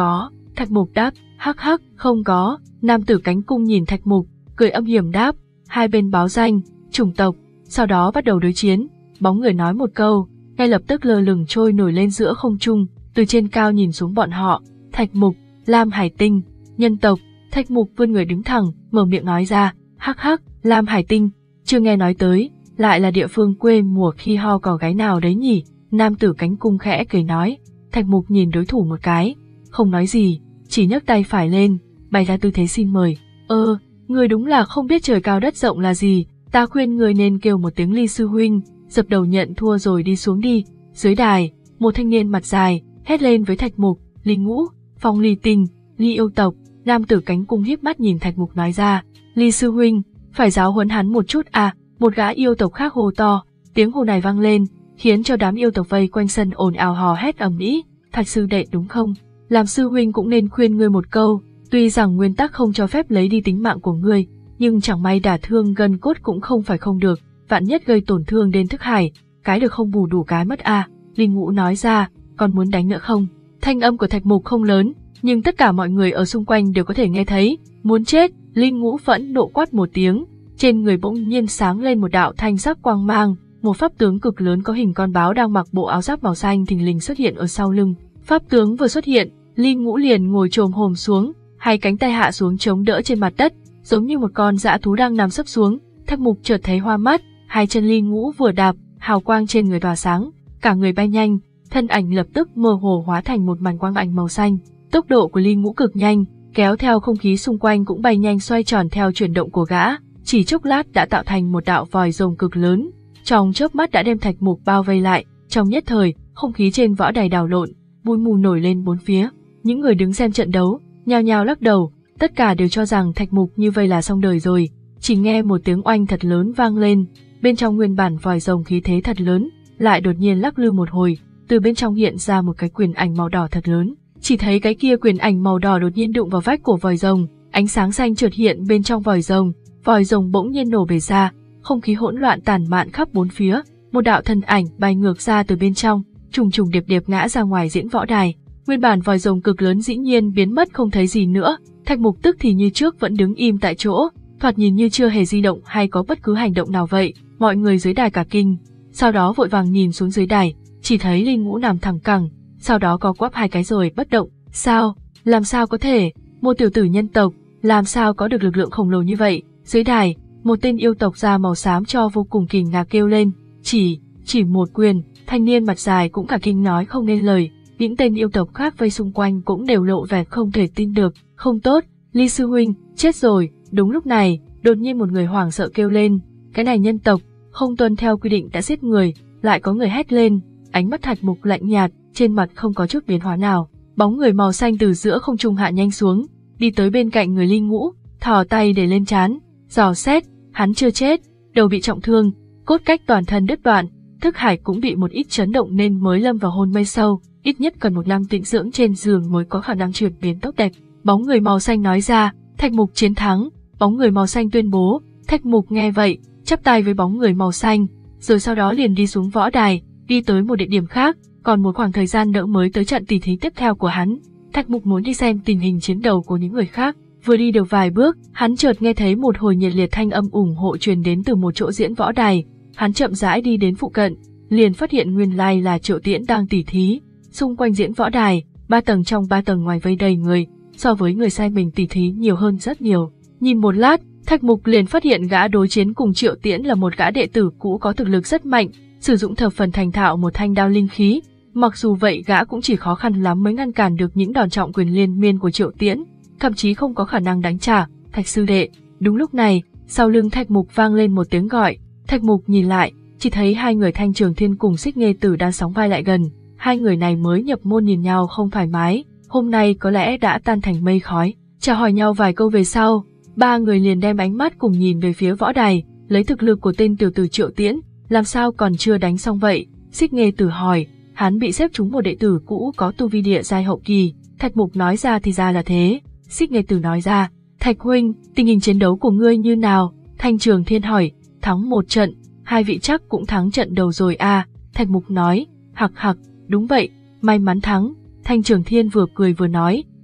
Thạch Mục đáp, hắc hắc, không có. Nam tử cánh cung nhìn Thạch Mục, cười âm hiểm đáp, hai bên báo danh, chủng tộc, sau đó bắt đầu đối chiến. Bóng người nói một câu, ngay lập tức lơ lửng trôi nổi lên giữa không trung, từ trên cao nhìn xuống bọn họ. Thạch Mục, Lam Hải Tinh, nhân tộc. Thạch Mục vươn người đứng thẳng, mở miệng nói ra, hắc hắc, Lam Hải Tinh, chưa nghe nói tới, lại là địa phương quê mùa khi ho cò gái nào đấy nhỉ? Nam tử cánh cung khẽ cười nói. Thạch Mục nhìn đối thủ một cái, không nói gì, chỉ nhấc tay phải lên, bày ra tư thế xin mời. Ơ, người đúng là không biết trời cao đất rộng là gì, ta khuyên người nên kêu một tiếng Ly sư huynh, dập đầu nhận thua rồi đi xuống đi. Dưới đài, một thanh niên mặt dài, hét lên với Thạch Mục, Ly Ngũ, Phong Ly Tinh, Ly yêu tộc. Nam tử cánh cung híp mắt nhìn Thạch Mục nói ra, Ly sư huynh, phải giáo huấn hắn một chút à. Một gã yêu tộc khác hô to, tiếng hô này vang lên, khiến cho đám yêu tộc vây quanh sân ồn ào hò hét ầm ĩ. Thạch sư đệ đúng không? Làm sư huynh cũng nên khuyên ngươi một câu, tuy rằng nguyên tắc không cho phép lấy đi tính mạng của ngươi, nhưng chẳng may đả thương gân cốt cũng không phải không được, vạn nhất gây tổn thương đến thức hải, cái được không bù đủ cái mất à. Linh Ngũ nói ra, còn muốn đánh nữa không? Thanh âm của Thạch Mục không lớn, nhưng tất cả mọi người ở xung quanh đều có thể nghe thấy. Muốn chết! Linh Ngũ phẫn nộ quát một tiếng, trên người bỗng nhiên sáng lên một đạo thanh sắc quang mang, một pháp tướng cực lớn có hình con báo đang mặc bộ áo giáp màu xanh thình lình xuất hiện ở sau lưng. Pháp tướng vừa xuất hiện, Linh Ngũ liền ngồi chồm hổm xuống, hai cánh tay hạ xuống chống đỡ trên mặt đất, giống như một con dã thú đang nằm sấp xuống. Thạch Mục chợt thấy hoa mắt, hai chân Linh Ngũ vừa đạp, hào quang trên người tỏa sáng, cả người bay nhanh, thân ảnh lập tức mơ hồ hóa thành một màn quang ảnh màu xanh. Tốc độ của Linh Ngũ cực nhanh, kéo theo không khí xung quanh cũng bay nhanh xoay tròn theo chuyển động của gã, chỉ chốc lát đã tạo thành một đạo vòi rồng cực lớn, trong chớp mắt đã đem Thạch Mục bao vây lại. Trong nhất thời, không khí trên võ đài đảo lộn, bụi mù nổi lên bốn phía. Những người đứng xem trận đấu nhao nhao lắc đầu, tất cả đều cho rằng Thạch Mục như vậy là xong đời rồi. Chỉ nghe một tiếng oanh thật lớn vang lên, bên trong nguyên bản vòi rồng khí thế thật lớn lại đột nhiên lắc lư một hồi, từ bên trong hiện ra một cái quyền ảnh màu đỏ thật lớn. Chỉ thấy cái kia quyền ảnh màu đỏ đột nhiên đụng vào vách của vòi rồng, ánh sáng xanh chợt hiện bên trong vòi rồng, vòi rồng bỗng nhiên nổ bể ra, không khí hỗn loạn tản mạn khắp bốn phía, một đạo thân ảnh bay ngược ra từ bên trong, trùng trùng điệp điệp ngã ra ngoài diễn võ đài. Nguyên bản vòi rồng cực lớn dĩ nhiên biến mất không thấy gì nữa, Thạch Mục tức thì như trước vẫn đứng im tại chỗ, thoạt nhìn như chưa hề di động hay có bất cứ hành động nào vậy. Mọi người dưới đài cả kinh, sau đó vội vàng nhìn xuống dưới đài, chỉ thấy Linh Ngũ nằm thẳng cẳng, sau đó co quắp hai cái rồi bất động. Sao? Làm sao có thể? Một tiểu tử nhân tộc, làm sao có được lực lượng khổng lồ như vậy? Dưới đài, một tên yêu tộc da màu xám cho vô cùng kinh ngạc kêu lên, chỉ, chỉ một quyền. Thanh niên mặt dài cũng cả kinh nói không nên lời. Những tên yêu tộc khác vây xung quanh cũng đều lộ vẻ không thể tin được. Không tốt, Ly sư huynh, chết rồi. Đúng lúc này, đột nhiên một người hoảng sợ kêu lên, cái này nhân tộc, không tuân theo quy định đã giết người. Lại có người hét lên, ánh mắt Thạch Mục lạnh nhạt, trên mặt không có chút biến hóa nào. Bóng người màu xanh từ giữa không trung hạ nhanh xuống, đi tới bên cạnh người Linh Ngũ, thò tay để lên trán, dò xét, hắn chưa chết, đầu bị trọng thương, cốt cách toàn thân đứt đoạn, thức hải cũng bị một ít chấn động nên mới lâm vào hôn mê sâu, ít nhất cần một năm tĩnh dưỡng trên giường mới có khả năng chuyển biến tốt đẹp. Bóng người màu xanh nói ra, Thạch Mục chiến thắng. Bóng người màu xanh tuyên bố. Thạch Mục nghe vậy, chắp tay với bóng người màu xanh, rồi sau đó liền đi xuống võ đài, đi tới một địa điểm khác, còn một khoảng thời gian nữa mới tới trận tỷ thí tiếp theo của hắn. Thạch Mục muốn đi xem tình hình chiến đấu của những người khác, vừa đi được vài bước, hắn chợt nghe thấy một hồi nhiệt liệt thanh âm ủng hộ truyền đến từ một chỗ diễn võ đài. Hắn chậm rãi đi đến phụ cận, liền phát hiện nguyên lai là Triệu Tiễn đang tỉ thí. Xung quanh diễn võ đài, ba tầng trong ba tầng ngoài vây đầy người, so với người xem mình tỉ thí nhiều hơn rất nhiều. Nhìn một lát, Thạch Mục liền phát hiện gã đối chiến cùng Triệu Tiễn là một gã đệ tử cũ có thực lực rất mạnh, sử dụng thập phần thành thạo một thanh đao linh khí. Mặc dù vậy gã cũng chỉ khó khăn lắm mới ngăn cản được những đòn trọng quyền liên miên của Triệu Tiễn, thậm chí không có khả năng đánh trả. Thạch sư đệ. Đúng lúc này, sau lưng Thạch Mục vang lên một tiếng gọi. Thạch Mục nhìn lại, chỉ thấy hai người Thanh Trường Thiên cùng Xích Nghê Tử đang sóng vai lại gần. Hai người này mới nhập môn nhìn nhau không thoải mái, hôm nay có lẽ đã tan thành mây khói. Chào hỏi nhau vài câu về sau, ba người liền đem ánh mắt cùng nhìn về phía võ đài. Lấy thực lực của tên tiểu tử Triệu Tiễn, làm sao còn chưa đánh xong vậy? Xích Nghê Tử hỏi. Hắn bị xếp trúng một đệ tử cũ có tu vi địa giai hậu kỳ. Thạch Mục nói ra thì ra là thế. Xích Nghê Tử nói ra, Thạch huynh, tình hình chiến đấu của ngươi như nào? Thanh Trường Thiên hỏi. Thắng một trận, hai vị chắc cũng thắng trận đầu rồi à? Thạch Mục nói. Hặc hặc, đúng vậy, may mắn thắng. Thanh Trường Thiên vừa cười vừa nói,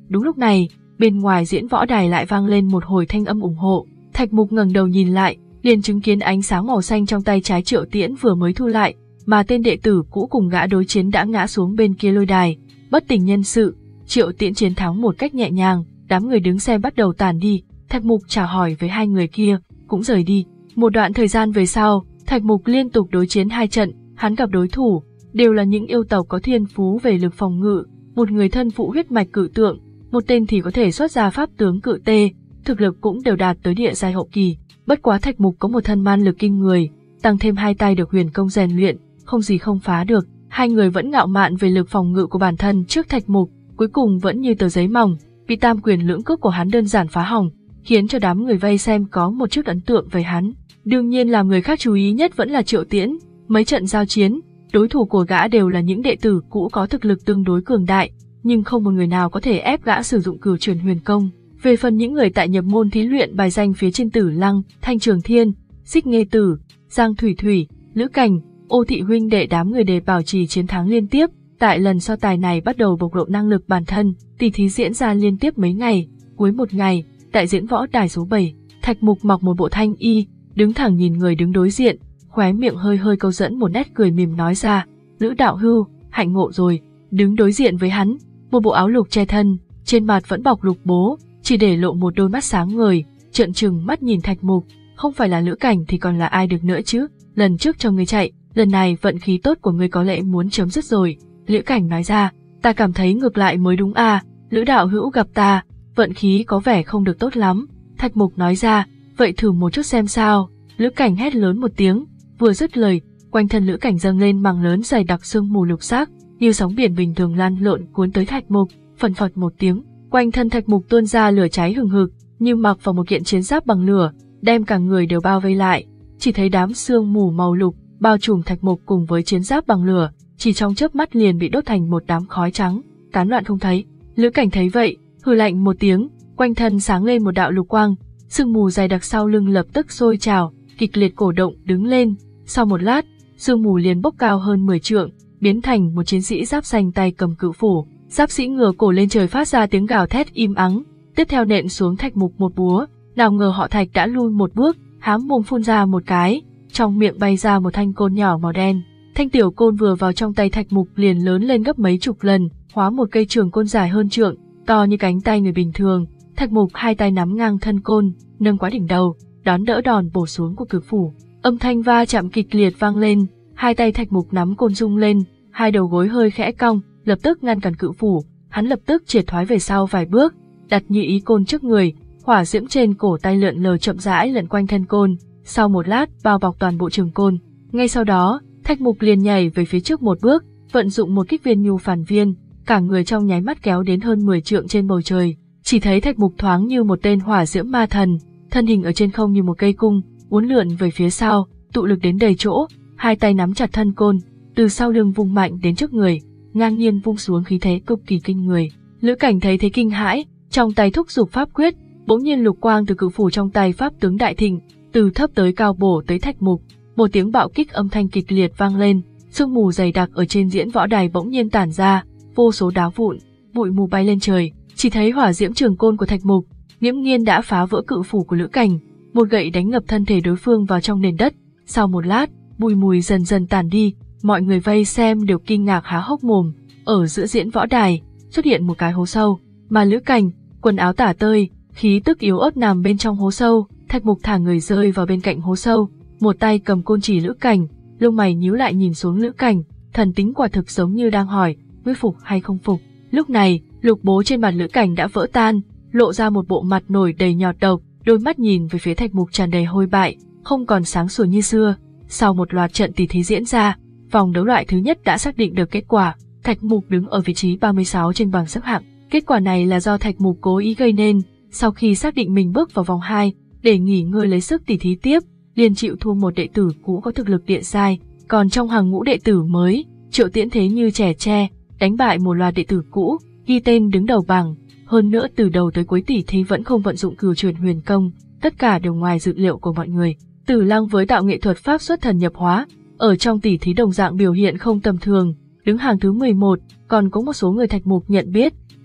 Đúng lúc này, bên ngoài diễn võ đài lại vang lên một hồi thanh âm ủng hộ. Thạch Mục ngẩng đầu nhìn lại, liền chứng kiến ánh sáng màu xanh trong tay trái Triệu Tiễn vừa mới thu lại, mà tên đệ tử cũ cùng gã đối chiến đã ngã xuống bên kia lôi đài. Bất tỉnh nhân sự, Triệu Tiễn chiến thắng một cách nhẹ nhàng, đám người đứng xem bắt đầu tản đi. Thạch Mục chào hỏi với hai người kia, cũng rời đi. Một đoạn thời gian về sau, Thạch Mục liên tục đối chiến hai trận, hắn gặp đối thủ đều là những yêu tộc có thiên phú về lực phòng ngự, một người thân phụ huyết mạch cự tượng, một tên thì có thể xuất ra pháp tướng cự tê, thực lực cũng đều đạt tới địa giai hậu kỳ. Bất quá Thạch Mục có một thân man lực kinh người, tăng thêm hai tay được huyền công rèn luyện, không gì không phá được. Hai người vẫn ngạo mạn về lực phòng ngự của bản thân trước Thạch Mục, cuối cùng vẫn như tờ giấy mỏng, bị tam quyền lưỡng cước của hắn đơn giản phá hỏng, khiến cho đám người vây xem có một chút ấn tượng về hắn. Đương nhiên làm người khác chú ý nhất vẫn là Triệu Tiễn, mấy trận giao chiến, đối thủ của gã đều là những đệ tử cũ có thực lực tương đối cường đại, nhưng không một người nào có thể ép gã sử dụng cửu truyền huyền công. Về phần những người tại nhập môn thí luyện bài danh phía trên Tử Lăng, Thanh Trường Thiên, Xích Nghê Tử, Giang Thủy Thủy, Lữ Cảnh, Ô Thị huynh đệ đám người để bảo trì chiến thắng liên tiếp. Tại lần so tài này bắt đầu bộc lộ năng lực bản thân, tỷ thí diễn ra liên tiếp mấy ngày. Cuối một ngày, tại diễn võ đài số bảy, Thạch Mục mặc một bộ thanh y, đứng thẳng nhìn người đứng đối diện, khóe miệng hơi hơi câu dẫn một nét cười mỉm nói ra: Lữ đạo hưu, hạnh ngộ rồi. Đứng đối diện với hắn, một bộ áo lục che thân, trên mặt vẫn bọc lục bố, chỉ để lộ một đôi mắt sáng ngời, trợn trừng mắt nhìn Thạch Mục. Không phải là Lữ Cảnh thì còn là ai được nữa chứ? Lần trước cho ngươi chạy, lần này vận khí tốt của ngươi có lẽ muốn chấm dứt rồi. Lữ Cảnh nói ra: Ta cảm thấy ngược lại mới đúng à, Lữ đạo hữu gặp ta, vận khí có vẻ không được tốt lắm. Thạch Mục nói ra: Vậy thử một chút xem sao. Lữ Cảnh hét lớn một tiếng, vừa dứt lời, quanh thân Lữ Cảnh dâng lên màng lớn dày đặc sương mù lục sắc, như sóng biển bình thường lan lộn cuốn tới Thạch Mục. Phần phật một tiếng, quanh thân Thạch Mục tuôn ra lửa cháy hừng hực, như mặc vào một kiện chiến giáp bằng lửa, đem cả người đều bao vây lại. Chỉ thấy đám sương mù màu lục bao trùm Thạch Mục cùng với chiến giáp bằng lửa, chỉ trong chớp mắt liền bị đốt thành một đám khói trắng, tán loạn không thấy. Lữ Cảnh thấy vậy, hừ lạnh một tiếng, quanh thân sáng lên một đạo lục quang, sương mù dày đặc sau lưng lập tức sôi trào, kịch liệt cổ động đứng lên. Sau một lát, sương mù liền bốc cao hơn mười trượng, biến thành một chiến sĩ giáp xanh tay cầm cự phủ. Giáp sĩ ngửa cổ lên trời phát ra tiếng gào thét im ắng, tiếp theo nện xuống Thạch Mục một búa. Nào ngờ họ Thạch đã lui một bước, hám mồm phun ra một cái, trong miệng bay ra một thanh côn nhỏ màu đen. Thanh tiểu côn vừa vào trong tay Thạch Mục liền lớn lên gấp mấy chục lần, hóa một cây trường côn dài hơn trượng, to như cánh tay người bình thường. Thạch Mục hai tay nắm ngang thân côn, nâng quá đỉnh đầu, đón đỡ đòn bổ xuống của cực phủ. Âm thanh va chạm kịch liệt vang lên, hai tay Thạch Mục nắm côn rung lên, hai đầu gối hơi khẽ cong, lập tức ngăn cản cự phủ. Hắn lập tức triệt thoái về sau vài bước, đặt như ý côn trước người, hỏa diễm trên cổ tay lượn lờ chậm rãi lượn quanh thân côn, sau một lát bao bọc toàn bộ trường côn. Ngay sau đó, Thạch Mục liền nhảy về phía trước một bước, vận dụng một kích viên nhu phản viên, cả người trong nháy mắt kéo đến hơn mười trượng trên bầu trời. Chỉ thấy Thạch Mục thoáng như một tên hỏa diễm ma thần, thân hình ở trên không như một cây cung, uốn lượn về phía sau, tụ lực đến đầy chỗ, hai tay nắm chặt thân côn, từ sau lưng vung mạnh đến trước người, ngang nhiên vung xuống khí thế cực kỳ kinh người. Lữ Cảnh thấy thế kinh hãi, trong tay thúc giục pháp quyết, bỗng nhiên lục quang từ cự phủ trong tay pháp tướng đại thịnh, từ thấp tới cao bổ tới Thạch Mục. Một tiếng bạo kích âm thanh kịch liệt vang lên, sương mù dày đặc ở trên diễn võ đài bỗng nhiên tản ra, vô số đá vụn, bụi mù bay lên trời. Chỉ thấy hỏa diễm trường côn của Thạch Mục nghiễm nhiên đã phá vỡ cự phủ của Lữ Cảnh, một gậy đánh ngập thân thể đối phương vào trong nền đất. Sau một lát, bụi mùi dần dần tàn đi, mọi người vây xem đều kinh ngạc há hốc mồm. Ở giữa diễn võ đài xuất hiện một cái hố sâu, mà Lữ Cảnh quần áo tả tơi, khí tức yếu ớt nằm bên trong hố sâu. Thạch Mục thả người rơi vào bên cạnh hố sâu, một tay cầm côn chỉ Lữ Cảnh, lông mày nhíu lại nhìn xuống Lữ Cảnh, thần tính quả thực giống như đang hỏi, ngươi phục hay không phục. Lúc này, lục bố trên mặt Lữ Cảnh đã vỡ tan, lộ ra một bộ mặt nổi đầy nhọt độc, đôi mắt nhìn về phía Thạch Mục tràn đầy hôi bại, không còn sáng sủa như xưa. Sau một loạt trận tỷ thí diễn ra, vòng đấu loại thứ nhất đã xác định được kết quả. Thạch Mục đứng ở vị trí ba mươi sáu trên bảng xếp hạng. Kết quả này là do Thạch Mục cố ý gây nên. Sau khi xác định mình bước vào vòng hai, để nghỉ ngơi lấy sức tỷ thí tiếp, liền chịu thua một đệ tử cũ có thực lực địa giai. Còn trong hàng ngũ đệ tử mới, Triệu Tiễn thế như trẻ tre, đánh bại một loạt đệ tử cũ, ghi tên đứng đầu bảng. Hơn nữa từ đầu tới cuối tỷ thí vẫn không vận dụng cửu truyền huyền công, tất cả đều ngoài dự liệu của mọi người. Tử Lăng với tạo nghệ thuật pháp xuất thần nhập hóa, ở trong tỷ thí đồng dạng biểu hiện không tầm thường, đứng hàng thứ mười một, còn có một số người Thạch Mục nhận biết,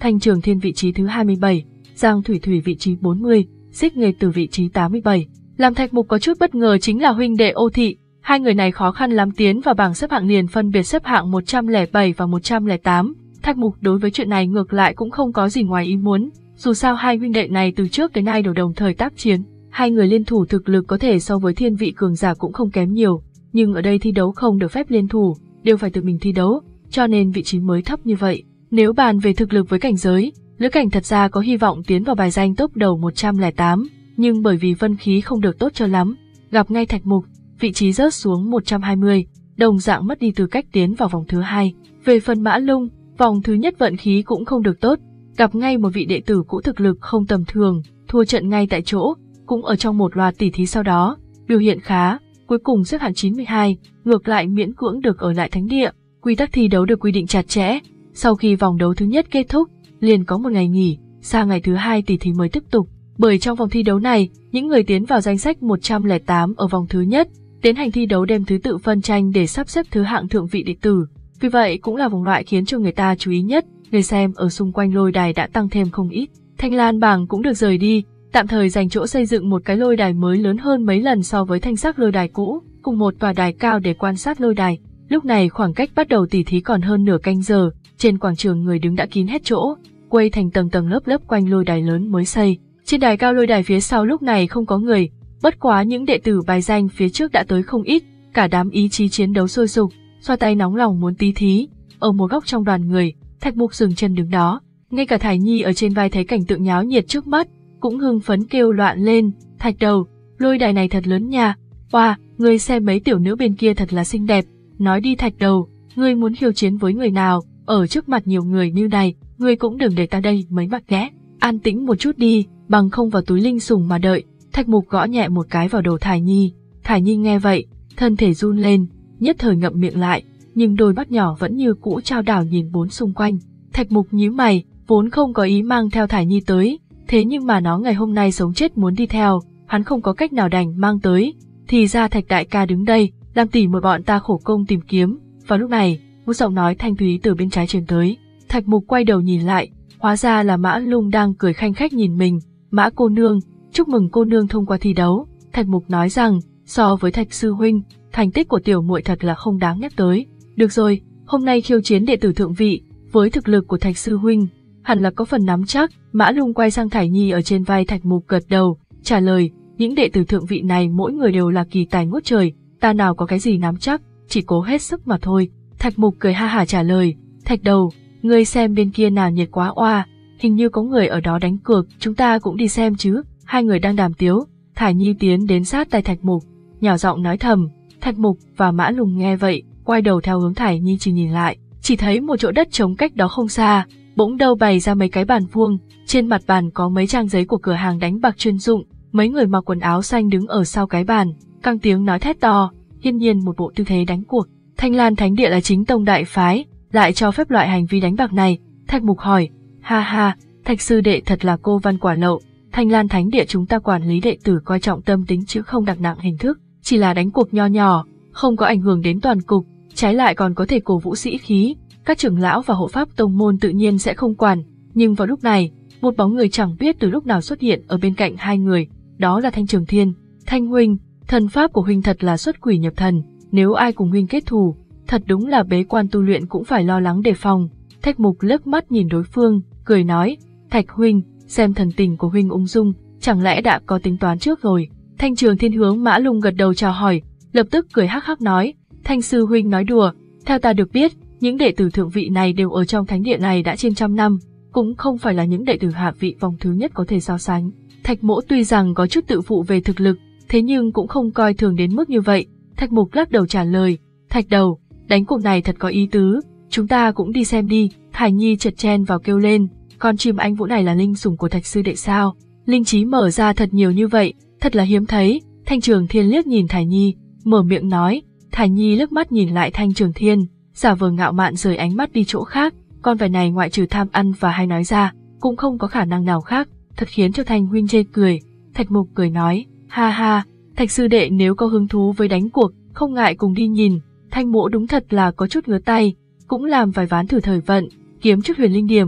Thanh Trường Thiên vị trí thứ hai mươi bảy, Giang Thủy Thủy vị trí bốn mươi, Xích Nghề Tử vị trí tám mươi bảy. Làm Thạch Mục có chút bất ngờ chính là huynh đệ Ô Thị, hai người này khó khăn lắm tiến vào bảng xếp hạng liền phân biệt xếp hạng một trăm lẻ bảy và một trăm lẻ tám. Thạch Mục đối với chuyện này ngược lại cũng không có gì ngoài ý muốn, dù sao hai huynh đệ này từ trước đến nay đều đồng thời tác chiến, hai người liên thủ thực lực có thể so với thiên vị cường giả cũng không kém nhiều, nhưng ở đây thi đấu không được phép liên thủ, đều phải tự mình thi đấu, cho nên vị trí mới thấp như vậy. Nếu bàn về thực lực với cảnh giới, Lữ Cảnh thật ra có hy vọng tiến vào bài danh top đầu một trăm lẻ tám, nhưng bởi vì vân khí không được tốt cho lắm, gặp ngay Thạch Mục, vị trí rớt xuống một trăm hai mươi, đồng dạng mất đi tư cách tiến vào vòng thứ hai. Về phần Mã Lung, vòng thứ nhất vận khí cũng không được tốt, gặp ngay một vị đệ tử cũ thực lực không tầm thường, thua trận ngay tại chỗ, cũng ở trong một loạt tỉ thí sau đó, biểu hiện khá, cuối cùng xếp hạng chín mươi hai, ngược lại miễn cưỡng được ở lại thánh địa. Quy tắc thi đấu được quy định chặt chẽ, sau khi vòng đấu thứ nhất kết thúc, liền có một ngày nghỉ, sang ngày thứ hai tỉ thí mới tiếp tục. Bởi trong vòng thi đấu này, những người tiến vào danh sách một trăm lẻ tám ở vòng thứ nhất, tiến hành thi đấu đem thứ tự phân tranh để sắp xếp thứ hạng thượng vị đệ tử. Vì vậy cũng là vòng loại khiến cho người ta chú ý nhất, người xem ở xung quanh lôi đài đã tăng thêm không ít. Thanh Lan bảng cũng được rời đi, tạm thời dành chỗ xây dựng một cái lôi đài mới lớn hơn mấy lần so với thanh sắc lôi đài cũ, cùng một tòa đài cao để quan sát lôi đài. Lúc này khoảng cách bắt đầu tỉ thí còn hơn nửa canh giờ, trên quảng trường người đứng đã kín hết chỗ, quây thành tầng tầng lớp lớp quanh lôi đài lớn mới xây. Trên đài cao lôi đài phía sau lúc này không có người, bất quá những đệ tử bài danh phía trước đã tới không ít, cả đám ý chí chiến đấu sôi sục, xoa tay nóng lòng muốn tí thí. Ở một góc trong đoàn người, Thạch Mục dừng chân đứng đó, ngay cả Thải Nhi ở trên vai thấy cảnh tượng nháo nhiệt trước mắt, cũng hưng phấn kêu loạn lên, Thạch Đầu, lôi đài này thật lớn nha, wow, ngươi xem mấy tiểu nữ bên kia thật là xinh đẹp, nói đi Thạch Đầu, ngươi muốn khiêu chiến với người nào, ở trước mặt nhiều người như này, ngươi cũng đừng để ta đây mấy mặt ghé, an tĩnh một chút đi, bằng không vào túi linh sủng mà đợi. Thạch Mục gõ nhẹ một cái vào đầu Thải Nhi, Thải Nhi nghe vậy, thân thể run lên, nhất thời ngậm miệng lại, nhưng đôi mắt nhỏ vẫn như cũ trao đảo nhìn bốn xung quanh. Thạch Mục nhíu mày, vốn không có ý mang theo Thải Nhi tới, thế nhưng mà nó ngày hôm nay sống chết muốn đi theo, hắn không có cách nào đành mang tới. Thì ra Thạch đại ca đứng đây, làm tỉ muội bọn ta khổ công tìm kiếm. Vào lúc này, một giọng nói thanh thúy từ bên trái truyền tới. Thạch Mục quay đầu nhìn lại, hóa ra là Mã Lung đang cười khanh khách nhìn mình. Mã cô nương, chúc mừng cô nương thông qua thi đấu. Thạch Mục nói rằng, so với Thạch sư huynh, thành tích của tiểu muội thật là không đáng nhắc tới. Được rồi, hôm nay khiêu chiến đệ tử thượng vị, với thực lực của Thạch sư huynh, hẳn là có phần nắm chắc. Mã Lung quay sang Thải Nhi ở trên vai Thạch Mục gật đầu, trả lời, những đệ tử thượng vị này mỗi người đều là kỳ tài ngút trời, ta nào có cái gì nắm chắc, chỉ cố hết sức mà thôi. Thạch Mục cười ha hả trả lời, Thạch Đầu, ngươi xem bên kia nào nhiệt quá oa, hình như có người ở đó đánh cược, chúng ta cũng đi xem chứ. Hai người đang đàm tiếu, Thải Nhi tiến đến sát tai Thạch Mục, nhỏ giọng nói thầm. Thạch Mục và Mã Lung nghe vậy, quay đầu theo hướng Thải Nhi chỉ nhìn lại, chỉ thấy một chỗ đất trống cách đó không xa, bỗng đâu bày ra mấy cái bàn vuông, trên mặt bàn có mấy trang giấy của cửa hàng đánh bạc chuyên dụng, mấy người mặc quần áo xanh đứng ở sau cái bàn, căng tiếng nói thét to, hiển nhiên một bộ tư thế đánh cuộc. Thanh Lan Thánh Địa là chính tông đại phái, lại cho phép loại hành vi đánh bạc này. Thạch Mục hỏi, ha ha, Thạch sư đệ thật là cô văn quả lậu. Thanh Lan Thánh Địa chúng ta quản lý đệ tử coi trọng tâm tính chứ không đặt nặng hình thức, chỉ là đánh cuộc nho nhỏ, không có ảnh hưởng đến toàn cục, trái lại còn có thể cổ vũ sĩ khí, các trưởng lão và hộ pháp tông môn tự nhiên sẽ không quản. Nhưng vào lúc này, một bóng người chẳng biết từ lúc nào xuất hiện ở bên cạnh hai người, đó là Thanh Trường Thiên. Thanh huynh, thần pháp của huynh thật là xuất quỷ nhập thần, nếu ai cùng huynh kết thù, thật đúng là bế quan tu luyện cũng phải lo lắng đề phòng. Thạch Mục liếc mắt nhìn đối phương, cười nói, Thạch huynh, xem thần tình của huynh ung dung, chẳng lẽ đã có tính toán trước rồi. Thanh Trường Thiên hướng Mã Lung gật đầu chào hỏi, lập tức cười hắc hắc nói, Thanh sư huynh nói đùa, theo ta được biết, những đệ tử thượng vị này đều ở trong thánh địa này đã trên trăm năm, cũng không phải là những đệ tử hạ vị vòng thứ nhất có thể so sánh. Thạch Mỗ tuy rằng có chút tự phụ về thực lực, thế nhưng cũng không coi thường đến mức như vậy. Thạch Mục lắc đầu trả lời, Thạch Đầu, đánh cuộc này thật có ý tứ, chúng ta cũng đi xem đi. Thải Nhi chợt chen vào kêu lên, con chim anh vũ này là linh sủng của Thạch sư đệ sao? Linh trí mở ra thật nhiều như vậy, thật là hiếm thấy. Thanh Trường Thiên liếc nhìn Thải Nhi, mở miệng nói. Thải Nhi liếc mắt nhìn lại Thanh Trường Thiên, giả vờ ngạo mạn rời ánh mắt đi chỗ khác. Con vật này ngoại trừ tham ăn và hay nói ra, cũng không có khả năng nào khác, thật khiến cho Thanh huynh chê cười. Thạch Mục cười nói, ha ha, Thạch sư đệ nếu có hứng thú với đánh cuộc, không ngại cùng đi nhìn. Thanh Mỗ đúng thật là có chút ngứa tay, cũng làm vài ván thử thời vận, kiếm chút huyền linh điểm.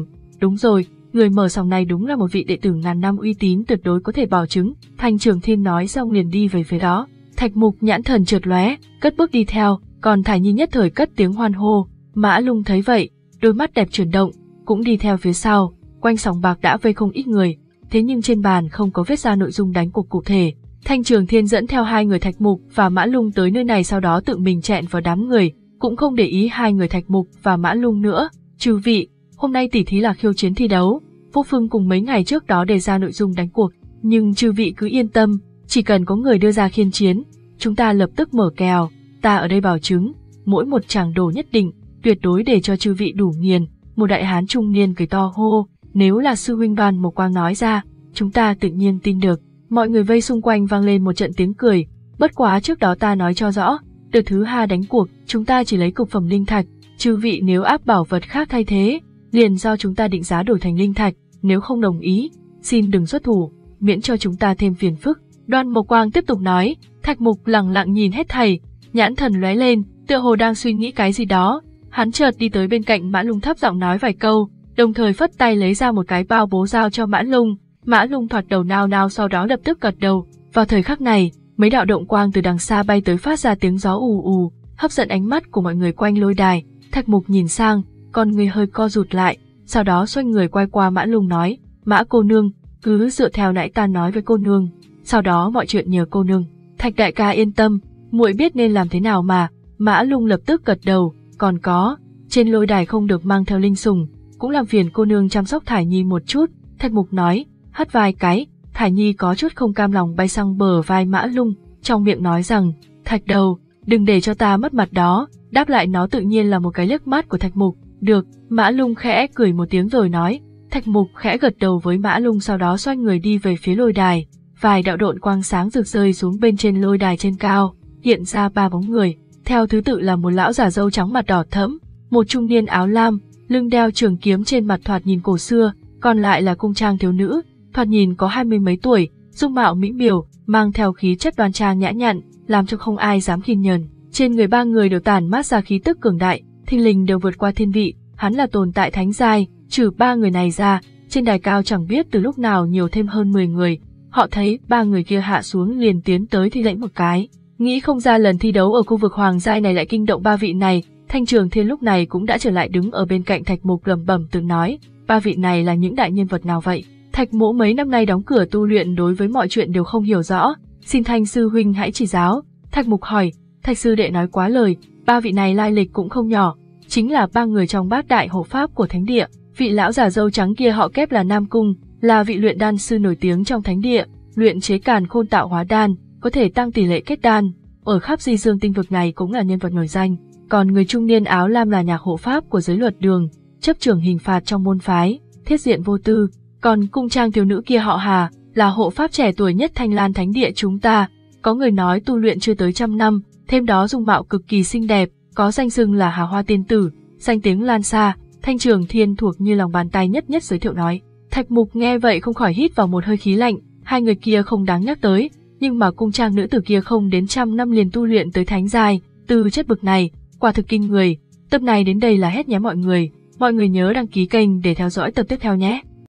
Đúng rồi, người mở sòng này đúng là một vị đệ tử ngàn năm uy tín tuyệt đối có thể bảo chứng. Thanh Trường Thiên nói xong liền đi về phía đó. Thạch Mục nhãn thần chợt lóe, cất bước đi theo, còn Thải Nhi nhất thời cất tiếng hoan hô. Mã Lung thấy vậy, đôi mắt đẹp chuyển động, cũng đi theo phía sau. Quanh sòng bạc đã vây không ít người, thế nhưng trên bàn không có viết ra nội dung đánh cuộc cụ thể. Thanh Trường Thiên dẫn theo hai người Thạch Mục và Mã Lung tới nơi này, sau đó tự mình chẹn vào đám người, cũng không để ý hai người Thạch Mục và Mã Lung nữa. Chư vị, hôm nay tỉ thí là khiêu chiến thi đấu, Vô Phương cùng mấy ngày trước đó đề ra nội dung đánh cuộc, nhưng chư vị cứ yên tâm, chỉ cần có người đưa ra khiên chiến, chúng ta lập tức mở kèo, ta ở đây bảo chứng, mỗi một tràng đồ nhất định, tuyệt đối để cho chư vị đủ nghiền. Một đại hán trung niên cười to hô, nếu là sư huynh Đoàn Mộc Quang nói ra, chúng ta tự nhiên tin được. Mọi người vây xung quanh vang lên một trận tiếng cười, bất quá trước đó ta nói cho rõ, đợt thứ hai đánh cuộc, chúng ta chỉ lấy cực phẩm linh thạch, chư vị nếu áp bảo vật khác thay thế, liền do chúng ta định giá đổi thành linh thạch, nếu không đồng ý, xin đừng xuất thủ, miễn cho chúng ta thêm phiền phức. Đoan Mộc Quang tiếp tục nói. Thạch Mục lặng lặng nhìn hết thảy, nhãn thần lóe lên, tựa hồ đang suy nghĩ cái gì đó. Hắn chợt đi tới bên cạnh Mã Lung thấp giọng nói vài câu, đồng thời phất tay lấy ra một cái bao bố giao cho Mã Lung. Mã Lung thoạt đầu nao nao, sau đó lập tức gật đầu. Vào thời khắc này, mấy đạo động quang từ đằng xa bay tới, phát ra tiếng gió ù ù, hấp dẫn ánh mắt của mọi người quanh lôi đài. Thạch Mục nhìn sang, con người hơi co rụt lại, sau đó xoay người quay qua Mã Lung nói, Mã cô nương, cứ dựa theo nãy ta nói với cô nương, sau đó mọi chuyện nhờ cô nương. Thạch đại ca yên tâm, muội biết nên làm thế nào mà. Mã Lung lập tức gật đầu. Còn có, trên lôi đài không được mang theo linh sủng, cũng làm phiền cô nương chăm sóc Thải Nhi một chút. Thạch Mục nói, hất vai cái, Thải Nhi có chút không cam lòng bay sang bờ vai Mã Lung, trong miệng nói rằng, Thạch đầu, đừng để cho ta mất mặt đó. Đáp lại nó tự nhiên là một cái liếc mắt của Thạch Mục. Được, Mã Lung khẽ cười một tiếng rồi nói. Thạch Mục khẽ gật đầu với Mã Lung, sau đó xoay người đi về phía lôi đài. Vài đạo độn quang sáng rực rơi xuống bên trên lôi đài trên cao, hiện ra ba bóng người, theo thứ tự là một lão già râu trắng mặt đỏ thẫm, một trung niên áo lam, lưng đeo trường kiếm trên mặt thoạt nhìn cổ xưa, còn lại là cung trang thiếu nữ, thoạt nhìn có hai mươi mấy tuổi, dung mạo mỹ miều, mang theo khí chất đoan trang nhã nhặn, làm cho không ai dám khinh nhờn. Trên người ba người đều tản mát ra khí tức cường đại, thình lình đều vượt qua thiên vị, hắn là tồn tại thánh giai. Trừ ba người này ra, trên đài cao chẳng biết từ lúc nào nhiều thêm hơn mười người. Họ thấy ba người kia hạ xuống liền tiến tới thi lễ một cái. Nghĩ không ra lần thi đấu ở khu vực hoàng giai này lại kinh động ba vị này. Thanh Trường Thiên lúc này cũng đã trở lại đứng ở bên cạnh Thạch Mục, lẩm bẩm tự nói, ba vị này là những đại nhân vật nào vậy? Thạch Mỗ mấy năm nay đóng cửa tu luyện, đối với mọi chuyện đều không hiểu rõ, xin Thanh sư huynh hãy chỉ giáo. Thạch Mục hỏi, Thạch sư đệ nói quá lời, ba vị này lai lịch cũng không nhỏ, chính là ba người trong bát đại hộ pháp của thánh địa. Vị lão già râu trắng kia họ Kép là Nam Cung, là vị luyện đan sư nổi tiếng trong thánh địa, luyện chế càn khôn tạo hóa đan, có thể tăng tỷ lệ kết đan, ở khắp Di Dương tinh vực này cũng là nhân vật nổi danh. Còn người trung niên áo lam là nhạc hộ pháp của giới luật đường, chấp trưởng hình phạt trong môn phái, thiết diện vô tư. Còn cung trang thiếu nữ kia họ Hà, là hộ pháp trẻ tuổi nhất Thanh Lan thánh địa chúng ta, có người nói tu luyện chưa tới trăm năm, thêm đó dung mạo cực kỳ xinh đẹp, có danh xưng là Hà Hoa tiên tử, danh tiếng lan xa. Thanh Trường Thiên thuộc như lòng bàn tay nhất nhất giới thiệu nói. Thạch Mục nghe vậy không khỏi hít vào một hơi khí lạnh, hai người kia không đáng nhắc tới, nhưng mà cung trang nữ tử kia không đến trăm năm liền tu luyện tới thánh giai, từ chất bực này, quả thực kinh người. Tập này đến đây là hết nhé mọi người, mọi người nhớ đăng ký kênh để theo dõi tập tiếp theo nhé.